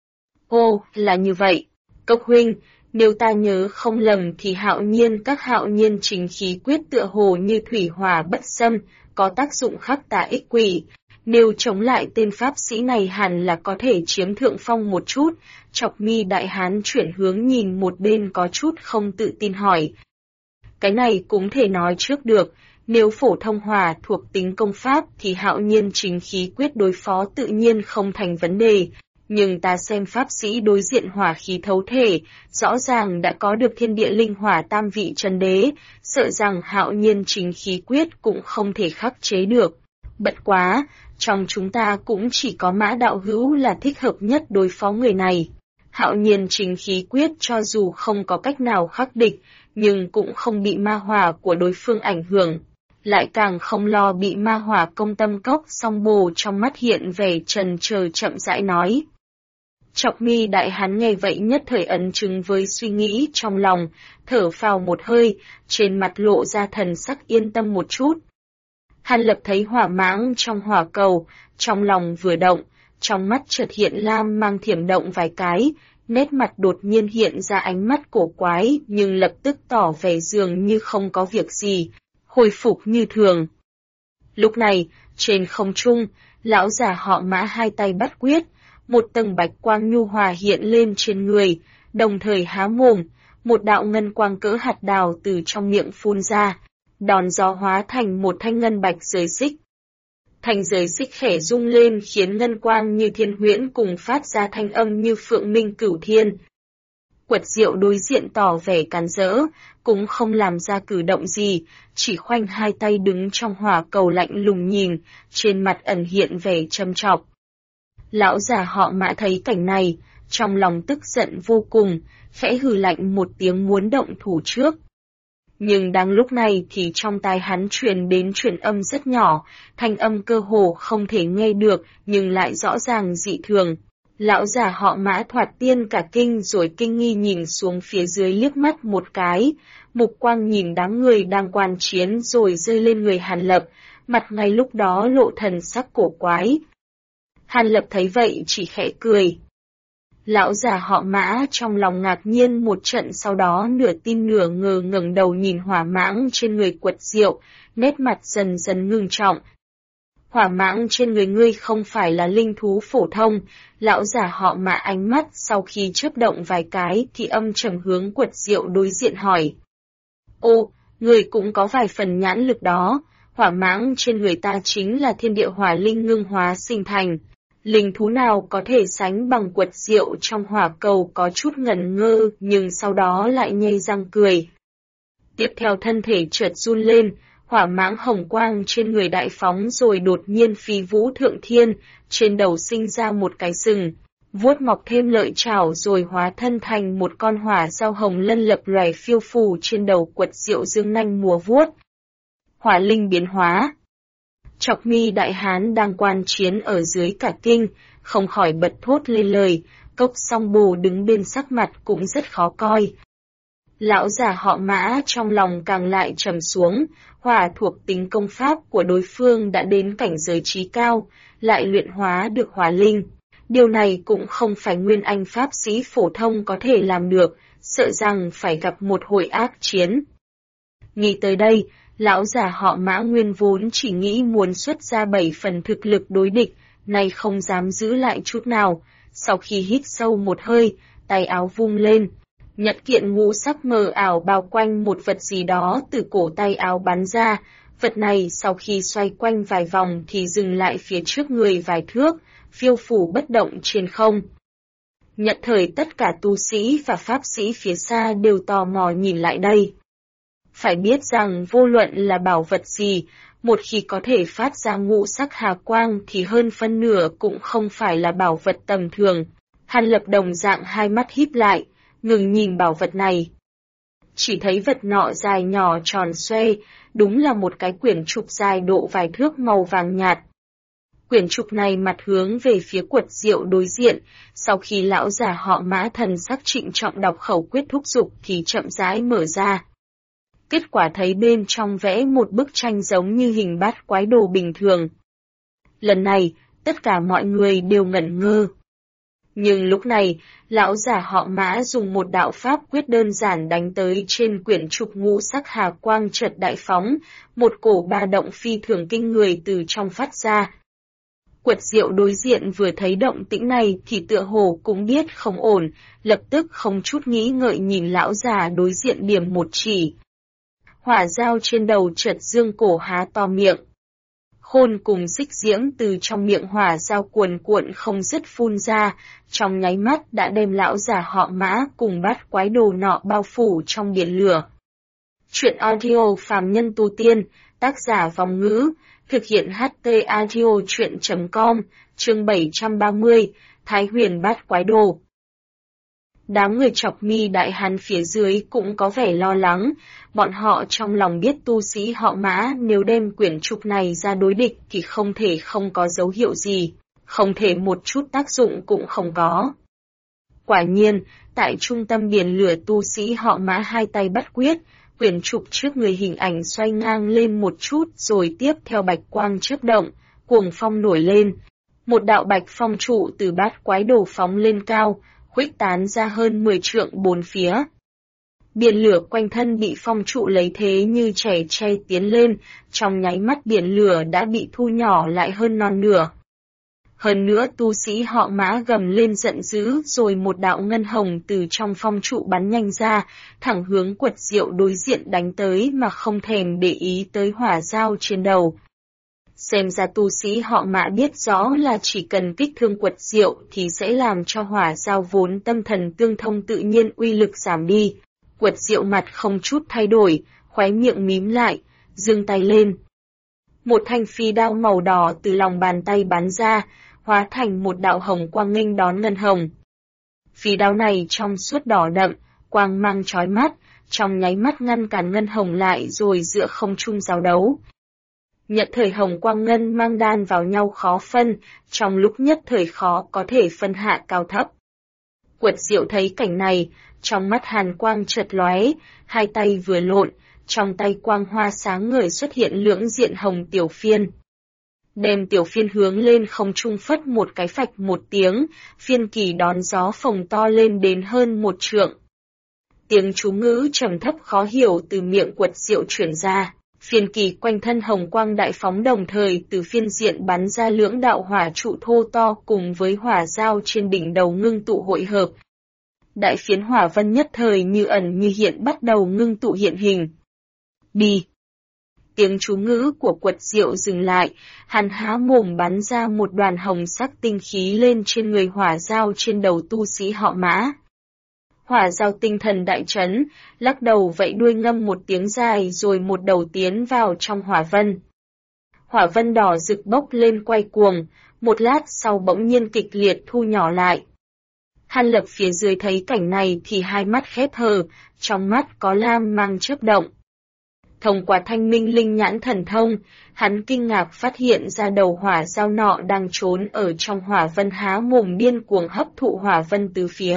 Ô, là như vậy. Cốc huynh, nếu ta nhớ không lầm thì các hạo nhiên chính khí quyết tựa hồ như thủy hỏa bất xâm, có tác dụng khắc tà ích quỷ. Nếu chống lại tên pháp sĩ này hẳn là có thể chiếm thượng phong một chút. Chọc Mi đại hán chuyển hướng nhìn một bên có chút không tự tin hỏi. Cái này cũng thể nói trước được, nếu phổ thông hỏa thuộc tính công pháp thì hạo nhiên chính khí quyết đối phó tự nhiên không thành vấn đề. Nhưng ta xem pháp sĩ đối diện hỏa khí thấu thể, rõ ràng đã có được thiên địa linh hỏa tam vị chân đế, sợ rằng hạo nhiên chính khí quyết cũng không thể khắc chế được. Bất quá, trong chúng ta cũng chỉ có Mã đạo hữu là thích hợp nhất đối phó người này. Hạo nhiên chính khí quyết cho dù không có cách nào khắc địch, nhưng cũng không bị ma hỏa của đối phương ảnh hưởng. Lại càng không lo bị ma hỏa công tâm cốc song bồ trong mắt hiện vẻ trần chờ chậm rãi nói. Chọc Mi đại hán nghe vậy nhất thời ấn chứng với suy nghĩ trong lòng, thở phào một hơi, trên mặt lộ ra thần sắc yên tâm một chút. Hàn Lập thấy hỏa mãng trong hỏa cầu, trong lòng vừa động, trong mắt chợt hiện lam mang thiểm động vài cái, nét mặt đột nhiên hiện ra ánh mắt cổ quái nhưng lập tức tỏ vẻ dường như không có việc gì, hồi phục như thường. Lúc này, trên không trung, lão già họ Mã hai tay bắt quyết, một tầng bạch quang nhu hòa hiện lên trên người, đồng thời há mồm, một đạo ngân quang cỡ hạt đào từ trong miệng phun ra, đòn gió hóa thành một thanh ngân bạch giới xích. Thanh giới xích khẽ rung lên khiến ngân quang như thiên huyễn cùng phát ra thanh âm như phượng minh cửu thiên. Quật Diệu đối diện tỏ vẻ càn rỡ, cũng không làm ra cử động gì, chỉ khoanh hai tay đứng trong hỏa cầu lạnh lùng nhìn, trên mặt ẩn hiện vẻ châm chọc. Lão già họ Mã thấy cảnh này, trong lòng tức giận vô cùng, khẽ hừ lạnh một tiếng muốn động thủ trước. Nhưng đang lúc này thì trong tai hắn truyền đến truyền âm rất nhỏ, thanh âm cơ hồ không thể nghe được nhưng lại rõ ràng dị thường. Lão già họ Mã thoạt tiên cả kinh rồi kinh nghi nhìn xuống phía dưới liếc mắt một cái, mục quang nhìn đám người đang quan chiến rồi rơi lên người Hàn Lập, mặt ngay lúc đó lộ thần sắc cổ quái. Hàn Lập thấy vậy chỉ khẽ cười. Lão già họ Mã trong lòng ngạc nhiên một trận, sau đó nửa tin nửa ngờ ngẩng đầu nhìn hỏa mãng trên người Quật Diệu, nét mặt dần dần ngưng trọng. Hỏa mãng trên người ngươi không phải là linh thú phổ thông, lão già họ Mã ánh mắt sau khi chớp động vài cái thì âm trầm hướng Quật Diệu đối diện hỏi. Ô, ngươi cũng có vài phần nhãn lực đó, hỏa mãng trên người ta chính là thiên địa hỏa linh ngưng hóa sinh thành. Linh thú nào có thể sánh bằng Quật Diệu trong hỏa cầu có chút ngẩn ngơ nhưng sau đó lại nhếch răng cười. Tiếp theo thân thể chợt run lên, hỏa mãng hồng quang trên người đại phóng rồi đột nhiên phi vũ thượng thiên, trên đầu sinh ra một cái sừng, vuốt mọc thêm lợi chảo rồi hóa thân thành một con hỏa dao hồng lân lập lòe phiêu phù trên đầu Quật Diệu dương nanh múa vuốt. Hỏa linh biến hóa. Chọc Mi đại hán đang quan chiến ở dưới cả kinh, không khỏi bật thốt lên lời, Cốc Song Bồ đứng bên sắc mặt cũng rất khó coi. Lão già họ Mã trong lòng càng lại trầm xuống, hỏa thuộc tính công pháp của đối phương đã đến cảnh giới trí cao, lại luyện hóa được hỏa linh. Điều này cũng không phải nguyên anh pháp sĩ phổ thông có thể làm được, sợ rằng phải gặp một hồi ác chiến. Nghĩ tới đây, lão già họ Mã nguyên vốn chỉ nghĩ muốn xuất ra 7 phần thực lực đối địch, nay không dám giữ lại chút nào. Sau khi hít sâu một hơi, tay áo vung lên. Nhật kiện ngũ sắc mờ ảo bao quanh một vật gì đó từ cổ tay áo bắn ra. Vật này sau khi xoay quanh vài vòng thì dừng lại phía trước người vài thước, phiêu phù bất động trên không. Nhận thời tất cả tu sĩ và pháp sĩ phía xa đều tò mò nhìn lại đây. Phải biết rằng vô luận là bảo vật gì, một khi có thể phát ra ngũ sắc hà quang thì hơn phân nửa cũng không phải là bảo vật tầm thường. Hàn Lập đồng dạng hai mắt híp lại, ngừng nhìn bảo vật này. Chỉ thấy vật nọ dài nhỏ tròn xoe, đúng là một cái quyển trục dài độ vài thước màu vàng nhạt. Quyển trục này mặt hướng về phía Quật Diệu đối diện, sau khi lão già họ Mã thần sắc trịnh trọng đọc khẩu quyết thúc giục thì chậm rãi mở ra. Kết quả thấy bên trong vẽ một bức tranh giống như hình bát quái đồ bình thường. Lần này, tất cả mọi người đều ngẩn ngơ. Nhưng lúc này, lão già họ Mã dùng một đạo pháp quyết đơn giản đánh tới trên quyển trục ngũ sắc hà quang chợt đại phóng, một cổ ba động phi thường kinh người từ trong phát ra. Quật Diệu đối diện vừa thấy động tĩnh này thì tựa hồ cũng biết không ổn, lập tức không chút nghĩ ngợi nhìn lão già đối diện điểm một chỉ. Hỏa dao trên đầu chợt dương cổ há to miệng. Khôn cùng xích diễm từ trong miệng hỏa dao cuồn cuộn không dứt phun ra, trong nháy mắt đã đem lão già họ Mã cùng bát quái đồ nọ bao phủ trong biển lửa. Chuyện audio phàm nhân tu tiên, tác giả Vong Ngữ, thực hiện HT audio chuyện.com, chương 730, Thái Huyền bát quái đồ. Đám người Chọc Mi đại hán phía dưới cũng có vẻ lo lắng, bọn họ trong lòng biết tu sĩ họ Mã nếu đem quyển trục này ra đối địch thì không thể không có dấu hiệu gì, không thể một chút tác dụng cũng không có. Quả nhiên, tại trung tâm biển lửa tu sĩ họ Mã hai tay bắt quyết, quyển trục trước người hình ảnh xoay ngang lên một chút rồi tiếp theo bạch quang chớp động, cuồng phong nổi lên. Một đạo bạch phong trụ từ bát quái đồ phóng lên cao, khuếch tán ra hơn 10 trượng bốn phía. Biển lửa quanh thân bị phong trụ lấy thế như chảy che tiến lên, trong nháy mắt biển lửa đã bị thu nhỏ lại hơn non nửa. Hơn nữa tu sĩ họ Mã gầm lên giận dữ rồi một đạo ngân hồng từ trong phong trụ bắn nhanh ra, thẳng hướng Quật Diệu đối diện đánh tới mà không thèm để ý tới hỏa dao trên đầu. Xem ra tu sĩ họ Mã biết rõ là chỉ cần kích thương Quật Diệu thì sẽ làm cho hỏa dao vốn tâm thần tương thông tự nhiên uy lực giảm đi. Quật Diệu mặt không chút thay đổi, khóe miệng mím lại, giương tay lên. Một thanh phi đao màu đỏ từ lòng bàn tay bắn ra, hóa thành một đạo hồng quang nghênh đón ngân hồng. Phi đao này trong suốt đỏ đậm, quang mang chói mắt, trong nháy mắt ngăn cản ngân hồng lại rồi giữa không trung giao đấu. Nhận thời hồng quang ngân mang đan vào nhau khó phân, trong lúc nhất thời khó có thể phân hạ cao thấp. Quật Diệu thấy cảnh này, trong mắt hàn quang chợt lóe, hai tay vừa lộn, trong tay quang hoa sáng ngời xuất hiện lưỡng diện hồng tiểu phiên. Đem tiểu phiên hướng lên không trung phất một cái phạch một tiếng, phiên kỳ đón gió phồng to lên đến hơn 1 trượng. Tiếng chú ngữ trầm thấp khó hiểu từ miệng Quật Diệu truyền ra, phiên kỳ quanh thân hồng quang đại phóng đồng thời từ phiên diện bắn ra lưỡng đạo hỏa trụ thô to cùng với hỏa dao trên đỉnh đầu ngưng tụ hội hợp. Đại phiến hỏa vân nhất thời như ẩn như hiện bắt đầu ngưng tụ hiện hình. Đi! Tiếng chú ngữ của Quật Diệu dừng lại, hắn há mồm bắn ra một đoàn hồng sắc tinh khí lên trên người hỏa dao trên đầu tu sĩ họ Mã. Hỏa dao tinh thần đại chấn, lắc đầu vẫy đuôi ngâm một tiếng dài rồi một đầu tiến vào trong hỏa vân. Hỏa vân đỏ rực bốc lên quay cuồng, một lát sau bỗng nhiên kịch liệt thu nhỏ lại. Hàn Lập phía dưới thấy cảnh này thì hai mắt khép hờ, trong mắt có lam mang chớp động. Thông qua thanh minh linh nhãn thần thông, hắn kinh ngạc phát hiện ra đầu hỏa dao nọ đang trốn ở trong hỏa vân há mồm điên cuồng hấp thụ hỏa vân từ phía.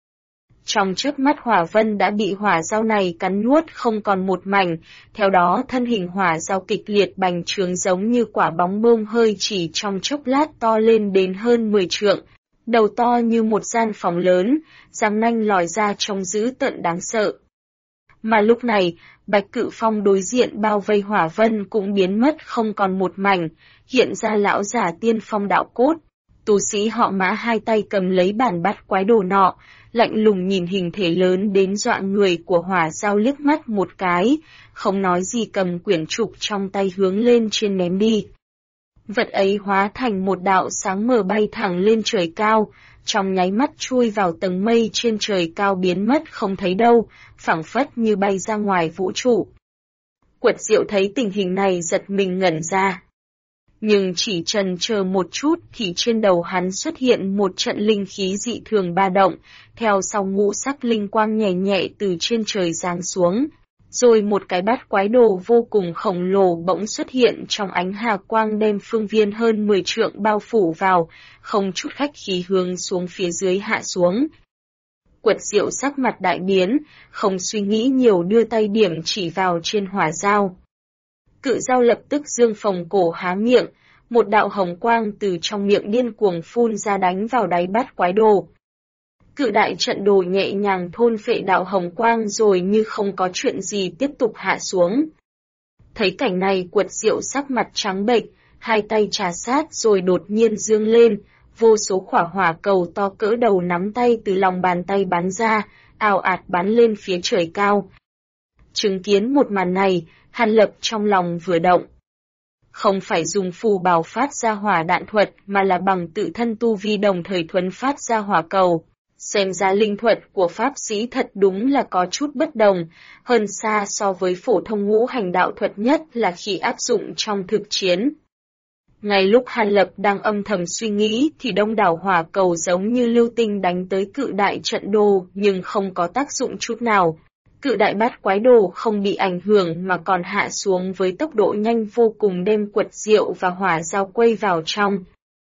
Trong chớp mắt hỏa vân đã bị hỏa dao này cắn nuốt không còn một mảnh, theo đó thân hình hỏa dao kịch liệt bành trướng giống như quả bóng bơm hơi chỉ trong chốc lát to lên đến hơn 10 trượng, đầu to như một gian phòng lớn, răng nanh lòi ra trông dữ tợn đáng sợ. Mà lúc này, Bạch Cự Phong đối diện bao vây hỏa vân cũng biến mất không còn một mảnh, hiện ra lão giả tiên phong đạo cốt. Tu sĩ họ Mã hai tay cầm lấy bản bát quái đồ nọ, lạnh lùng nhìn hình thể lớn đến dọa người của hỏa dao liếc mắt một cái, không nói gì cầm quyển trục trong tay hướng lên trên ném đi. Vật ấy hóa thành một đạo sáng mờ bay thẳng lên trời cao, trong nháy mắt chui vào tầng mây trên trời cao biến mất không thấy đâu, phảng phất như bay ra ngoài vũ trụ. Quật Diệu thấy tình hình này giật mình ngẩn ra. Nhưng chỉ chần chờ một chút thì trên đầu hắn xuất hiện một trận linh khí dị thường ba động, theo sau ngũ sắc linh quang nhẹ nhẹ từ trên trời giáng xuống. Rồi một cái bát quái đồ vô cùng khổng lồ bỗng xuất hiện trong ánh hà quang đem phương viên hơn 10 trượng bao phủ vào, không chút khách khí hướng xuống phía dưới hạ xuống. Quật Diệu sắc mặt đại biến, không suy nghĩ nhiều đưa tay điểm chỉ vào trên hỏa dao. Cự dao lập tức dương phồng cổ há miệng, một đạo hồng quang từ trong miệng điên cuồng phun ra đánh vào đáy bát quái đồ. Cự đại trận đồ nhẹ nhàng thôn phệ đạo hồng quang rồi như không có chuyện gì tiếp tục hạ xuống. Thấy cảnh này Quật Diệu sắc mặt trắng bệch, hai tay trà sát rồi đột nhiên dương lên, vô số quả hỏa cầu to cỡ đầu nắm tay từ lòng bàn tay bắn ra, ào ạt bắn lên phía trời cao. Chứng kiến một màn này, Hàn Lập trong lòng vừa động. Không phải dùng phù bảo phát ra hỏa đạn thuật mà là bằng tự thân tu vi đồng thời thuấn phát ra hỏa cầu. Xem ra linh thuật của pháp sĩ thật đúng là có chút bất đồng, hơn xa so với phổ thông ngũ hành đạo thuật nhất là khi áp dụng trong thực chiến. Ngay lúc Hàn Lập đang âm thầm suy nghĩ thì đông đảo hỏa cầu giống như lưu tinh đánh tới cự đại trận đồ nhưng không có tác dụng chút nào. Cự đại bát quái đồ không bị ảnh hưởng mà còn hạ xuống với tốc độ nhanh vô cùng đem Quật Diệu và hỏa dao quay vào trong.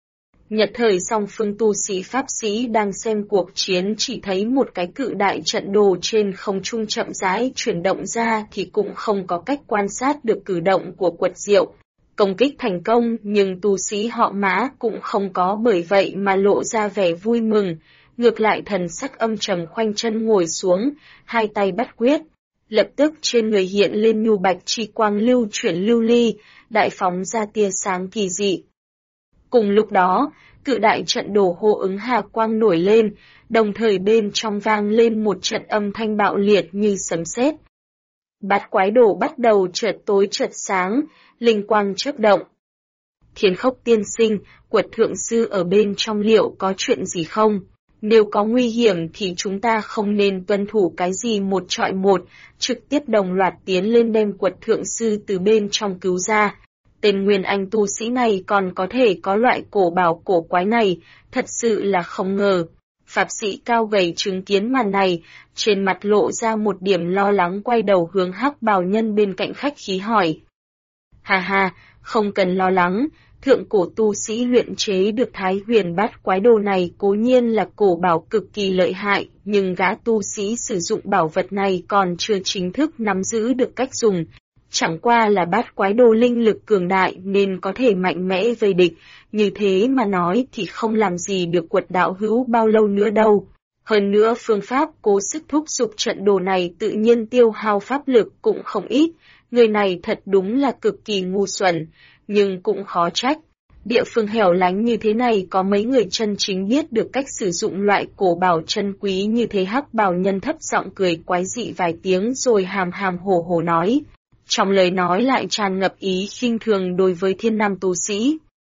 Nhật thời song phương tu sĩ pháp sĩ đang xem cuộc chiến chỉ thấy một cái cự đại trận đồ trên không trung chậm rãi chuyển động ra thì cũng không có cách quan sát được cử động của Quật Diệu. Công kích thành công nhưng tu sĩ họ Mã cũng không có bởi vậy mà lộ ra vẻ vui mừng, ngược lại thần sắc âm trầm khoanh chân ngồi xuống, hai tay bắt quyết. Lập tức trên người hiện lên nhu bạch chi quang lưu chuyển lưu ly, đại phóng ra tia sáng kỳ dị. Cùng lúc đó, cự đại trận đồ hô ứng hà quang nổi lên, đồng thời bên trong vang lên một trận âm thanh bạo liệt như sấm sét. Bát quái đồ bắt đầu chợt tối chợt sáng, linh quang chớp động. Thiên Khốc tiên sinh, Quật thượng sư ở bên trong liệu có chuyện gì không? Nếu có nguy hiểm thì chúng ta không nên tuân thủ cái gì một trọi một, trực tiếp đồng loạt tiến lên đem Quật thượng sư từ bên trong cứu ra. Tên Nguyên Anh tu sĩ này còn có thể có loại cổ bảo cổ quái này, thật sự là không ngờ. Pháp sĩ cao gầy chứng kiến màn này, trên mặt lộ ra một điểm lo lắng, quay đầu hướng Hắc Bào nhân bên cạnh khách khí hỏi. Ha ha, không cần lo lắng, thượng cổ tu sĩ luyện chế được Thái Huyền Bát Quái Đồ này cố nhiên là cổ bảo cực kỳ lợi hại, nhưng gã tu sĩ sử dụng bảo vật này còn chưa chính thức nắm giữ được cách dùng. Chẳng qua là Bát Quái Đồ linh lực cường đại nên có thể mạnh mẽ vây địch, như thế mà nói thì không làm gì được Quật đạo hữu bao lâu nữa đâu. Hơn nữa phương pháp cố sức thúc giục trận đồ này tự nhiên tiêu hao pháp lực cũng không ít, người này thật đúng là cực kỳ ngu xuẩn, nhưng cũng khó trách. Địa phương hẻo lánh như thế này có mấy người chân chính biết được cách sử dụng loại cổ bảo chân quý như thế. Hắc Bào nhân thấp giọng cười quái dị vài tiếng rồi hàm hàm hổ hổ nói. Trong lời nói lại tràn ngập ý khinh thường đối với thiên nam tu sĩ.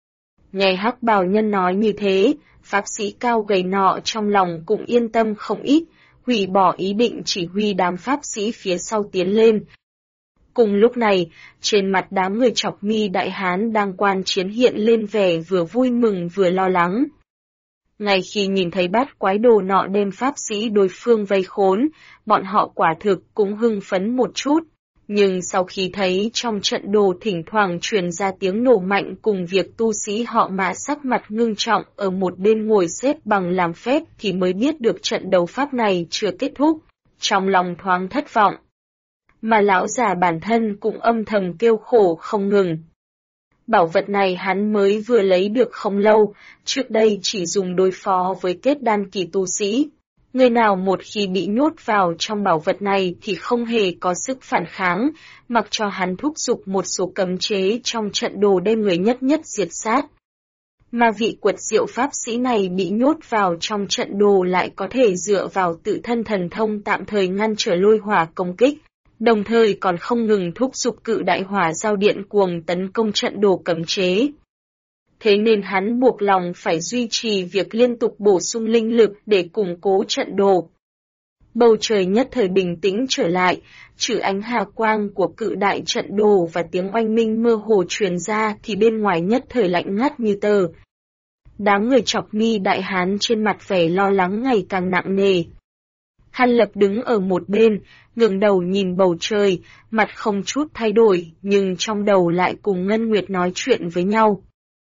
Nghe Hắc Bào nhân nói như thế, pháp sĩ cao gầy nọ trong lòng cũng yên tâm không ít, hủy bỏ ý định chỉ huy đám pháp sĩ phía sau tiến lên. Cùng lúc này, trên mặt đám người Chọc Mi đại hán đang quan chiến hiện lên vẻ vừa vui mừng vừa lo lắng. Ngay khi nhìn thấy Bát Quái Đồ nọ đem pháp sĩ đối phương vây khốn, bọn họ quả thực cũng hưng phấn một chút. Nhưng sau khi thấy trong trận đồ thỉnh thoảng truyền ra tiếng nổ mạnh cùng việc tu sĩ họ Mã sắc mặt ngưng trọng ở một bên ngồi xếp bằng làm phép thì mới biết được trận đấu pháp này chưa kết thúc, trong lòng thoáng thất vọng. Mà lão già bản thân cũng âm thầm kêu khổ không ngừng. Bảo vật này hắn mới vừa lấy được không lâu, trước đây chỉ dùng đối phó với kết đan kỳ tu sĩ. Người nào một khi bị nhốt vào trong bảo vật này thì không hề có sức phản kháng, mặc cho hắn thúc giục một số cấm chế trong trận đồ đem người nhất nhất diệt sát. Mà vị Quật diệu pháp sĩ này bị nhốt vào trong trận đồ lại có thể dựa vào tự thân thần thông tạm thời ngăn trở lôi hỏa công kích, đồng thời còn không ngừng thúc giục cự đại hỏa giao điện cuồng tấn công trận đồ cấm chế. Thế nên hắn buộc lòng phải duy trì việc liên tục bổ sung linh lực để củng cố trận đồ. Bầu trời nhất thời bình tĩnh trở lại, trừ ánh hà quang của cự đại trận đồ và tiếng oanh minh mơ hồ truyền ra thì bên ngoài nhất thời lạnh ngắt như tờ. Đám người Chọc Mi đại hán trên mặt vẻ lo lắng ngày càng nặng nề. Hàn Lập đứng ở một bên, ngẩng đầu nhìn bầu trời, mặt không chút thay đổi, nhưng trong đầu lại cùng Ngân Nguyệt nói chuyện với nhau.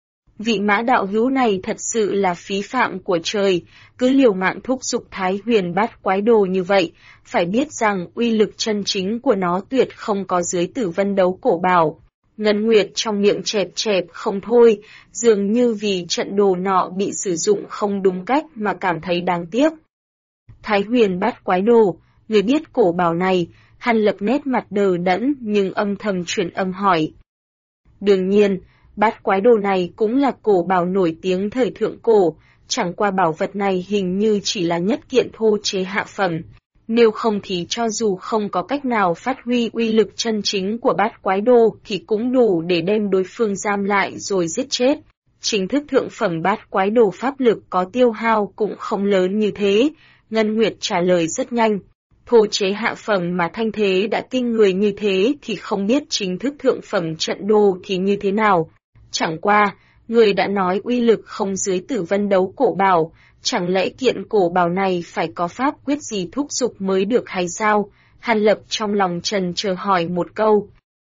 Vị Mã đạo hữu này thật sự là phí phạm của trời, cứ liều mạng thúc giục Thái Huyền Bát Quái Đồ như vậy, phải biết rằng uy lực chân chính của nó tuyệt không có dưới Tử Vân Đấu cổ bảo. Ngân Nguyệt trong miệng chẹp chẹp không thôi, dường như vì trận đồ nọ bị sử dụng không đúng cách mà cảm thấy đáng tiếc. Thái Huyền Bát Quái Đồ, người biết cổ bảo này? Hàn Lập nét mặt đờ đẫn nhưng âm thầm truyền âm hỏi. Đương nhiên, Bát Quái Đồ này cũng là cổ bảo nổi tiếng thời thượng cổ, chẳng qua bảo vật này hình như chỉ là nhất kiện thô chế hạ phẩm. Nếu không thì cho dù không có cách nào phát huy uy lực chân chính của Bát Quái Đồ thì cũng đủ để đem đối phương giam lại rồi giết chết. Chính thức thượng phẩm Bát Quái Đồ pháp lực có tiêu hao cũng không lớn như thế. Ngân Nguyệt trả lời rất nhanh. Thô chế hạ phẩm mà thanh thế đã kinh người như thế thì không biết chính thức thượng phẩm trận đồ thì như thế nào. Chẳng qua, người đã nói uy lực không dưới Tử Vân Đấu cổ bảo, chẳng lẽ kiện cổ bảo này phải có pháp quyết gì thúc giục mới được hay sao? Hàn Lập trong lòng trần chờ hỏi một câu.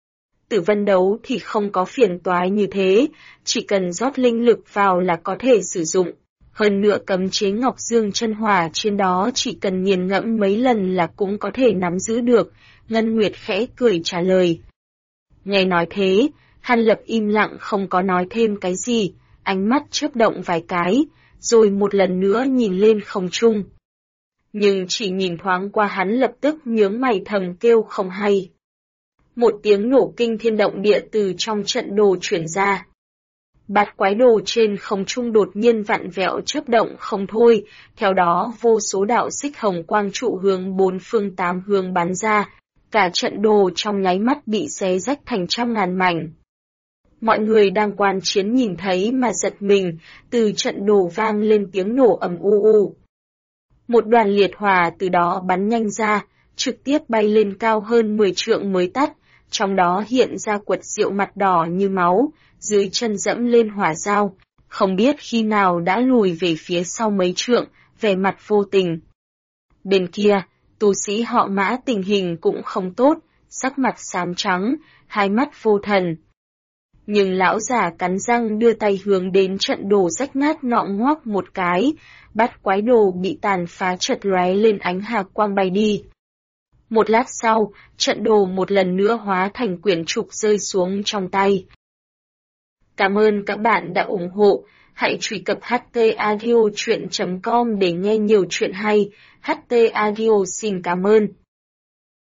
Tử Vân Đấu thì không có phiền toái như thế, chỉ cần rót linh lực vào là có thể sử dụng. Hơn nữa cấm chế Ngọc Dương chân hỏa trên đó chỉ cần nghiền ngẫm mấy lần là cũng có thể nắm giữ được, Ngân Nguyệt khẽ cười trả lời. Nghe nói thế, Hàn Lập im lặng không có nói thêm cái gì, ánh mắt chớp động vài cái, rồi một lần nữa nhìn lên không trung. Nhưng chỉ nhìn thoáng qua hắn lập tức nhướng mày thầm kêu không hay. Một tiếng nổ kinh thiên động địa từ trong trận đồ chuyển ra. Bát Quái Đồ trên không trung đột nhiên vặn vẹo chớp động không thôi, theo đó vô số đạo xích hồng quang trụ hướng bốn phương tám hướng bắn ra, cả trận đồ trong nháy mắt bị xé rách thành trăm ngàn mảnh. Mọi người đang quan chiến nhìn thấy mà giật mình, từ trận đồ vang lên tiếng nổ ầm u u. Một đoàn liệt hỏa từ đó bắn nhanh ra, trực tiếp bay lên cao hơn 10 trượng mới tắt, trong đó hiện ra quật diệu mặt đỏ như máu, dưới chân dẫm lên hỏa dao, không biết khi nào đã lùi về phía sau mấy trượng, vẻ mặt vô tình. Bên kia, tu sĩ họ Mã tình hình cũng không tốt, sắc mặt xám trắng, hai mắt vô thần. Nhưng lão giả cắn răng đưa tay hướng đến trận đồ rách nát nọ ngoác một cái, bát quái đồ bị tàn phá chật lóe lên ánh hào quang bay đi. Một lát sau, trận đồ một lần nữa hóa thành quyển trục rơi xuống trong tay. Cảm ơn các bạn đã ủng hộ, hãy truy cập htaudio.com để nghe nhiều chuyện hay. HT Audio xin cảm ơn.